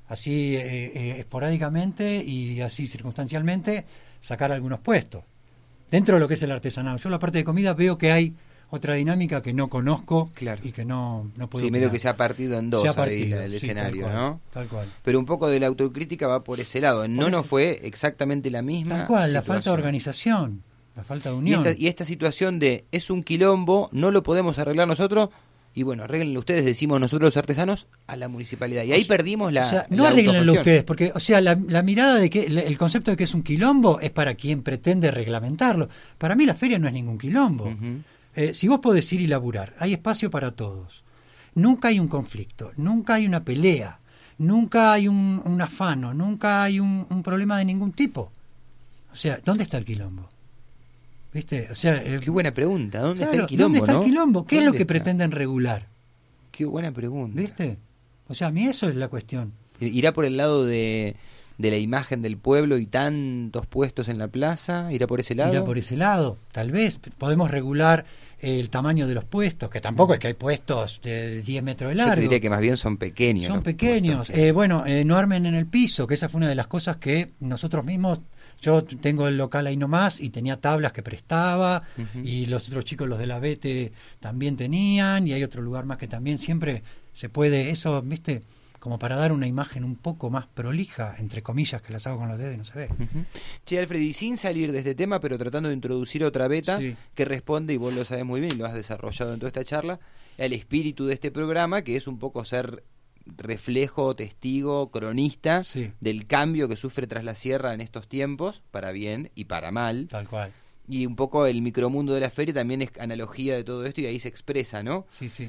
así eh, eh, esporádicamente y así circunstancialmente sacar algunos puestos. Dentro de lo que es el artesanado. Yo en la parte de comida veo que hay otra dinámica que no conozco
claro.
y que no, no puedo
Sí, medio
opinar.
que se ha partido en dos
Se ha
ahí
partido,
la- el
sí,
escenario,
tal cual,
¿no?
Tal cual.
Pero un poco de la autocrítica va por ese lado. No
eso.
nos fue exactamente la misma
Tal cual, la falta de
situación.
organización, la falta de
Y
unión.
esta, y esta situación de es un quilombo, no lo podemos arreglar nosotros, y bueno, arréglenlo ustedes, decimos nosotros los artesanos, a la municipalidad. Y ahí
O sea,
perdimos la.
O sea, no
la
arréglenlo
autogestión.
ustedes, porque, o sea, la, la mirada de que, el concepto de que es un quilombo es para quien pretende reglamentarlo. Para mí la feria no es ningún quilombo.
Ujú.
Eh, si vos podés ir y laburar, hay espacio para todos. Nunca hay un conflicto, nunca hay una pelea, nunca hay un, un afano, nunca hay un, un problema de ningún tipo. O sea, ¿dónde está el quilombo? ¿Viste? O sea, eh,
Qué buena pregunta, ¿dónde
claro,
está el quilombo?
¿dónde está
¿no?
el quilombo? ¿Qué es lo
¿Dónde
que
está?
pretenden regular?
Qué buena pregunta.
¿Viste? O sea, a mí eso es la cuestión.
¿Irá por el lado de, de la imagen del pueblo y tantos puestos en la plaza? ¿Irá por ese lado?
Irá por ese lado. Tal vez podemos regular el tamaño de los puestos, que tampoco es que hay puestos de diez metros de
Yo
largo.
te diría que más bien son pequeños.
Son
los
pequeños.
puestos que-
Eh, bueno, eh, no armen en el piso, que esa fue una de las cosas que nosotros mismos, yo tengo el local ahí nomás y tenía tablas que prestaba,
Ujú.
y los otros chicos, los de la Bete, también tenían, y hay otro lugar más que también siempre se puede, eso, viste, como para dar una imagen un poco más prolija, entre comillas, que las hago con los dedos y no se ve.
Ujú. Che, Alfred, y sin salir de este tema, pero tratando de introducir otra beta
Sí.
que responde, y vos lo sabés muy bien y lo has desarrollado en toda esta charla, el espíritu de este programa, que es un poco ser reflejo, testigo, cronista
Sí.
del cambio que sufre Tras la Sierra en estos tiempos, para bien y para mal.
Tal cual.
Y un poco el micromundo de la feria también es analogía de todo esto y ahí se expresa, ¿no?
Sí, sí.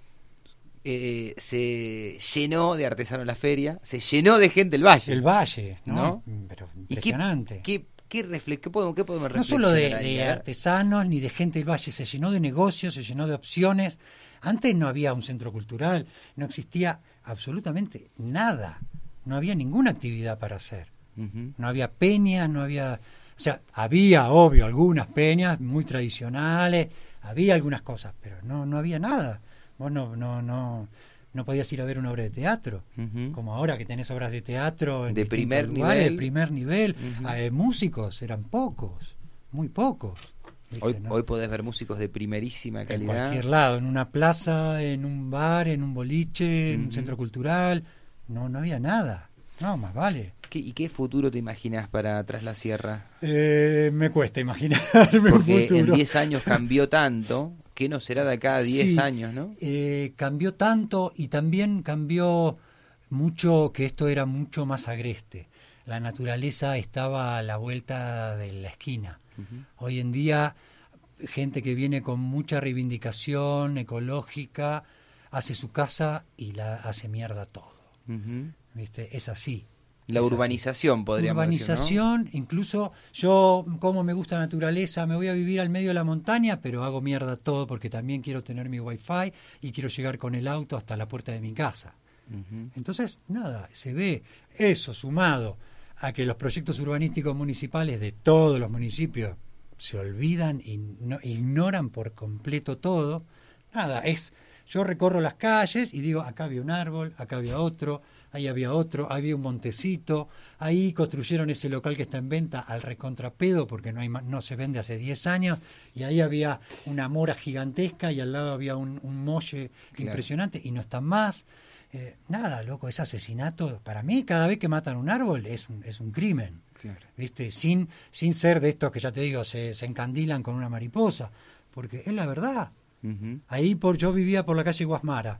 Eh, se llenó de artesanos la feria, se llenó de gente el valle.
El valle, ¿no?
¿no?
Pero
¿Y qué,
impresionante.
qué, qué, refle- qué podemos, qué podemos
No solo de,
reflexionar ahí?
de
A ver.
artesanos ni de gente del valle, se llenó de negocios, se llenó de opciones. Antes no había un centro cultural, no existía absolutamente nada, no había ninguna actividad para hacer,
Ujú.
no había peñas, no había, o sea, había, obvio, algunas peñas muy tradicionales, había algunas cosas, pero no, no había nada. Vos no, no, no, no podías ir a ver una obra de teatro,
Ujú.
como ahora que tenés obras de teatro en
De
distintos
primer
lugares,
nivel.
de primer nivel.
Ujú.
Eh, músicos eran pocos, muy pocos. ¿viste,
Hoy,
no?
hoy podés ver músicos de primerísima
En
calidad.
cualquier lado, en una plaza, en un bar, en un boliche, en un
Ujú.
centro cultural, no, no había nada. No, más vale.
¿Qué- ¿Y qué futuro te imaginas para Tras la Sierra?
Eh, me cuesta imaginarme un
Porque en
futuro.
diez años cambió tanto, ¿qué no será de acá a diez
Sí,
años, no?
eh, cambió tanto y también cambió mucho, que esto era mucho más agreste. La naturaleza estaba a la vuelta de la esquina.
Ujú.
Hoy en día, gente que viene con mucha reivindicación ecológica, hace su casa y la hace mierda todo.
Ujú.
¿Viste? Es así.
La
Es así.
urbanización, podríamos
Urbanización, incluso yo, como me gusta la naturaleza, me voy a vivir al medio de la montaña, pero hago mierda todo porque también quiero tener mi wifi y quiero llegar con el auto hasta la puerta de mi casa.
decir, ¿no? Ujú.
Entonces, nada, se ve eso sumado a que los proyectos urbanísticos municipales de todos los municipios se olvidan y no- ignoran por completo todo. Nada, es yo recorro las calles y digo, acá había un árbol, acá había otro, ahí había otro, había un montecito, ahí construyeron ese local que está en venta al recontrapedo porque no hay ma- no se vende hace diez años, y ahí había una mora gigantesca y al lado había un, un molle
Claro.
impresionante y no están más. Eh, nada, loco, ese asesinato, para mí cada vez que matan un árbol es un, es un crimen,
Claro.
¿viste? Sin, sin ser de estos que ya te digo, se, se encandilan con una mariposa, porque es la verdad.
Ujú.
Ahí por yo vivía por la calle Guasmara,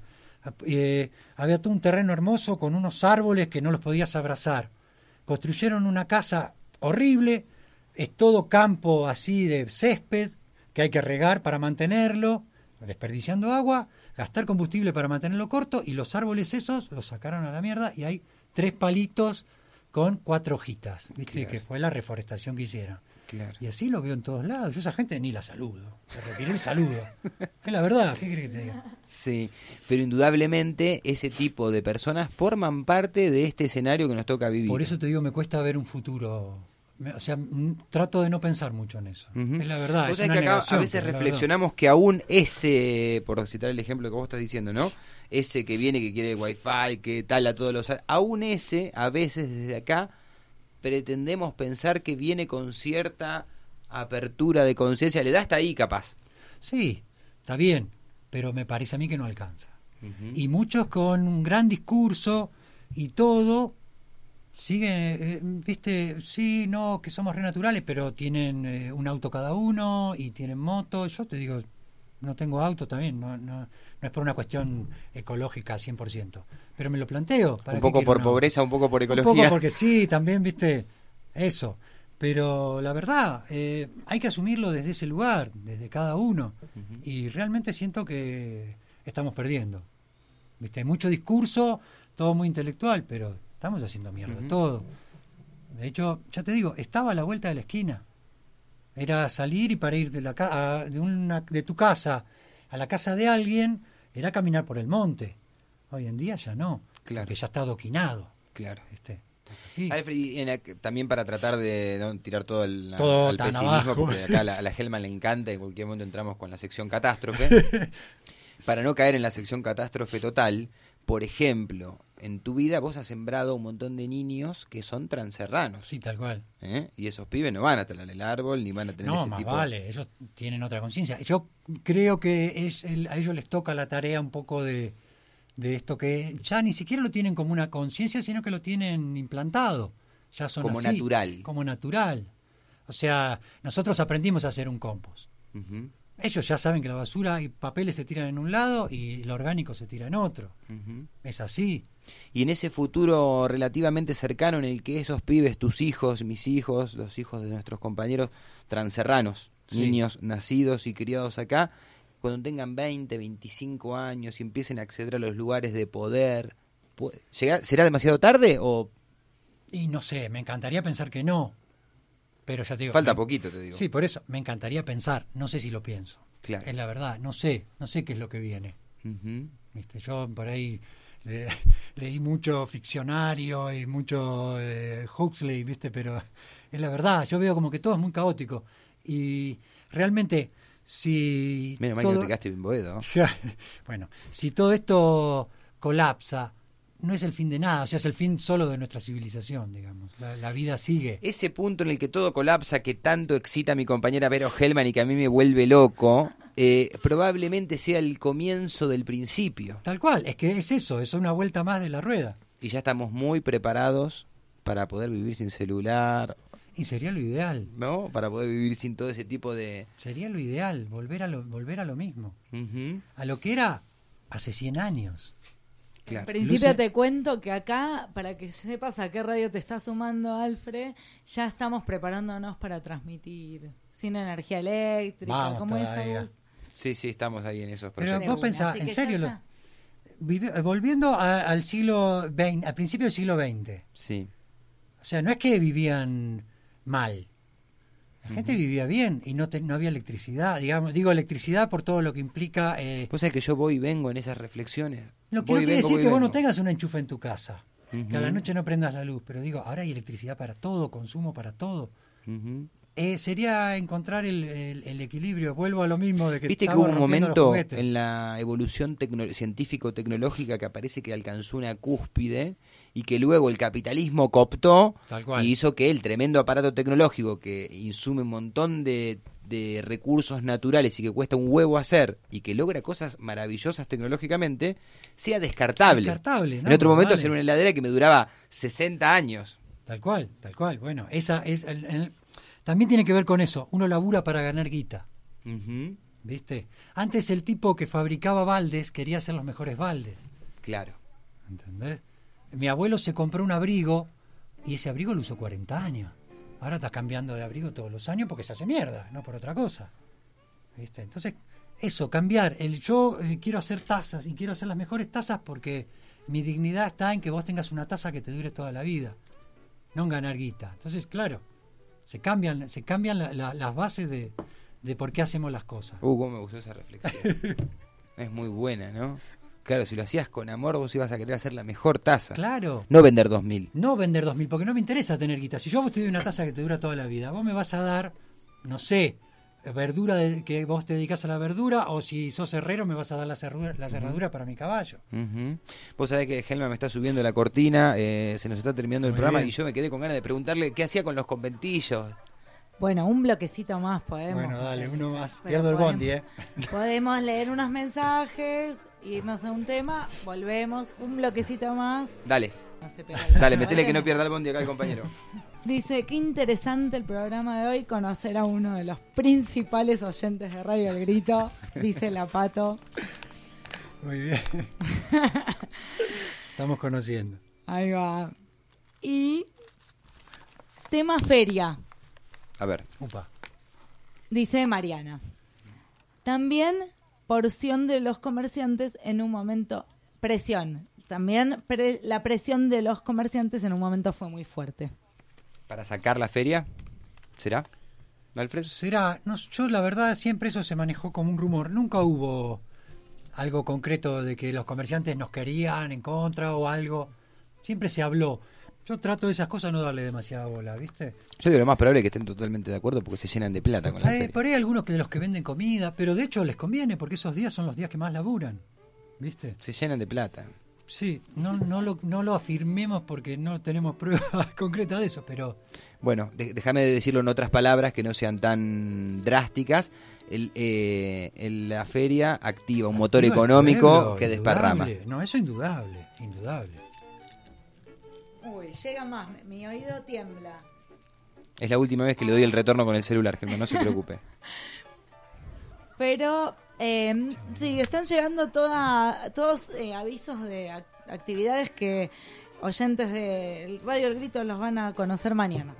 eh, había todo un terreno hermoso con unos árboles que no los podías abrazar. Construyeron una casa horrible, es todo campo así de césped que hay que regar para mantenerlo, desperdiciando agua, gastar combustible para mantenerlo corto, y los árboles esos los sacaron a la mierda y hay tres palitos con cuatro hojitas, ¿viste?
Claro.
Que fue la reforestación que hicieron.
Claro.
Y así lo veo en todos lados. Yo a esa gente ni la saludo. Se retiré el saludo. Es la verdad. ¿Qué crees que te diga?
Sí, pero indudablemente ese tipo de personas forman parte de este escenario que nos toca vivir.
Por eso te digo, me cuesta ver un futuro. me- o sea, m- trato de no pensar mucho en eso.
Ujú.
Es la verdad.
Vos
Es
sabés
una
que acá
negación,
a veces
pero es la
reflexionamos que aún ese, por citar el ejemplo que vos estás diciendo, ¿no? Ese que viene, que quiere wifi, que tal a todos los... Aún ese, a veces desde acá, pretendemos pensar que viene con cierta apertura de conciencia. Le da hasta ahí, capaz.
Sí, está bien, pero me parece a mí que no alcanza.
Ujú.
Y muchos con un gran discurso y todo, siguen, eh, viste, sí, no, que somos renaturales, pero tienen eh, un auto cada uno y tienen moto. Yo te digo, no tengo auto también, no, no, no es por una cuestión ecológica cien por ciento, pero me lo planteo. ¿para
Un
qué
poco
quiero
por
un auto?
pobreza, un poco por
Un
ecología.
poco porque sí, también, viste, eso. Pero la verdad, eh, hay que asumirlo desde ese lugar, desde cada uno. Y realmente siento que estamos perdiendo. Viste, hay mucho discurso, todo muy intelectual, pero estamos haciendo mierda
Ujú.
todo. De hecho, ya te digo, estaba a la vuelta de la esquina. Era salir y para ir de la ca- a- de una de tu casa a la casa de alguien, era caminar por el monte. Hoy en día ya no,
Claro.
porque ya está adoquinado.
Claro.
¿Viste? Es así.
Alfred, y en la- también para tratar de no tirar todo el,
Todo
al
tan
pesimismo,
abajo.
porque acá a la, a la Helman le encanta, en cualquier momento entramos con la sección catástrofe. Para no caer en la sección catástrofe total, por ejemplo, en tu vida vos has sembrado un montón de niños que son transerranos.
Sí, tal cual.
¿Eh? Y esos pibes no van a talar el árbol, ni van a tener
No,
ese
más
tipo
vale, ellos tienen otra conciencia. Yo creo que es el- a ellos les toca la tarea un poco de, de esto que ya ni siquiera lo tienen como una conciencia, sino que lo tienen implantado. Ya son
Como
así,
natural.
Como natural. O sea, nosotros aprendimos a hacer un compost.
Ujú,
Ellos ya saben que la basura y papeles se tiran en un lado y lo orgánico se tira en otro.
ujú.
Es así.
Y en ese futuro relativamente cercano en el que esos pibes, tus hijos, mis hijos, los hijos de nuestros compañeros transerranos,
Sí.
niños nacidos y criados acá, cuando tengan veinte, veinticinco años y empiecen a acceder a los lugares de poder, ¿puede- llegar- ¿será demasiado tarde o
Y no sé, me encantaría pensar que no. Pero ya te digo.
falta
me-
poquito, te digo?
Sí, por eso, me encantaría pensar. No sé si lo pienso.
Claro.
Es la verdad, no sé, no sé qué es lo que viene.
Ujú.
¿Viste? Yo por ahí le- leí mucho ficcionario y mucho eh, Huxley, ¿viste? Pero es la verdad, yo veo como que todo es muy caótico. Y realmente, si.
Menos mal que no
todo-
te quedaste bien boedo.
Bueno, si todo esto colapsa, no es el fin de nada, o sea, es el fin solo de nuestra civilización, digamos. La, la vida sigue.
Ese punto en el que todo colapsa, que tanto excita a mi compañera Vero Helman y que a mí me vuelve loco, eh, probablemente sea el comienzo del principio.
Tal cual, es que es eso, es una vuelta más de la rueda.
Y ya estamos muy preparados para poder vivir sin celular,
Y sería lo ideal.
¿no? Para poder vivir sin todo ese tipo de...
Sería lo ideal, volver a lo, volver a lo mismo.
Ujú,
A lo que era hace cien años.
claro.
En principio
Luce-
te cuento que acá, para que sepas a qué radio te está sumando, Alfred, ya estamos preparándonos para transmitir sin energía eléctrica.
Vamos
¿Cómo es,
todavía.
Agus?
Sí, sí, estamos ahí en esos
Pero
proyectos.
vos pensás,
Así
en
que
serio,
ya
lo-
está.
vivi- volviendo a- al siglo veinte, al principio del siglo veinte,
Sí.
o sea, no es que vivían mal. La gente vivía bien y no, te- no había electricidad, digamos, digo electricidad por todo lo que implica. Eh,
Vos sabés que yo voy y vengo en esas reflexiones.
lo que
Voy
no
y
quiere
vengo,
decir
voy y
que vos no
vengo.
tengas un enchufe en tu casa, que a la
Ujú,
noche no prendas la luz, pero digo, ahora hay electricidad para todo, consumo para todo.
ujú.
Eh, sería encontrar el, el- el equilibrio. Vuelvo a lo mismo de que
Viste que
estamos
hubo un
rompiendo los
momento
juguetes.
en la evolución tecno- científico-tecnológica que parece que alcanzó una cúspide y que luego el capitalismo cooptó
Tal cual.
y hizo que el tremendo aparato tecnológico que insume un montón de, de recursos naturales y que cuesta un huevo hacer y que logra cosas maravillosas tecnológicamente, sea descartable.
Descartable, ¿no?
En otro momento
Vale.
hacer una heladera que me duraba sesenta años.
Tal cual, tal cual. Bueno, esa es el- el- también tiene que ver con eso. Uno labura para ganar guita,
Ujú,
¿viste? Antes el tipo que fabricaba baldes quería hacer los mejores baldes,
claro.
¿entendés? Mi abuelo se compró un abrigo y ese abrigo lo usó cuarenta años. Ahora estás cambiando de abrigo todos los años porque se hace mierda, no por otra cosa. ¿Viste? Entonces, eso, cambiar. El yo eh, quiero hacer tazas y quiero hacer las mejores tazas porque mi dignidad está en que vos tengas una taza que te dure toda la vida, no en ganar guita. Entonces, claro, se cambian, se cambian la- la- las bases de, de por qué hacemos las cosas.
Uh, cómo me gustó esa reflexión. Es muy buena, ¿no? Claro, si lo hacías con amor, vos ibas a querer hacer la mejor taza.
Claro.
No vender dos mil.
No vender dos mil, porque no me interesa tener guita. Si yo a vos te doy una taza que te dura toda la vida, vos me vas a dar, no sé, verdura de, que vos te dedicás a la verdura, o si sos herrero me vas a dar la cerradura, la cerradura uh-huh. para mi caballo.
Uh-huh. Vos sabés que Helma me está subiendo la cortina, eh, se nos está terminando el
Muy
programa
bien.
y yo me quedé con ganas de preguntarle qué hacía con los conventillos.
Bueno, un bloquecito más podemos.
Bueno, dale, uno más.
Pero
Pierdo el
podemos,
bondi, ¿eh?
Podemos leer unos mensajes, irnos a un tema, volvemos, un bloquecito más.
Dale.
No se pega.
Dale, metele que no pierda el bondi acá el compañero.
Dice, qué interesante el programa de hoy, conocer a uno de los principales oyentes de Radio El Grito, dice la Pato.
Muy bien. Estamos conociendo.
Ahí va. Y tema feria.
A ver.
Upa.
Dice Mariana. También porción de los comerciantes en un momento, presión. También pre, la presión de los comerciantes en un momento fue muy fuerte.
¿Para sacar la feria? ¿Será? ¿Alfred?
Será. No, yo la verdad siempre eso se manejó como un rumor. Nunca hubo algo concreto de que los comerciantes nos querían en contra o algo. Siempre se habló. Yo trato de esas cosas no darle demasiada bola, ¿viste?
Yo digo lo más probable es que estén totalmente de acuerdo porque se llenan de plata con la
Hay,
feria.
por ahí hay algunos que de los que venden comida, pero de hecho les conviene porque esos días son los días que más laburan, ¿viste?
Se llenan de plata.
Sí, no, no, lo, no lo afirmemos porque no tenemos pruebas concretas de eso, pero...
Bueno, de, déjame decirlo en otras palabras que no sean tan drásticas. El, eh, el, la feria activa un motor
Activa el
económico
pueblo,
que desparrama.
indudable. No, eso indudable, indudable.
Uy, llega más, mi oído tiembla.
Es la última vez que le doy el retorno con el celular, Germán, no se preocupe.
Pero eh, sí, están llegando toda, todos eh, avisos de ac- actividades que oyentes de Radio El Grito los van a conocer mañana.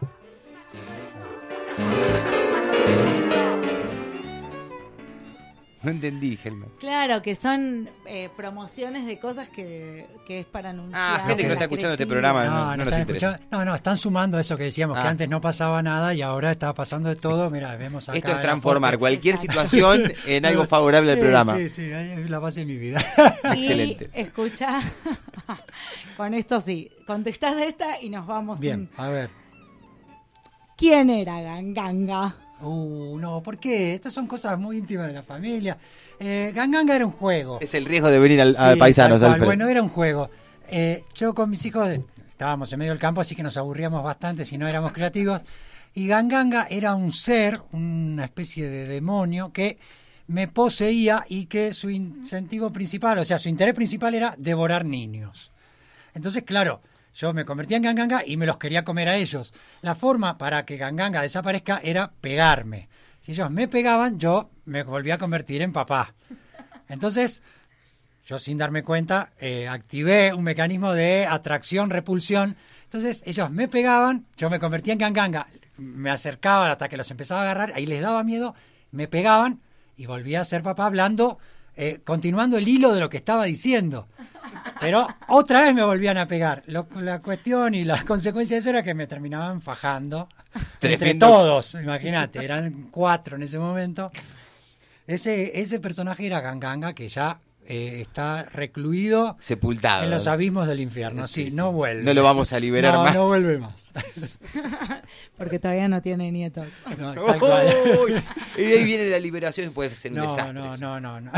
No entendí, Germán.
Claro, que son eh, promociones de cosas que, que es para anunciar.
Ah, gente que no está escuchando este programa, no, no, no nos
están
interesa.
escuchando- no, no, están sumando a eso que decíamos,
Ah.
que antes no pasaba nada y ahora está pasando de todo. Mira, vemos acá.
Esto es
el
transformar
aporte.
cualquier situación en algo favorable al
Sí,
programa.
Sí, sí, es la base de mi vida.
Y
Excelente.
escucha, con esto sí, contestás esta y nos vamos.
Bien,
en-
a ver.
¿Quién era Ganganga?
Uh, no, ¿por qué? Estas son cosas muy íntimas de la familia. Eh, Ganganga era un juego.
Es el riesgo de venir al, a
Sí,
Paisanos,
tal cual.
Alfred.
Bueno, era un juego. Eh, yo con mis hijos estábamos en medio del campo, así que nos aburríamos bastante si no éramos creativos. Y Ganganga era un ser, una especie de demonio que me poseía y que su incentivo principal, o sea, su interés principal era devorar niños. Entonces, claro, yo me convertía en Ganganga y me los quería comer a ellos. La forma para que Ganganga desaparezca era pegarme. Si ellos me pegaban, yo me volvía a convertir en papá. Entonces, yo sin darme cuenta, eh, activé un mecanismo de atracción-repulsión. Entonces, ellos me pegaban, yo me convertía en Ganganga, me acercaba hasta que los empezaba a agarrar, ahí les daba miedo, me pegaban y volvía a ser papá hablando, eh, continuando el hilo de lo que estaba diciendo. Pero otra vez me volvían a pegar. Lo- la cuestión y las consecuencias de eso era que me terminaban fajando entre
Tremendo.
todos, imagínate, eran cuatro en ese momento. Ese, ese personaje era Ganganga, que ya eh, está recluido
Sepultado.
en los abismos del infierno. Sí,
Sí, sí.
no vuelve.
No lo vamos a liberar
No,
más.
no vuelve más.
Porque todavía no tiene nietos.
No, tal cual.
Uy, y de ahí viene la liberación, puede ser un
No,
desastre.
no, no, no, no.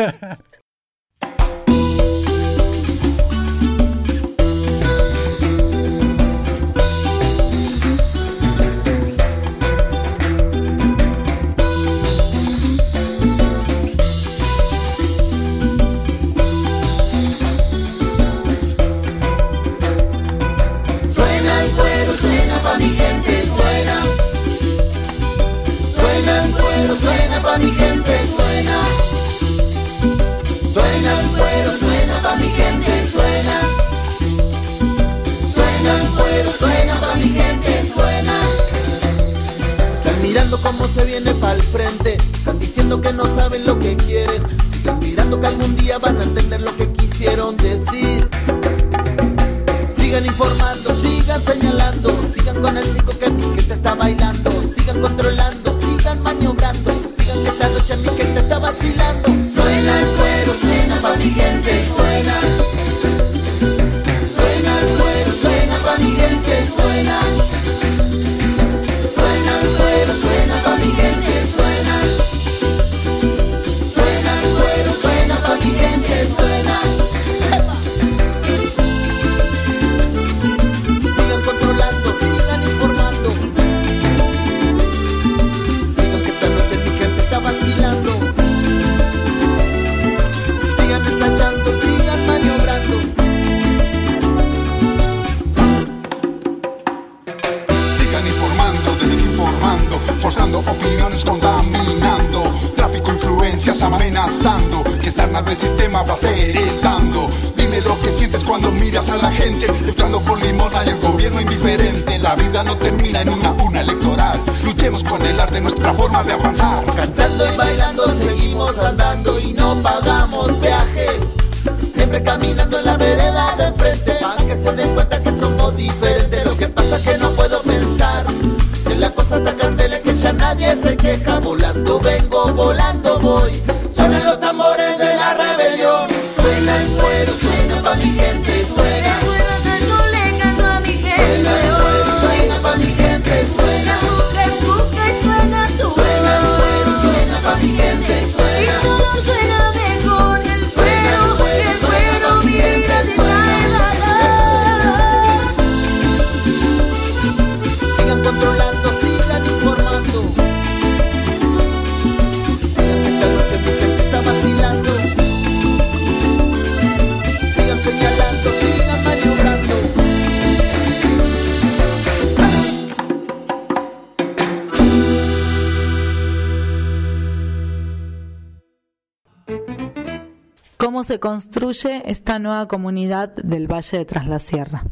Suena el cuero, suena pa' mi gente, suena. Suena el cuero, suena pa' mi gente, suena. Suena el cuero, suena pa' mi gente, suena. Suena el cuero, suena pa' mi gente, suena. Están mirando cómo se viene pa'l frente. Están diciendo que no saben lo que quieren. Sigan mirando que algún día van a entender lo que quisieron decir. Sigan informando, sigan señalando, sigan con el circo que mi gente está bailando, sigan controlando, sigan maniobrando, sigan que esta noche mi gente está vacilando. Suena el cuero, suena pa' mi gente, suena.
ganas de sistema va a ser el tango. Dime lo que sientes cuando miras a la gente luchando por limona y el gobierno indiferente. La vida no termina en una urna electoral. Luchemos con el arte, nuestra forma de avanzar.
Cantando y bailando seguimos andando y no pagamos peaje. Siempre caminando en la vereda de enfrente, para que se den cuenta que somos diferentes. Lo que pasa es que no puedo pensar que la cosa está candela, que ya nadie se queja. Volando vengo, volando voy. Suenan los tambores de la rebelión. Suena el cuero, suena pa' mi gente, suena. Yo le canto a mi gente. Suena el cuero, suena pa' mi gente, suena. Busca y busca y suena tú. Suena el cuero, suena pa' mi gente, suena. Y todo suena bien con el cuero, porque el cuero mira si trae la paz. Sigan controlando, sigan informando. Sigan pensando que mi gente está vacilando. Sigan señalando, sigan maniobrando.
¿Cómo se construye esta nueva comunidad del Valle de Tras la Sierra?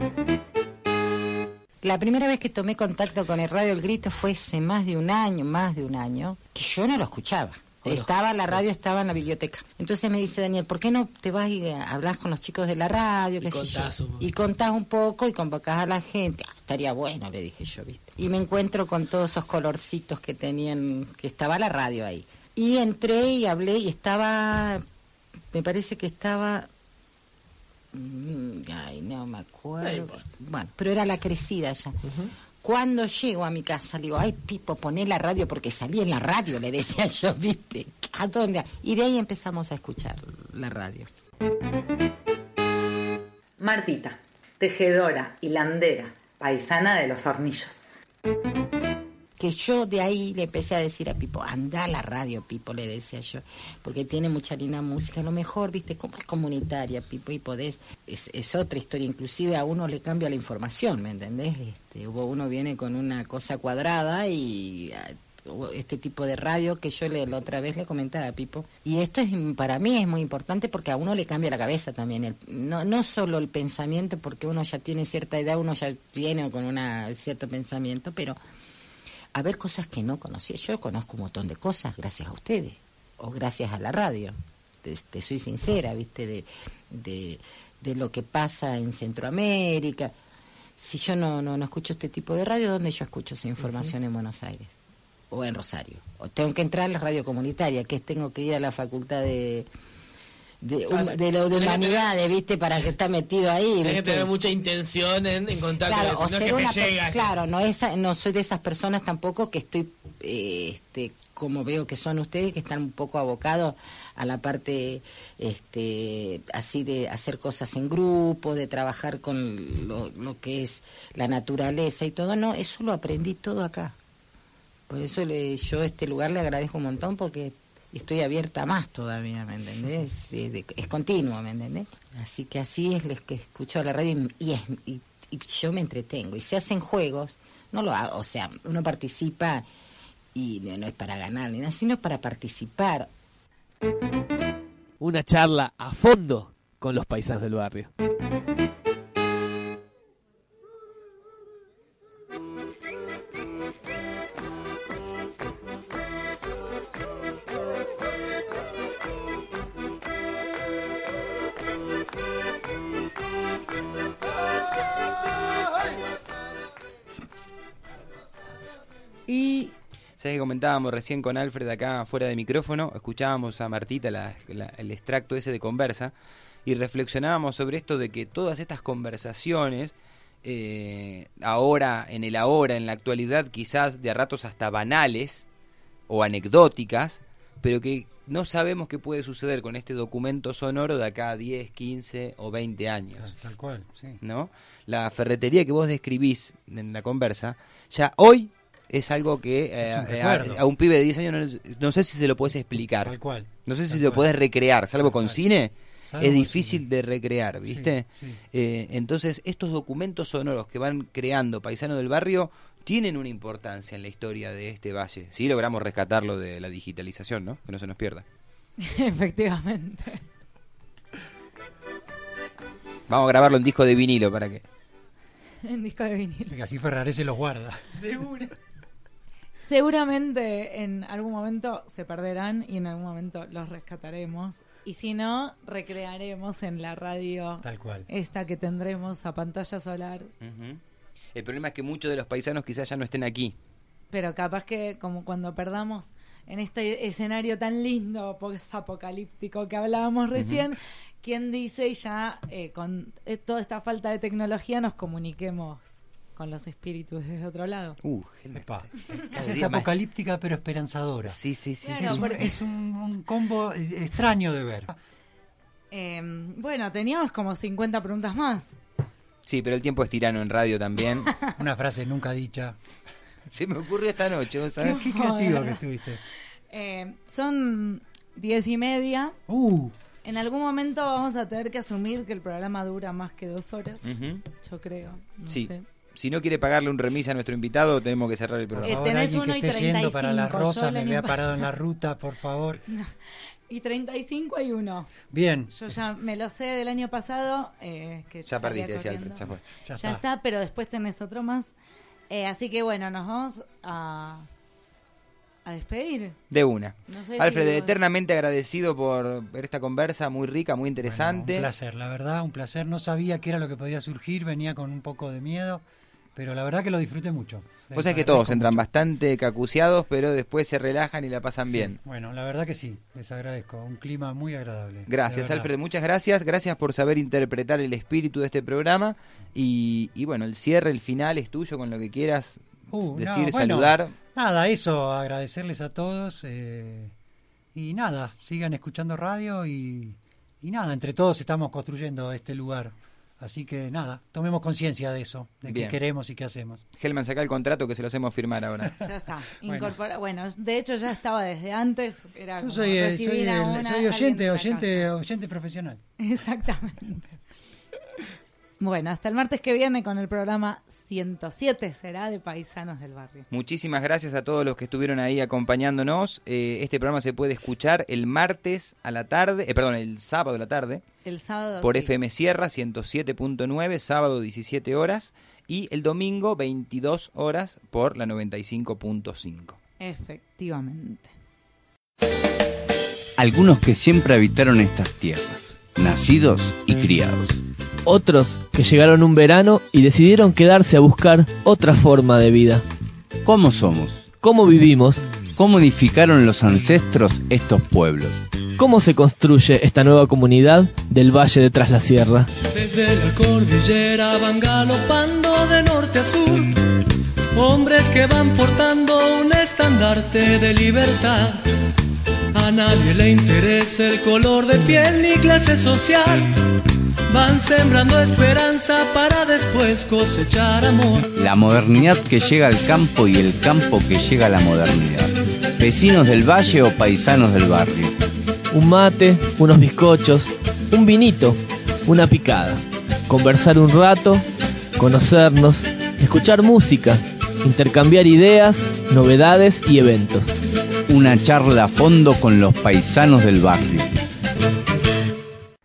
La primera vez que tomé contacto con el Radio El Grito fue hace más de un año, más de un año, que yo no lo escuchaba. Estaba, la radio estaba en la biblioteca. Entonces me dice Daniel, ¿por qué no te vas y hablas con los chicos de la radio? Qué
Y
sé
contás
yo?
un poco.
Y contás un poco y convocás a la gente. Ah, estaría bueno, le dije yo, ¿viste? Y me encuentro con todos esos colorcitos que tenían, que estaba la radio ahí. Y entré y hablé y estaba, me parece que estaba... mm, Ay, no me acuerdo.
No importa.
Bueno, pero era la crecida ya. Cuando llego a mi casa, le digo, ay, Pipo, poné la radio, porque salí en la radio, le decía yo, ¿viste? ¿A dónde? Y de ahí empezamos a escuchar la radio.
Martita, tejedora, hilandera, paisana de Los Hornillos.
Que yo de ahí le empecé a decir a Pipo, anda a la radio, Pipo, le decía yo, porque tiene mucha linda música, a lo mejor, viste, como es comunitaria, Pipo, y podés, es, es otra historia, inclusive a uno le cambia la información, ¿me entendés? Este, uno viene con una cosa cuadrada y uh, este tipo de radio que yo le, la otra vez le comentaba a Pipo, y esto es para mí es muy importante porque a uno le cambia la cabeza también, el, no, no solo el pensamiento, porque uno ya tiene cierta edad, uno ya viene con una cierto pensamiento, pero... a ver cosas que no conocía. Yo conozco un montón de cosas gracias a ustedes, o gracias a la radio. Te, te soy sincera, ¿viste? De, de, de lo que pasa en Centroamérica. Si yo no, no, no escucho este tipo de radio, ¿dónde yo escucho esa información? Uh-huh. En Buenos Aires o en Rosario. O tengo que entrar a la radio comunitaria, que es tengo que ir a la facultad de... De, um, de lo de humanidades, ¿viste? Para que está metido ahí.
Tienes que
¿viste?
tener mucha intención en, en contar
Claro, o
no
ser
que
una
te
per-
llegas.
claro, no, esa, no soy de esas personas tampoco que estoy, eh, este, como veo que son ustedes, que están un poco abocados a la parte, este, así de hacer cosas en grupo, de trabajar con lo, lo que es la naturaleza y todo. No, eso lo aprendí todo acá. Por eso le, yo a este lugar le agradezco un montón porque estoy abierta a más todavía, ¿me entendés? Es, es, es continuo, ¿me entendés? Así que así es lo que escucho la radio y, y, es, y, y yo me entretengo. Y se hacen juegos, no lo hago, o sea, uno participa y no, no es para ganar ni nada, sino para participar.
Una charla a fondo con los paisanos del barrio.
Y
¿sabes que comentábamos recién con Alfred acá fuera de micrófono? Escuchábamos a Martita la, la, el extracto ese de conversa y reflexionábamos sobre esto de que todas estas conversaciones, eh, ahora, en el ahora, en la actualidad, quizás de a ratos hasta banales o anecdóticas, pero que no sabemos qué puede suceder con este documento sonoro de acá a diez, quince o veinte años.
Tal cual, sí.
¿No? La ferretería que vos describís en la conversa, ya hoy es algo que eh,
un
eh, a, a un pibe de diez años no, no sé si se lo puedes explicar.
Tal cual.
No sé si
Tal
lo
cual.
puedes recrear, salvo
Tal
con
cual.
cine.
Salvo
Es
con
difícil
cine.
de recrear, ¿viste?
Sí, sí.
Eh, entonces, estos documentos sonoros que van creando Paisanos del Barrio tienen una importancia en la historia de este valle. Sí logramos rescatarlo de la digitalización, ¿no? Que no se nos pierda.
Efectivamente.
Vamos a grabarlo en disco de vinilo para que...
En disco de vinilo.
Que así Ferraré se los guarda.
De una. Seguramente en algún momento se perderán y en algún momento los rescataremos. Y si no, recrearemos en la radio
tal cual
esta que tendremos a pantalla solar.
Uh-huh. El problema es que muchos de los paisanos quizás ya no estén aquí.
Pero capaz que como cuando perdamos en este escenario tan lindo, post-apocalíptico que hablábamos recién, uh-huh. ¿quién dice y ya eh, con eh, toda esta falta de tecnología nos comuniquemos con los espíritus desde otro lado?
Uh,
es apocalíptica más... pero esperanzadora.
Sí, sí, sí.
Claro, es, un, es un, un combo extraño de ver.
Eh, bueno, teníamos como cincuenta preguntas más.
Sí, pero el tiempo es tirano en radio también.
Una frase nunca dicha.
Se me ocurrió esta noche, ¿sabes?
Qué creativo que estuviste.
Eh, son diez y media.
Uh.
En algún momento vamos a tener que asumir que el programa dura más que dos horas. Uh-huh. Yo creo. No
sí.
sé.
Si no quiere pagarle un remis a nuestro invitado, tenemos que cerrar el programa.
Eh, tenés uno
que
y
esté yendo para las rosas, me vea
pa-
parado en la ruta, por favor.
No. Y treinta y cinco hay uno.
Bien.
Yo ya me lo sé del año pasado. Eh, que
ya perdiste, decía Alfred, ya fue.
Ya, ya está. está, pero después tenés otro más. Eh, así que bueno, nos vamos a, a despedir.
De una.
No sé
Alfred,
si
eternamente agradecido por ver esta conversa muy rica, muy interesante.
Bueno, un placer, la verdad, un placer. No sabía qué era lo que podía surgir, venía con un poco de miedo, pero la verdad que lo disfruté mucho.
Vos sabés que todos entran mucho. Bastante cacuciados, pero después se relajan y la pasan
sí,
bien.
Bueno, la verdad que sí, les agradezco. Un clima muy agradable.
Gracias, Alfred, muchas gracias. Gracias por saber interpretar el espíritu de este programa. Y, y bueno, el cierre, el final es tuyo con lo que quieras uh, decir, no, bueno, saludar.
Nada, eso, agradecerles a todos. Eh, y nada, sigan escuchando radio y, y nada, entre todos estamos construyendo este lugar. Así que nada, tomemos conciencia de eso, de Bien. qué queremos y qué hacemos.
Helman, saca el contrato que se lo hacemos firmar ahora.
Ya está, incorpora. Bueno. bueno, de hecho ya estaba desde antes. Era
Yo soy, eh, soy, el, una, soy oyente, oyente, oyente profesional.
Exactamente. Bueno, hasta el martes que viene con el programa ciento siete será de Paisanos del Barrio.
Muchísimas gracias a todos los que estuvieron ahí acompañándonos. Eh, este programa se puede escuchar el martes a la tarde, eh, perdón, el sábado a la tarde.
El sábado.
Por
sí.
F M Sierra ciento siete punto nueve, sábado diecisiete horas. Y el domingo veintidós horas por la noventa y cinco punto cinco.
Efectivamente.
Algunos que siempre habitaron estas tierras, nacidos y criados.
Otros que llegaron un verano y decidieron quedarse a buscar otra forma de vida.
¿Cómo somos?
¿Cómo vivimos?
¿Cómo edificaron los ancestros estos pueblos?
¿Cómo se construye esta nueva comunidad del Valle de Tras la Sierra?
Desde la cordillera van galopando de norte a sur, hombres que van portando un estandarte de libertad. A nadie le interesa el color de piel ni clase social. Van sembrando esperanza para después cosechar amor.
La modernidad que llega al campo y el campo que llega a la modernidad. Vecinos del valle o paisanos del barrio.
Un mate, unos bizcochos, un vinito, una picada. Conversar un rato, conocernos, escuchar música, intercambiar ideas, novedades y eventos.
Una charla a fondo con los paisanos del barrio.